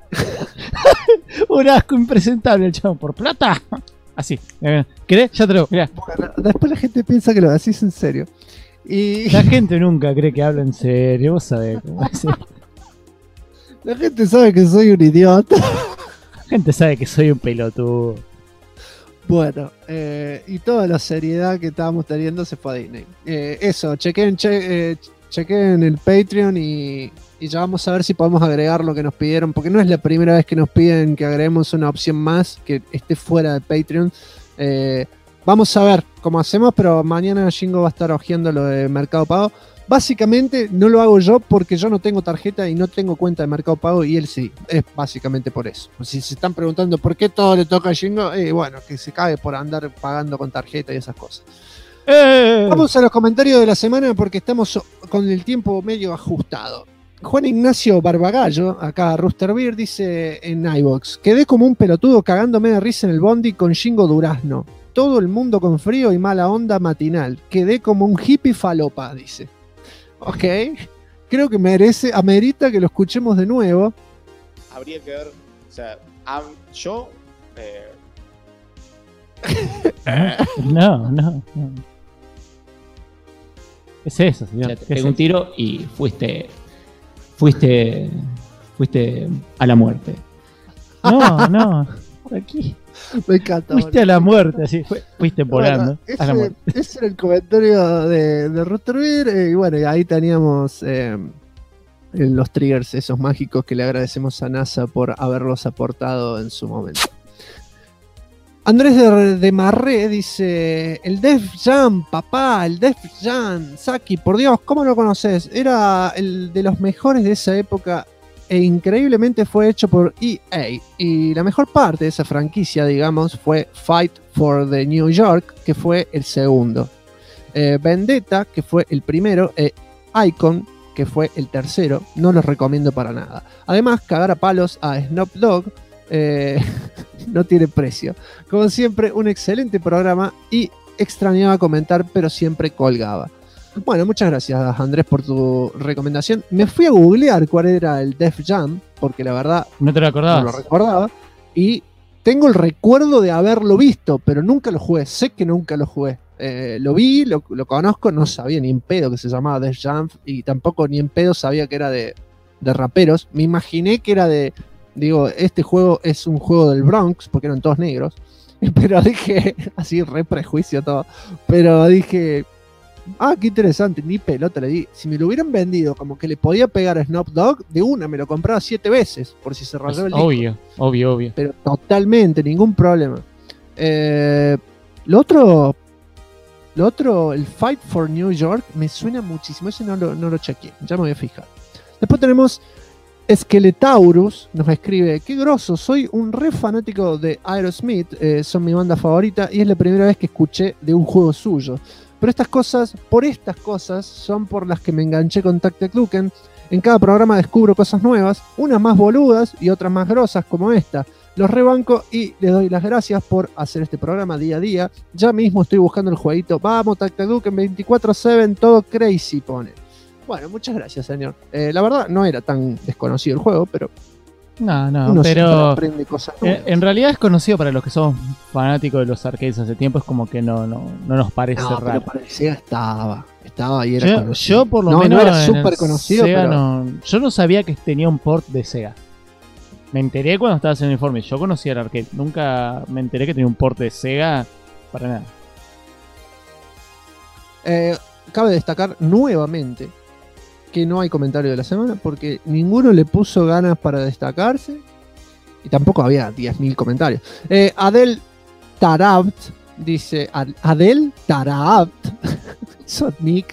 Un asco impresentable el chavo. ¿Por plata? Así. ¿Querés? Ya te lo... Mirá. Bueno, después la gente piensa que lo decís en serio. Y la gente nunca cree que habla en serio, vos sabés cómo es. La gente sabe que soy un idiota. La gente sabe que soy un pelotudo. Bueno, y toda la seriedad que estábamos teniendo se fue a Disney. Eso, chequen el Patreon y ya vamos a ver si podemos agregar lo que nos pidieron, porque no es la primera vez que nos piden que agreguemos una opción más que esté fuera de Patreon. Vamos a ver cómo hacemos, pero mañana Shingo va a estar hojeando lo de Mercado Pago. Básicamente no lo hago yo porque yo no tengo tarjeta y no tengo cuenta de Mercado Pago y él sí. Es básicamente por eso. Si se están preguntando por qué todo le toca a Shingo, bueno, que se cabe por andar pagando con tarjeta y esas cosas. Vamos a los comentarios de la semana porque estamos con el tiempo medio ajustado. Juan Ignacio Barbagallo, acá Rooster Beer, dice en iVoox: quedé como un pelotudo cagándome de risa en el bondi con Shingo Durazno. Todo el mundo con frío y mala onda matinal. Quedé como un hippie falopa, dice. Ok, creo que amerita que lo escuchemos de nuevo. Habría que ver, o sea, yo... No. ¿Qué es eso, señor? O sea, te pegué un tiro y fuiste a la muerte. No, por aquí. Me encanta. Fuiste a la muerte, así, fuiste volando. Bueno, a la muerte. Ese era el comentario de Roosterbeer. Y bueno, ahí teníamos los triggers esos mágicos que le agradecemos a NASA por haberlos aportado en su momento. Andrés de Marré dice: el Def Jam, papá, el Def Jam. Saki, por Dios, ¿cómo lo conoces? Era el de los mejores de esa época e increíblemente fue hecho por EA. Y la mejor parte de esa franquicia, digamos, fue Fight for the New York, que fue el segundo. Vendetta, que fue el primero, Icon, que fue el tercero. No los recomiendo para nada. Además, cagar a palos a Snoop Dogg no tiene precio. Como siempre, un excelente programa y extrañaba comentar, pero siempre colgaba. Bueno, muchas gracias, Andrés, por tu recomendación. Me fui a googlear cuál era el Def Jam, porque la verdad no te lo acordabas. No lo recordaba. Y tengo el recuerdo de haberlo visto, pero nunca lo jugué. Sé que nunca lo jugué. Lo vi, lo conozco, no sabía ni en pedo que se llamaba Def Jam y tampoco ni en pedo sabía que era de raperos. Me imaginé que era este juego es un juego del Bronx, porque eran todos negros. Pero dije, así re prejuicio todo, pero dije, qué interesante, ni pelota le di. Si me lo hubieran vendido como que le podía pegar a Snoop Dogg, de una me lo compraba 7 veces, por si se rayaba el disco. Obvio. Pero totalmente, ningún problema. Lo otro, el Fight for New York, me suena muchísimo. Ese no lo chequeé, ya me voy a fijar. Después tenemos Skeletaurus, nos escribe: qué grosso, soy un re fanático de Aerosmith, son mi banda favorita y es la primera vez que escuché de un juego suyo. Pero por estas cosas son por las que me enganché con Tactic Duken. En cada programa descubro cosas nuevas, unas más boludas y otras más grosas como esta. Los rebanco y les doy las gracias por hacer este programa día a día. Ya mismo estoy buscando el jueguito. Vamos, Tactic Duken 24/7, todo crazy pone. Bueno, muchas gracias, señor. La verdad no era tan desconocido el juego, pero... No, uno pero aprende cosas nuevas. En realidad es conocido para los que somos fanáticos de los arcades hace tiempo, es como que no nos parece raro. Pero para el Sega estaba y era conocido. Yo por lo menos no era súper conocido, Sega pero... yo no sabía que tenía un port de Sega. Me enteré cuando estaba haciendo el informe. Yo conocía el arcade, nunca me enteré que tenía un port de Sega para nada. Cabe destacar nuevamente que no hay comentario de la semana porque ninguno le puso ganas para destacarse y tampoco había 10.000 comentarios. Adel Tarabt dice: Adel Tarabt Sotnik,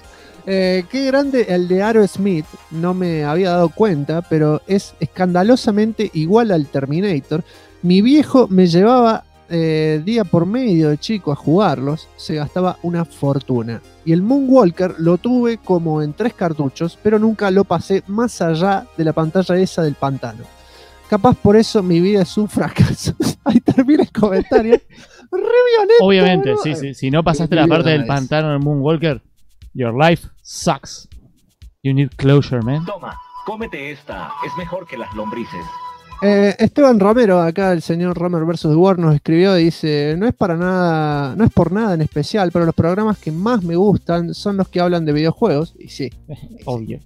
qué grande el de Aerosmith, no me había dado cuenta, pero es escandalosamente igual al Terminator. Mi viejo me llevaba día por medio de chico a jugarlos, se gastaba una fortuna. Y el Moonwalker lo tuve como en 3 cartuchos, pero nunca lo pasé más allá de la pantalla esa del pantano. Capaz por eso mi vida es un fracaso. Ahí termina el comentario. Re violento. Obviamente, bro. sí. Si no pasaste la parte del pantano en el Moonwalker, your life sucks. You need closure, man. Toma, cómete esta. Es mejor que las lombrices. Esteban Romero, acá el señor Romer vs. War, nos escribió y dice: no es por nada en especial, pero los programas que más me gustan son los que hablan de videojuegos. Y sí, obvio.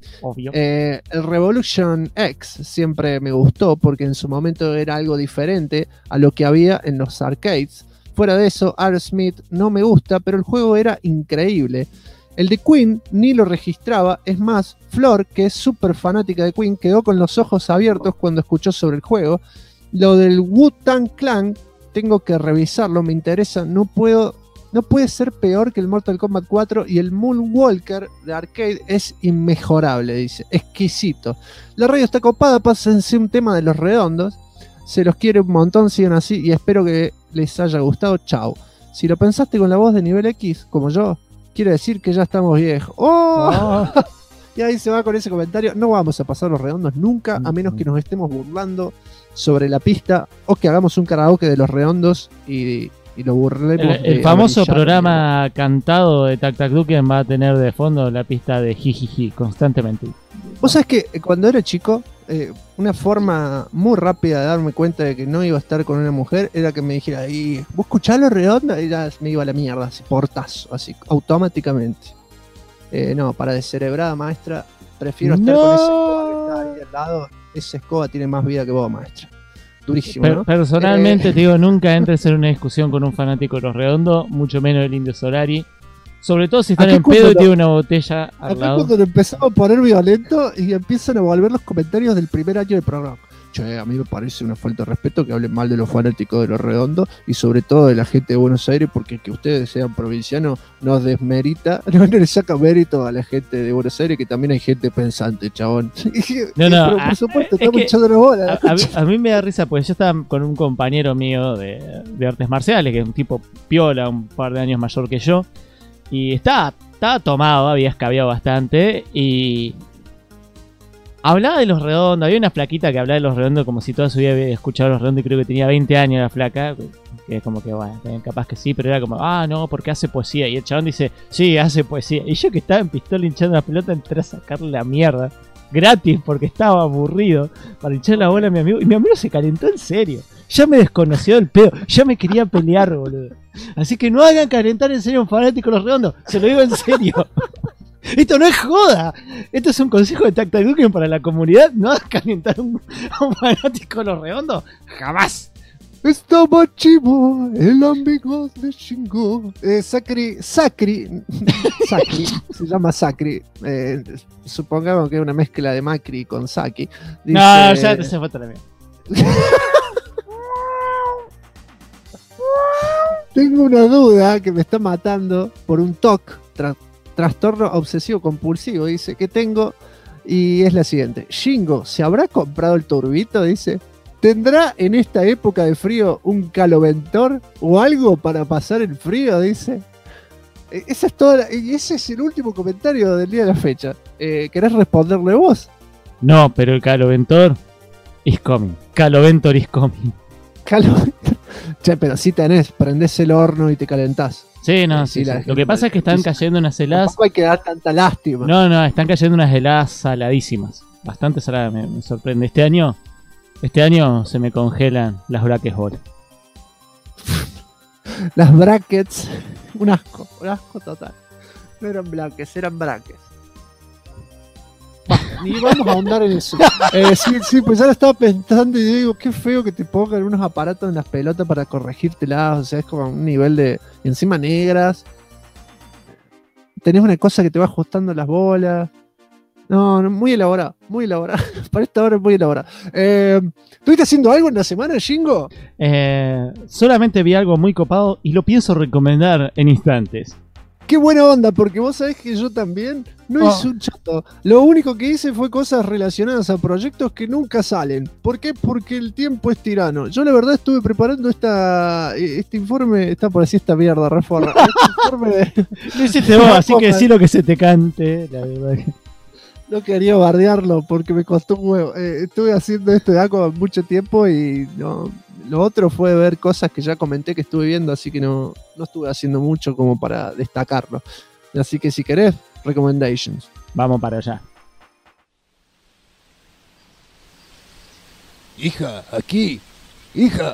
El Revolution X siempre me gustó porque en su momento era algo diferente a lo que había en los arcades. Fuera de eso, Aerosmith no me gusta, pero el juego era increíble. El de Queen ni lo registraba, es más, Flor, que es súper fanática de Queen, quedó con los ojos abiertos cuando escuchó sobre el juego. Lo del Wu-Tang Clan, tengo que revisarlo, me interesa, no puede ser peor que el Mortal Kombat 4 y el Moonwalker de arcade es inmejorable, dice, exquisito. La radio está copada, pásense un tema de los redondos, se los quiere un montón, sigan así y espero que les haya gustado, chao. Si lo pensaste con la voz de nivel X, como yo, quiere decir que ya estamos viejos. ¡Oh! Y ahí se va con ese comentario. No vamos a pasar los redondos nunca, a menos que nos estemos burlando sobre la pista o que hagamos un karaoke de los redondos y lo burlemos. El famoso programa cantado de Tac Tac Duken va a tener de fondo la pista de Jijiji constantemente. Vos sabés que cuando era chico, una forma muy rápida de darme cuenta de que no iba a estar con una mujer era que me dijera: ¿vos escuchás los redondos? Y ya me iba a la mierda, así, portazo, así, automáticamente. No, para descerebrada maestra, prefiero estar con esa escoba que está ahí al lado. Esa escoba tiene más vida que vos, maestra. Durísimo, ¿no? Personalmente te digo, nunca entres en una discusión con un fanático de los redondos, mucho menos del Indio Solari. Sobre todo si están en pedo y tiene una botella al acá lado. Cuando lo empezamos a poner violento y empiezan a volver los comentarios del primer año del programa. Che, a mí me parece una falta de respeto que hablen mal de los fanáticos de los redondos y sobre todo de la gente de Buenos Aires, porque que ustedes sean provincianos nos desmerita, no le saca mérito a la gente de Buenos Aires, que también hay gente pensante, chabón. Pero por supuesto, estamos echando la bola. A mí me da risa, porque yo estaba con un compañero mío de artes marciales, que es un tipo piola, un par de años mayor que yo, y estaba tomado, había escabiado bastante, y hablaba de los redondos. Había una flaquita que hablaba de los redondos como si toda su vida había escuchado los redondos, y creo que tenía 20 años la flaca, que es como que, bueno, capaz que sí, pero era como, no, porque hace poesía. Y el chabón dice, sí, hace poesía. Y yo, que estaba en pistola hinchando la pelota, entré a sacarle la mierda gratis porque estaba aburrido para hinchar la bola a mi amigo, y mi amigo se calentó en serio. Ya me desconoció el pedo, ya me quería pelear, boludo. Así que no hagan calentar en serio a un fanático de los redondos, se lo digo en serio. Esto no es joda, esto es un consejo de Tac Tac Duken para la comunidad. No hagas calentar a un fanático de los redondos, jamás. Estaba chivo, el amigo de Shingo. Sakri, se llama Sakri. Supongamos que es una mezcla de Macri con Saki. Dice, No, ya te se fue también. Tengo una duda que me está matando por un TOC, trastorno obsesivo compulsivo, dice, que tengo, y es la siguiente. Shingo, ¿se habrá comprado el turbito? Dice. ¿Tendrá en esta época de frío un caloventor o algo para pasar el frío? Dice. Esa es toda y ese es el último comentario del día de la fecha. ¿Querés responderle vos? No, pero el Caloventor is coming. Caloventor is coming. Caloventor. Che, pero si tenés, prendés el horno y te calentás. Sí, no, sí. Lo que pasa es que están cayendo unas heladas. Tampoco hay que dar tanta lástima. No, están cayendo unas heladas saladísimas. Bastante saladas, me sorprende. Este año se me congelan las brackets bolas. Las brackets, un asco total. No eran brackets, eran brackets. Ni vamos a ahondar en eso. Sí, pues ahora estaba pensando y digo, qué feo que te pongan unos aparatos en las pelotas para corregírtelas. O sea, es como un nivel de. Encima negras. Tenés una cosa que te va ajustando las bolas. No, muy elaborado, muy elaborado. Para esta hora es muy elaborado. ¿Estuviste haciendo algo en la semana, Shingo? Solamente vi algo muy copado y lo pienso recomendar en instantes. Qué buena onda, porque vos sabés que yo también no hice un chato. Lo único que hice fue cosas relacionadas a proyectos que nunca salen. ¿Por qué? Porque el tiempo es tirano. Yo la verdad estuve preparando este informe, está por así esta mierda, reforma. Lo hiciste vos, así que sí lo que se te cante, la verdad que... No quería bardearlo porque me costó un huevo. Estuve haciendo esto de algo mucho tiempo y no. Lo otro fue ver cosas que ya comenté que estuve viendo, así que no estuve haciendo mucho como para destacarlo. Así que si querés, recommendations. Vamos para allá. Hija, aquí. Hija.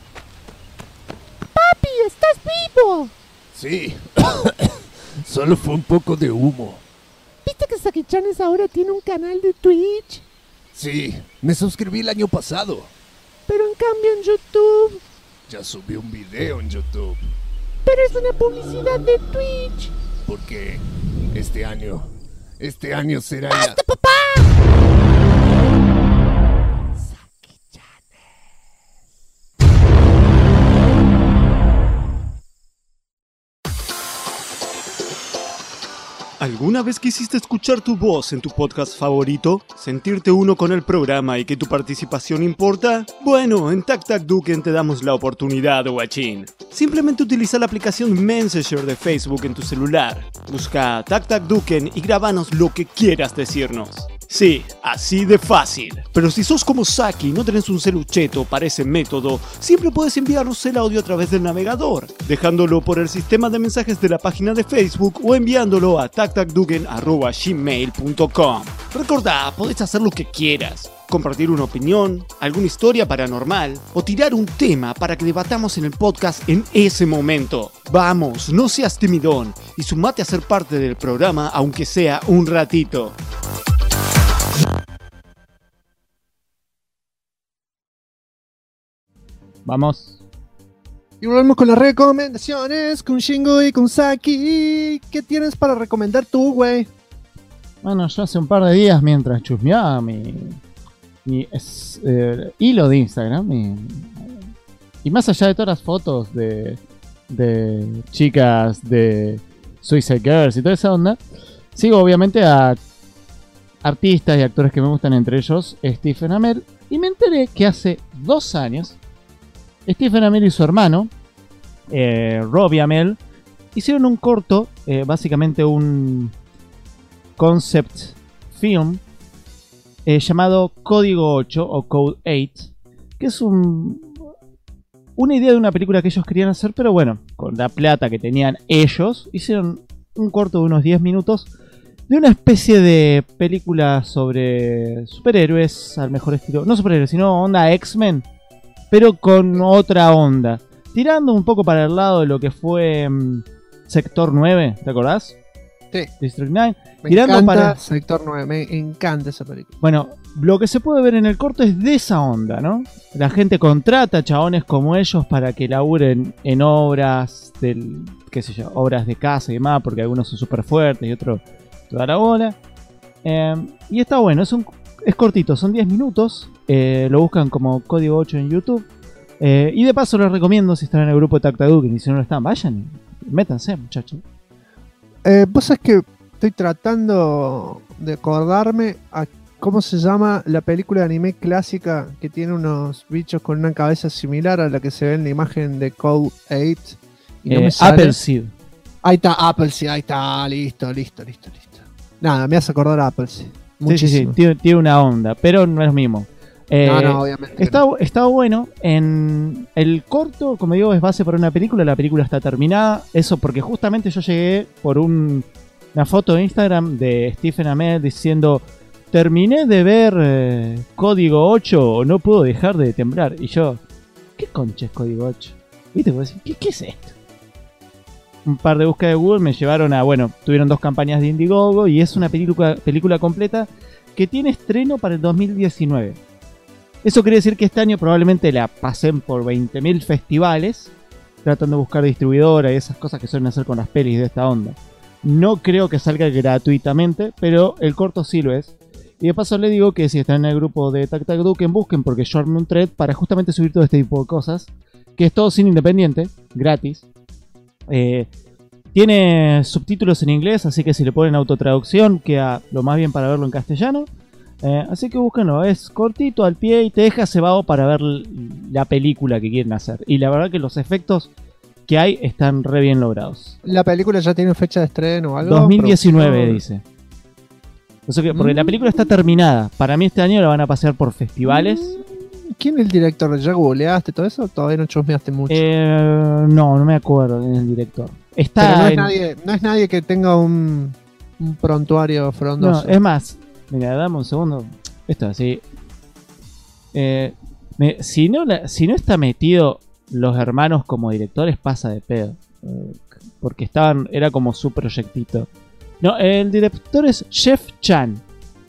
¡Papi, estás vivo! Sí. Solo fue un poco de humo. ¿Viste que Saki-Chanes ahora tiene un canal de Twitch? Sí, me suscribí el año pasado. Pero en cambio en YouTube... Ya subí un video en YouTube. Pero es una publicidad de Twitch. Porque este año será ya... ¡Basta, papá! ¿Alguna vez quisiste escuchar tu voz en tu podcast favorito? ¿Sentirte uno con el programa y que tu participación importa? Bueno, en TacTacDuken te damos la oportunidad, guachín. Simplemente utiliza la aplicación Messenger de Facebook en tu celular. Busca TacTacDuken y grabanos lo que quieras decirnos. Sí, así de fácil. Pero si sos como Saki y no tenés un celucheto para ese método, siempre puedes enviarnos el audio a través del navegador, dejándolo por el sistema de mensajes de la página de Facebook o enviándolo a tactacduken@gmail.com. Recordá, podés hacer lo que quieras. Compartir una opinión, alguna historia paranormal o tirar un tema para que debatamos en el podcast en ese momento. Vamos, no seas timidón y sumate a ser parte del programa aunque sea un ratito. Vamos. Y volvemos con las recomendaciones, con Shingo y con Saki. ¿Qué tienes para recomendar tú, güey? Bueno, yo hace un par de días mientras chusmeaba mi hilo de Instagram y más allá de todas las fotos de chicas de Suicide Girls y toda esa onda, sigo obviamente a artistas y actores que me gustan, entre ellos Stephen Amell, y me enteré que hace 2 años Stephen Amell y su hermano Robbie Amell hicieron un corto, básicamente un concept film llamado Código 8 o Code 8, que es una idea de una película que ellos querían hacer, pero bueno, con la plata que tenían ellos, hicieron un corto de unos 10 minutos de una especie de película sobre superhéroes, al mejor estilo, no superhéroes, sino onda X-Men, pero con otra onda, tirando un poco para el lado de lo que fue Sector 9, ¿te acordás? Sí. District 9. Me Tirando encanta para... Sector 9, me encanta esa película. Bueno, lo que se puede ver en el corto es de esa onda, ¿no? La gente contrata chabones como ellos para que laburen en obras del, qué sé yo, obras de casa y demás, porque algunos son súper fuertes y otros toda la bola. Y está bueno, es cortito, son 10 minutos. Lo buscan como Código 8 en YouTube. Y de paso les recomiendo, si están en el grupo de Tactaduken y si no lo están, vayan y métanse, muchachos. Vos sabés que estoy tratando de acordarme a cómo se llama la película de anime clásica que tiene unos bichos con una cabeza similar a la que se ve en la imagen de Code 8. Y no me sale. Appleseed. Ahí está, Appleseed, ahí está, listo. Nada, me hace acordar a Appleseed. Muchísimo. Sí, tiene una onda, pero no es lo mismo. No, obviamente. Está bueno. En el corto, como digo, es base para una película. La película está terminada. Eso porque justamente yo llegué por una foto de Instagram de Stephen Amell diciendo: terminé de ver Código 8, no puedo dejar de temblar. Y yo, ¿qué concha es Código 8? ¿Viste? Puedo decir, ¿qué es esto? Un par de búsquedas de Google me llevaron a, bueno, tuvieron 2 campañas de Indiegogo y es una película completa que tiene estreno para el 2019. Eso quiere decir que este año probablemente la pasen por 20.000 festivales tratando de buscar distribuidora y esas cosas que suelen hacer con las pelis de esta onda. No creo que salga gratuitamente, pero el corto sí lo es. Y de paso le digo que si están en el grupo de Tactaduken, busquen, porque yo armé un thread para justamente subir todo este tipo de cosas, que es todo cine independiente, gratis. Tiene subtítulos en inglés, así que si le ponen autotraducción queda lo más bien para verlo en castellano. Así que búsquenlo, es cortito, al pie, y te deja cebado para ver la película que quieren hacer. Y la verdad que los efectos que hay están re bien logrados. ¿La película ya tiene fecha de estreno o algo? 2019 dice. Porque la película está terminada. Para mí este año la van a pasear por festivales. ¿Quién es el director? ¿Ya googleaste todo eso? ¿Todavía no chusmeaste mucho? No me acuerdo quién es el director. Pero no es nadie que tenga un prontuario frondoso. No, es más, mira, dame un segundo. Esto así. Si no está metido los hermanos como directores, pasa de pedo. Porque era como su proyectito. No, el director es Jeff Chan.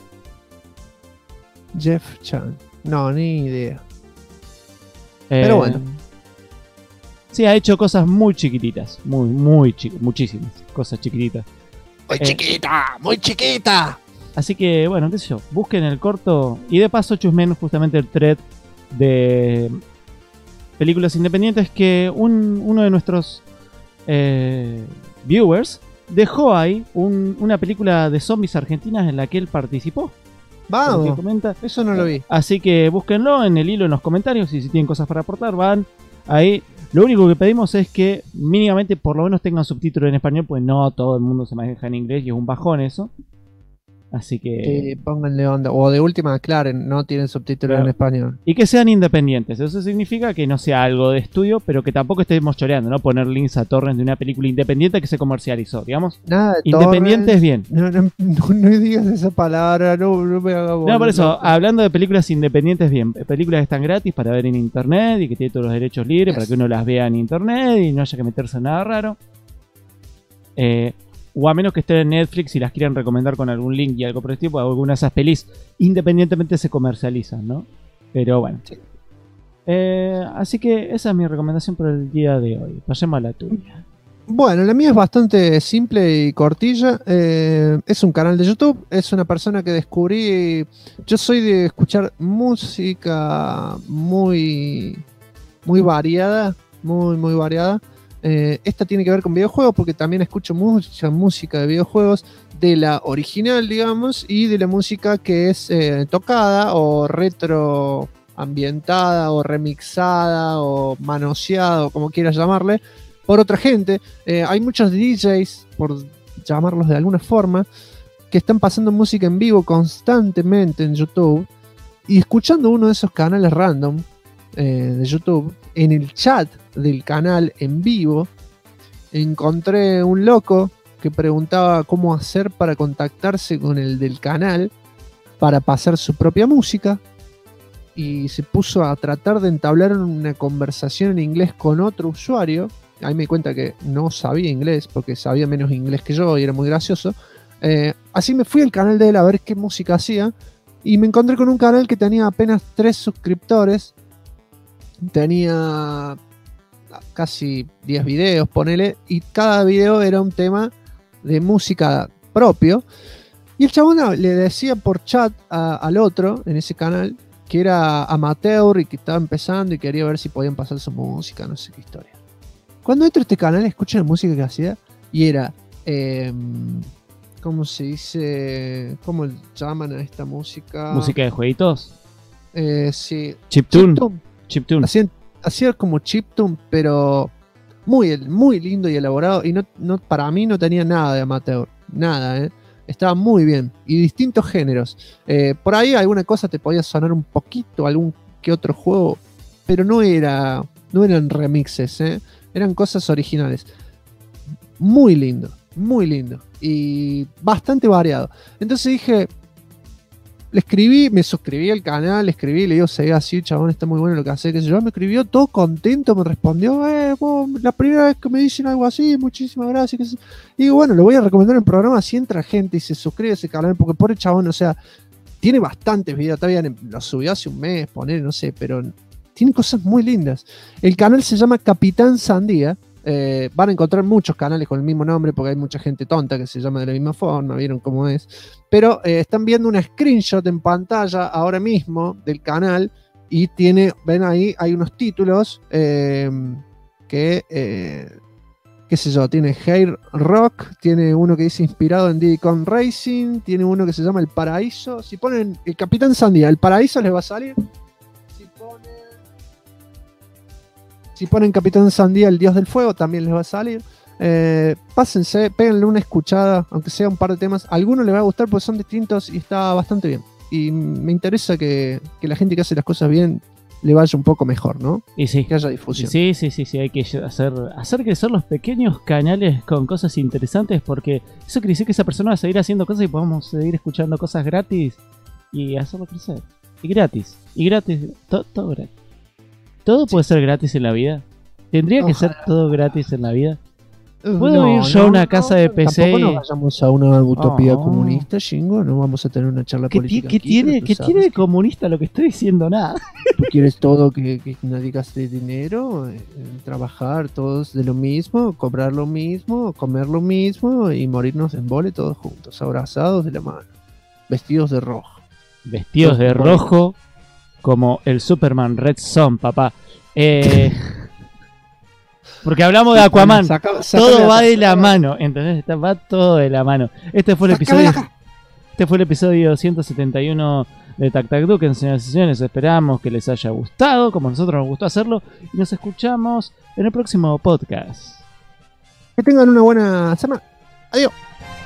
Jeff Chan. No, ni idea. Pero bueno. Sí, ha hecho cosas muy chiquititas. Muchísimas cosas chiquititas. Muy chiquita. Así que, bueno, qué sé yo. Busquen el corto. Y de paso chusmen justamente el thread de películas independientes que uno de nuestros viewers dejó ahí una película de zombies argentinas en la que él participó. Vamos, eso no lo vi. Así que búsquenlo en el hilo en los comentarios y si tienen cosas para aportar, van ahí. Lo único que pedimos es que mínimamente por lo menos tengan subtítulos en español, pues no todo el mundo se maneja en inglés y es un bajón eso. Así que... pónganle onda. O de última, aclaren, no tienen subtítulos en español. Y que sean independientes. Eso significa que no sea algo de estudio, pero que tampoco estemos choreando, ¿no? Poner links a torrents de una película independiente que se comercializó, digamos. Nada de independiente es bien. No digas esa palabra, no me haga bola. No, por eso, hablando de películas independientes, bien. Películas que están gratis para ver en internet y que tienen todos los derechos libres para que uno las vea en internet y no haya que meterse en nada raro. O a menos que estén en Netflix y las quieran recomendar con algún link y algo por el tipo, algunas de esas pelis independientemente se comercializan, ¿no? Pero bueno. Sí. Así que esa es mi recomendación por el día de hoy. Pasemos a la tuya. Bueno, la mía es bastante simple y cortilla. Es un canal de YouTube. Es una persona que descubrí. Yo soy de escuchar música muy variada. Muy variada. Esta tiene que ver con videojuegos porque también escucho mucha música de videojuegos, de la original, digamos, y de la música que es tocada o retroambientada o remixada o manoseada o como quieras llamarle por otra gente. Hay muchos DJs, por llamarlos de alguna forma, que están pasando música en vivo constantemente en YouTube, y escuchando uno de esos canales random de YouTube, en el chat del canal en vivo, encontré un loco que preguntaba cómo hacer para contactarse con el del canal para pasar su propia música, y se puso a tratar de entablar una conversación en inglés con otro usuario ahí me di cuenta que no sabía inglés, porque sabía menos inglés que yo y era muy gracioso. Así me fui al canal de él a ver qué música hacía, y me encontré con un canal que tenía apenas 3 suscriptores, tenía casi 10 videos, ponele, y cada video era un tema de música propio, y el chabón le decía por chat al otro en ese canal que era amateur y que estaba empezando y quería ver si podían pasar su música, no sé qué historia. Cuando entro a este canal escucho la música que hacía y era, ¿cómo se dice? ¿Cómo llaman a esta música? ¿Música de jueguitos? Sí. Chiptune. Chiptune. Hacía como chiptune, pero muy, muy lindo y elaborado, y no, para mí no tenía nada de amateur, nada, estaba muy bien, y distintos géneros. Por ahí alguna cosa te podía sonar un poquito, algún que otro juego, pero no eran remixes, eran cosas originales. Muy lindo, y bastante variado. Entonces dije, le escribí, me suscribí al canal, le digo, seguí así, chabón, está muy bueno lo que hace, qué sé yo. Me escribió todo contento, me respondió, vos, la primera vez que me dicen algo así, muchísimas gracias. Y digo, bueno, lo voy a recomendar en el programa, si entra gente y se suscribe a ese canal, porque pobre chabón, o sea, tiene bastantes videos, todavía lo subió hace un mes, poner, no sé, pero tiene cosas muy lindas. El canal se llama Capitán Sandía. Van a encontrar muchos canales con el mismo nombre porque hay mucha gente tonta que se llama de la misma forma, vieron cómo es. Pero están viendo una screenshot en pantalla ahora mismo del canal y ven ahí, hay unos títulos qué sé yo, tiene Hair Rock, tiene uno que dice inspirado en Diddy Kong Racing, tiene uno que se llama El Paraíso. Si ponen el Capitán Sandía, El Paraíso les va a salir. Si ponen Capitán Sandía, el Dios del Fuego, también les va a salir. Pásense, péguenle una escuchada, aunque sea un par de temas. A algunos les va a gustar porque son distintos y está bastante bien. Y me interesa que la gente que hace las cosas bien le vaya un poco mejor, ¿no? Y sí. Que haya difusión. Sí, hay que hacer crecer los pequeños canales con cosas interesantes, porque eso quiere decir que esa persona va a seguir haciendo cosas y podemos seguir escuchando cosas gratis y hacerlo crecer. Y gratis, todo gratis. ¿Todo puede ser gratis en la vida? ¿Tendría que ser todo gratis en la vida? ¿Puedo ir yo a una casa de PC? Tampoco nos vayamos a una utopía comunista, Shingo. No vamos a tener una charla política. ¿Qué tiene de comunista lo que estoy diciendo? Nada. ¿Tú quieres todo que nadie gaste dinero? Trabajar todos de lo mismo, cobrar lo mismo, comer lo mismo y morirnos en vole todos juntos, abrazados de la mano, vestidos de rojo. Vestidos de rojo. Como el Superman Red Son, papá. Porque hablamos de Aquaman. Todo va de la mano. ¿Entendés? Va todo de la mano. Este fue el episodio 171 de Tac Tac Duken, señoras y señores. Esperamos que les haya gustado, como a nosotros nos gustó hacerlo. Y nos escuchamos en el próximo podcast. Que tengan una buena semana. Adiós.